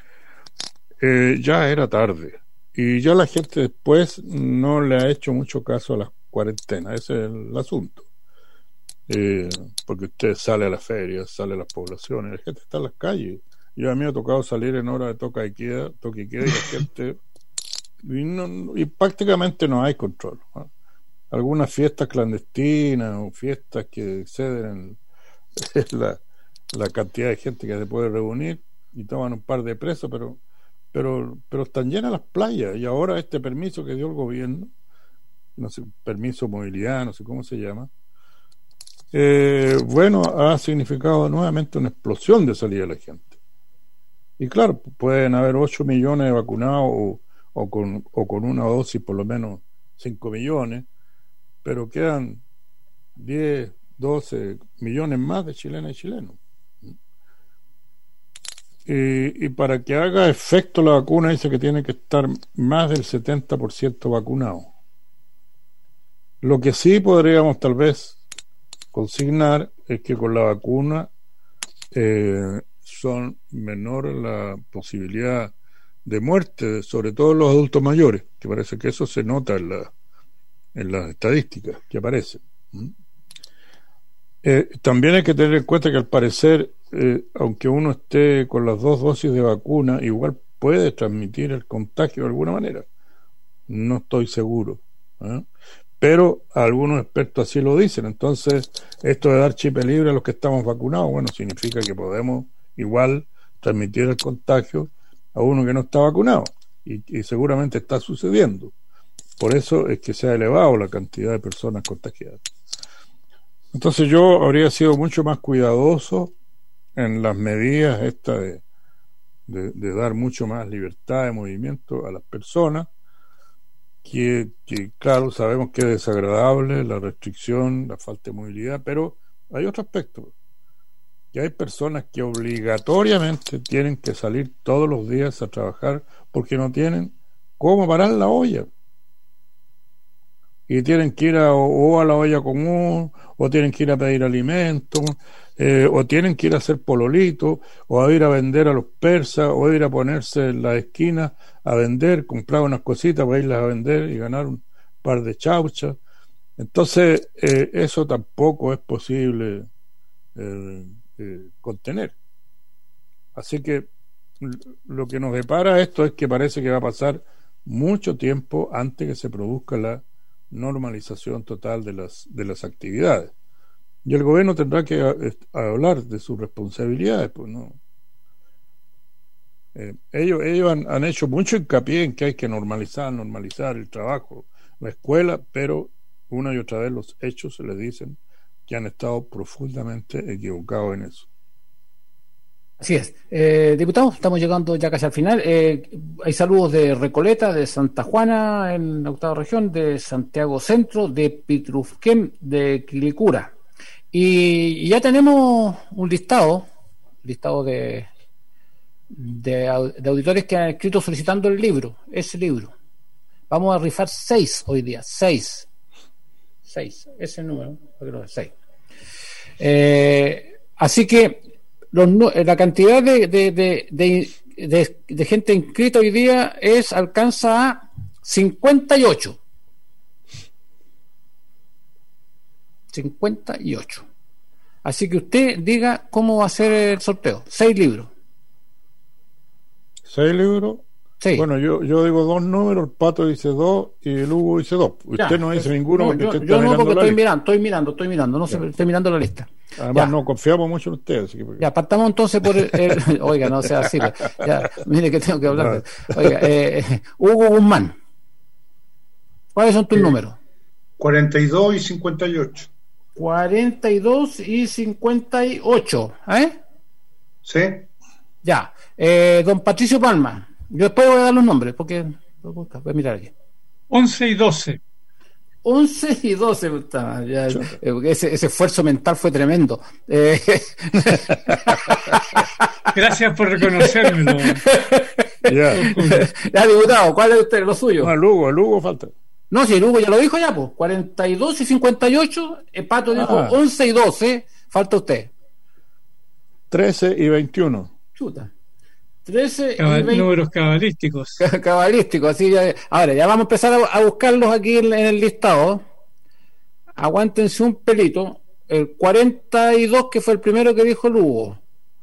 ya era tarde, y ya la gente después no le ha hecho mucho caso a las cuarentenas. Ese es el asunto, porque usted sale a las ferias, sale a las poblaciones, la gente está en las calles. Yo a mí me ha tocado salir en hora de toque y queda, y la gente y prácticamente no hay control, ¿no? Algunas fiestas clandestinas o fiestas que exceden la cantidad de gente que se puede reunir y toman un par de presos, pero están llenas las playas. Y ahora este permiso que dio el gobierno, no sé, permiso de movilidad, no sé cómo se llama, bueno, ha significado nuevamente una explosión de salida de la gente. Y claro, pueden haber 8 millones de vacunados o con una dosis por lo menos 5 millones, pero quedan 10, 12 millones más de chilenas y chilenos. Y para que haga efecto la vacuna dice que tiene que estar más del 70% vacunado. Lo que sí podríamos tal vez consignar es que con la vacuna son menores la posibilidad de muerte, sobre todo en los adultos mayores, que parece que eso se nota en las estadísticas que aparecen. También hay que tener en cuenta que al parecer, aunque uno esté con las 2 dosis de vacuna, igual puede transmitir el contagio de alguna manera. No estoy seguro, pero algunos expertos así lo dicen. Entonces, esto de dar chip libre a los que estamos vacunados, bueno, significa que podemos igual transmitir el contagio a uno que no está vacunado, y seguramente está sucediendo. Por eso es que se ha elevado la cantidad de personas contagiadas. Entonces yo habría sido mucho más cuidadoso en las medidas de dar mucho más libertad de movimiento a las personas, que claro, sabemos que es desagradable la restricción, la falta de movilidad, pero hay otro aspecto, que hay personas que obligatoriamente tienen que salir todos los días a trabajar porque no tienen cómo parar la olla, y tienen que ir o a la olla común, o tienen que ir a pedir alimentos, o tienen que ir a hacer pololitos, o a ir a vender a los persas, o a ir a ponerse en la esquina a vender, comprar unas cositas para irlas a vender y ganar un par de chauchas. Entonces eso tampoco es posible contener. Así que lo que nos depara esto es que parece que va a pasar mucho tiempo antes que se produzca la normalización total de las actividades. Y el gobierno tendrá que hablar de sus responsabilidades, pues no. Ellos han hecho mucho hincapié en que hay que normalizar el trabajo, la escuela, pero una y otra vez los hechos se les dicen que han estado profundamente equivocados en eso. Así es. Diputado, estamos llegando ya casi al final. Hay saludos de Recoleta, de Santa Juana, en la octava región, de Santiago Centro, de Pitrufquén, de Quilicura. Y ya tenemos un listado de auditores que han escrito solicitando ese libro. Vamos a rifar 6 hoy día, 6, ese número, creo que 6. Así que la cantidad de gente inscrita hoy día alcanza a 58. 58. Así que usted diga cómo va a ser el sorteo. 6 libros. 6 libros. Sí. Bueno, yo digo 2 números, el Pato dice 2 y el Hugo dice 2. Usted no dice ninguno. No, yo no, porque estoy mirando, no sé, estoy mirando la lista. Además, no confiamos mucho en usted. Así que... Ya, partamos entonces por oiga, no sea así. Ya, mire que tengo que hablar. Oiga, Hugo Guzmán, ¿cuáles son tus números? 42 y 58. 42 y 58, Sí. Ya. Don Patricio Palma, yo después voy a dar los nombres porque voy a mirar aquí. 11 y 12. 11 y 12, ya, ese esfuerzo mental fue tremendo. Gracias por reconocérmelo. Ya, diputado, ¿cuál es usted, lo suyo? No, el Hugo falta. No, si el Hugo ya lo dijo ya, pues. 42 y 58, el Pato dijo 11 y 12, falta usted. 13 y 21. Chuta. 13 y 20. Números cabalísticos. Cabalísticos, así ya. Ahora, ya vamos a empezar a buscarlos aquí en el listado. Aguántense un pelito. El 42, que fue el primero que dijo el Hugo.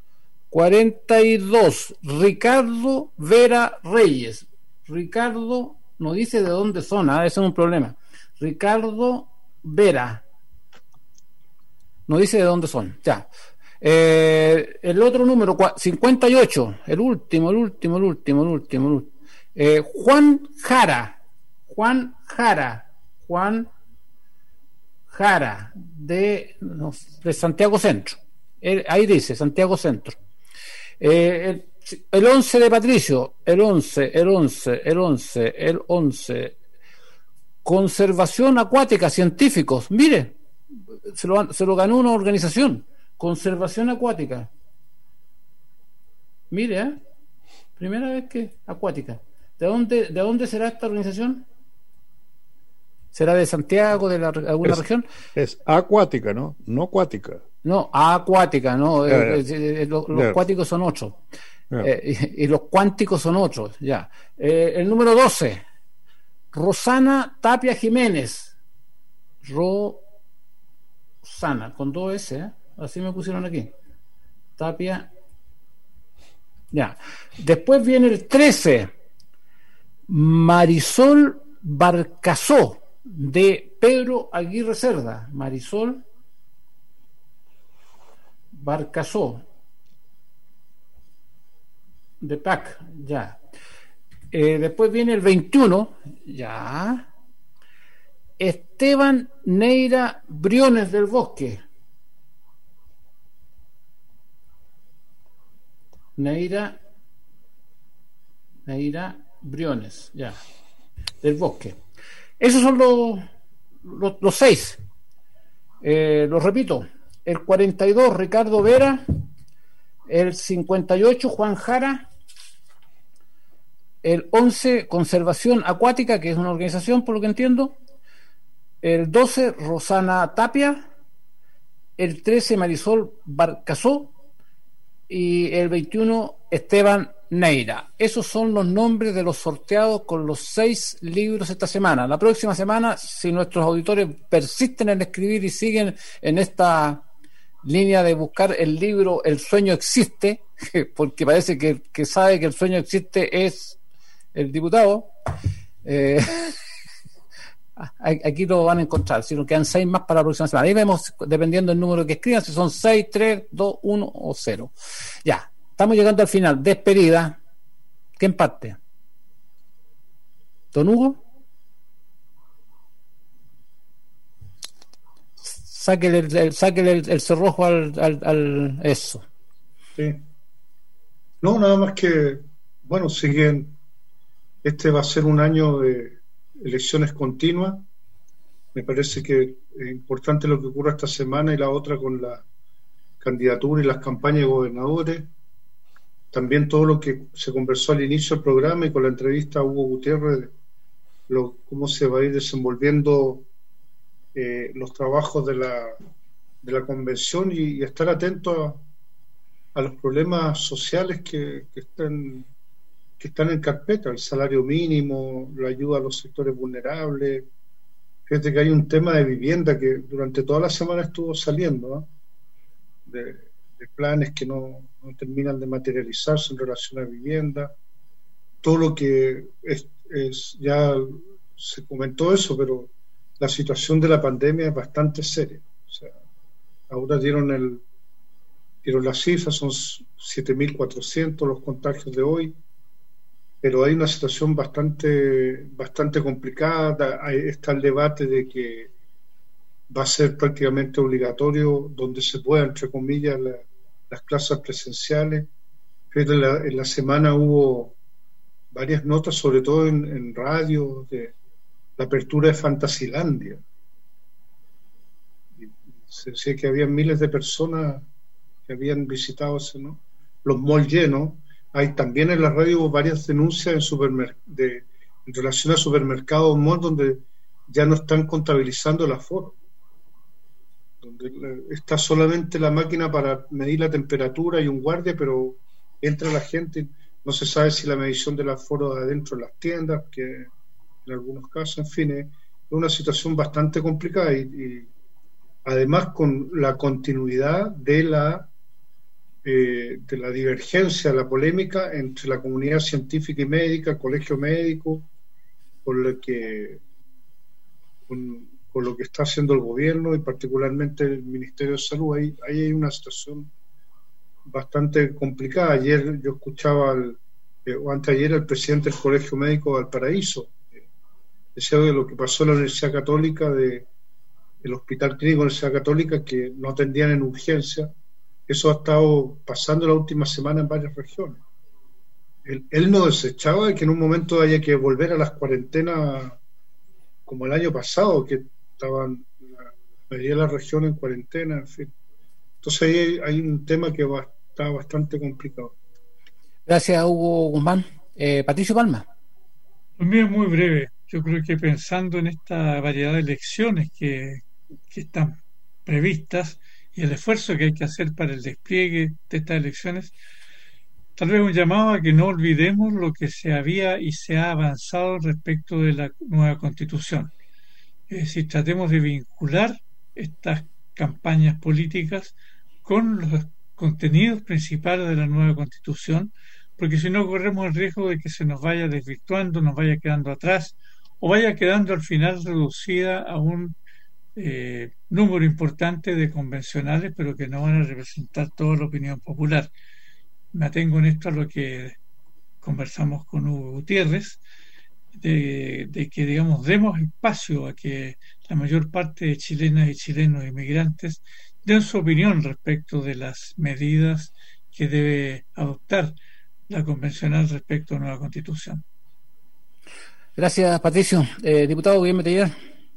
42, Ricardo Vera Reyes. Ricardo no dice de dónde son, ese es un problema. Ricardo Vera. No dice de dónde son, ya. El otro número, 58, el último. Juan Jara, de Santiago Centro. Ahí dice, Santiago Centro. El 11 de Patricio, el 11. Conservación acuática, científicos. Mire, se lo ganó una organización. Conservación acuática. Mire, primera vez que acuática. ¿De dónde será esta organización? ¿Será de Santiago, de alguna región? Es acuática, ¿no? No acuática. No, acuática, no. Los cuáticos son 8. Y los cuánticos son 8. Ya. El número 12. Rosana Tapia Jiménez. Rosana, con 2 S, así me pusieron aquí. Tapia. Ya. Después viene el 13. Marisol Barcazó, de Pedro Aguirre Cerda. Marisol Barcazó, de PAC, ya. Después viene el 21, ya. Esteban Neira Briones del Bosque. Neira Briones, ya. Del Bosque. Esos son los 6. Los repito. El 42, Ricardo Vera. El 58, Juan Jara. El 11, Conservación Acuática, que es una organización, por lo que entiendo. El 12, Rosana Tapia. El 13, Marisol Barcazó. Y el 21, Esteban Neira. Esos son los nombres de los sorteados con los 6 libros esta semana. La próxima semana, si nuestros auditores persisten en escribir y siguen en esta línea de buscar el libro El sueño existe, porque parece que sabe que el sueño existe es el diputado, Aquí lo van a encontrar, si nos quedan 6 más para la próxima semana. Ahí vemos, dependiendo del número que escriban, si son 6, 3, 2, 1 o 0. Ya, estamos llegando al final. Despedida. ¿Quién parte? ¿Don Hugo? Sáquele el cerrojo al eso. Sí. No, nada más que, bueno, siguen. Este va a ser un año de elecciones continuas. Me parece que es importante lo que ocurra esta semana y la otra con la candidatura y las campañas de gobernadores. También todo lo que se conversó al inicio del programa y con la entrevista a Hugo Gutiérrez, cómo se va a ir desenvolviendo los trabajos de la convención y estar atento a los problemas sociales que están en carpeta, el salario mínimo, la ayuda a los sectores vulnerables. Fíjate que hay un tema de vivienda que durante toda la semana estuvo saliendo, ¿no? de planes que no terminan de materializarse en relación a vivienda. Todo lo que es ya se comentó eso, pero la situación de la pandemia es bastante seria. O sea, ahora dieron las cifras, son 7.400 los contagios de hoy, pero hay una situación bastante complicada. Está el debate de que va a ser prácticamente obligatorio donde se pueda, entre comillas, las clases presenciales. En la semana hubo varias notas, sobre todo en radio, de la apertura de Fantasilandia. Se decía que había miles de personas que habían visitado los malls llenos. Hay también en la radio varias denuncias en relación a supermercados, malls, donde ya no están contabilizando el aforo, donde está solamente la máquina para medir la temperatura y un guardia, pero entra la gente, no se sabe si la medición del aforo de adentro de las tiendas, que en algunos casos, en fin, es una situación bastante complicada y además con la continuidad de la divergencia, la polémica entre la comunidad científica y médica, el colegio médico, con lo que está haciendo el gobierno y particularmente el Ministerio de Salud. Ahí hay una situación bastante complicada. Ayer yo escuchaba o anteayer al presidente del Colegio Médico de Valparaíso, decía de lo que pasó en la Universidad Católica, el Hospital Clínico de la Universidad Católica, que no atendían en urgencia. Eso ha estado pasando la última semana en varias regiones. Él no desechaba de que en un momento haya que volver a las cuarentenas como el año pasado, que estaban la mayoría de las regiones en cuarentena, en fin. Entonces ahí hay un tema que está bastante complicado. Gracias, Hugo Guzmán. Patricio Palma. Lo mío es muy breve. Yo creo que pensando en esta variedad de elecciones que están previstas y el esfuerzo que hay que hacer para el despliegue de estas elecciones, tal vez un llamado a que no olvidemos lo que se había y se ha avanzado respecto de la nueva Constitución. Es decir, tratemos de vincular estas campañas políticas con los contenidos principales de la nueva Constitución, porque si no corremos el riesgo de que se nos vaya desvirtuando, nos vaya quedando atrás o vaya quedando al final reducida a un número importante de convencionales, pero que no van a representar toda la opinión popular. Me atengo en esto a lo que conversamos con Hugo Gutiérrez, de que, digamos, demos espacio a que la mayor parte de chilenas y chilenos inmigrantes den su opinión respecto de las medidas que debe adoptar la convencional respecto a la nueva Constitución. Gracias, Patricio. Diputado Guillermo Teillar.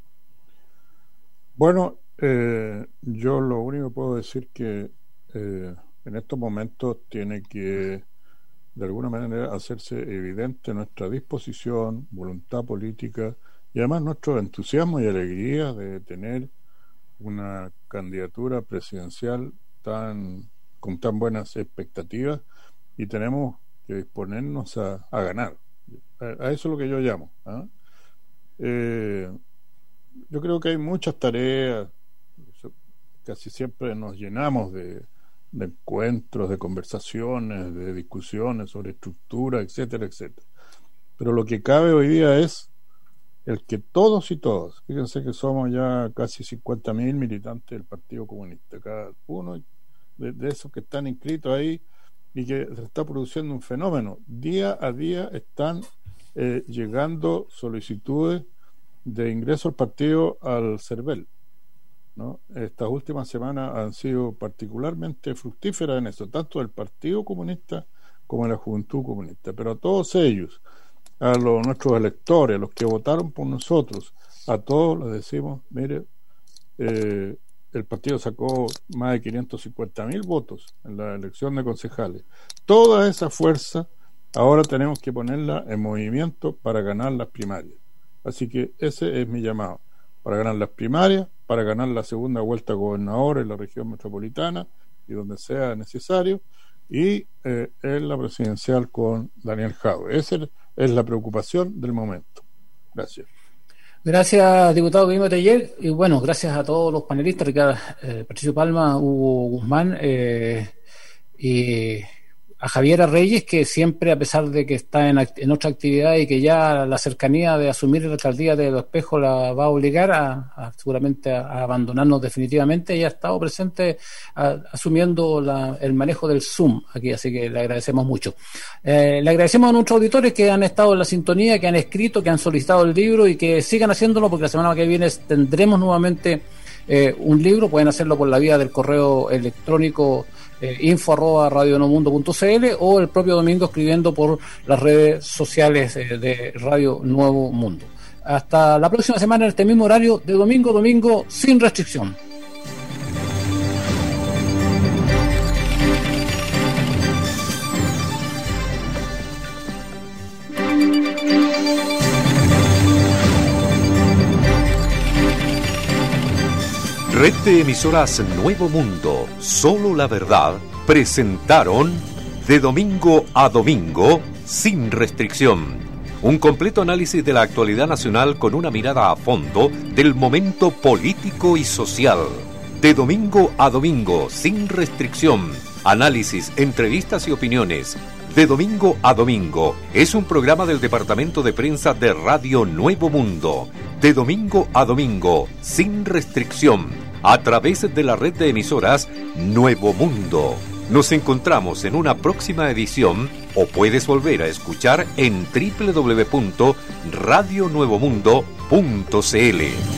Bueno, yo lo único que puedo decir que en estos momentos tiene que de alguna manera hacerse evidente nuestra disposición, voluntad política y además nuestro entusiasmo y alegría de tener una candidatura presidencial con tan buenas expectativas, y tenemos que disponernos a ganar. A eso es lo que yo llamo. Yo creo que hay muchas tareas, casi siempre nos llenamos de encuentros, de conversaciones, de discusiones sobre estructura, etcétera, etcétera. Pero lo que cabe hoy día es el que todos y todas, fíjense que somos ya casi 50.000 militantes del Partido Comunista, cada uno de esos que están inscritos ahí, y que se está produciendo un fenómeno. Día a día están llegando solicitudes de ingreso al partido al CERVEL, ¿no? Estas últimas semanas han sido particularmente fructíferas en eso, tanto del Partido Comunista como de la Juventud Comunista. Pero a todos ellos, a nuestros electores, a los que votaron por nosotros, a todos les decimos, mire, el partido sacó más de 550.000 votos en la elección de concejales. Toda esa fuerza ahora tenemos que ponerla en movimiento para ganar las primarias. Así que ese es mi llamado, para ganar las primarias, para ganar la segunda vuelta a gobernador en la región metropolitana y donde sea necesario, y en la presidencial con Daniel Jadwe. Esa es la preocupación del momento. Gracias. Gracias, diputado Guillermo Teller, y bueno, gracias a todos los panelistas, Ricardo, Patricio Palma, Hugo Guzmán, y a Javiera Reyes, que siempre, a pesar de que está en otra actividad y que ya la cercanía de asumir la alcaldía de Los Espejos la va a obligar seguramente a abandonarnos definitivamente, ella ha estado presente asumiendo el manejo del Zoom aquí, así que le agradecemos mucho. Le agradecemos a nuestros auditores que han estado en la sintonía, que han escrito, que han solicitado el libro y que sigan haciéndolo, porque la semana que viene tendremos nuevamente un libro. Pueden hacerlo por la vía del correo electrónico info@radionuevomundo.cl o el propio domingo escribiendo por las redes sociales de Radio Nuevo Mundo. Hasta la próxima semana en este mismo horario de domingo sin restricción. Red de emisoras Nuevo Mundo, Solo la Verdad, presentaron De Domingo a Domingo, sin restricción. Un completo análisis de la actualidad nacional con una mirada a fondo del momento político y social. De Domingo a Domingo, sin restricción. Análisis, entrevistas y opiniones. De Domingo a Domingo es un programa del Departamento de Prensa de Radio Nuevo Mundo. De Domingo a Domingo, sin restricción, a través de la red de emisoras Nuevo Mundo. Nos encontramos en una próxima edición o puedes volver a escuchar en www.radionuevomundo.cl.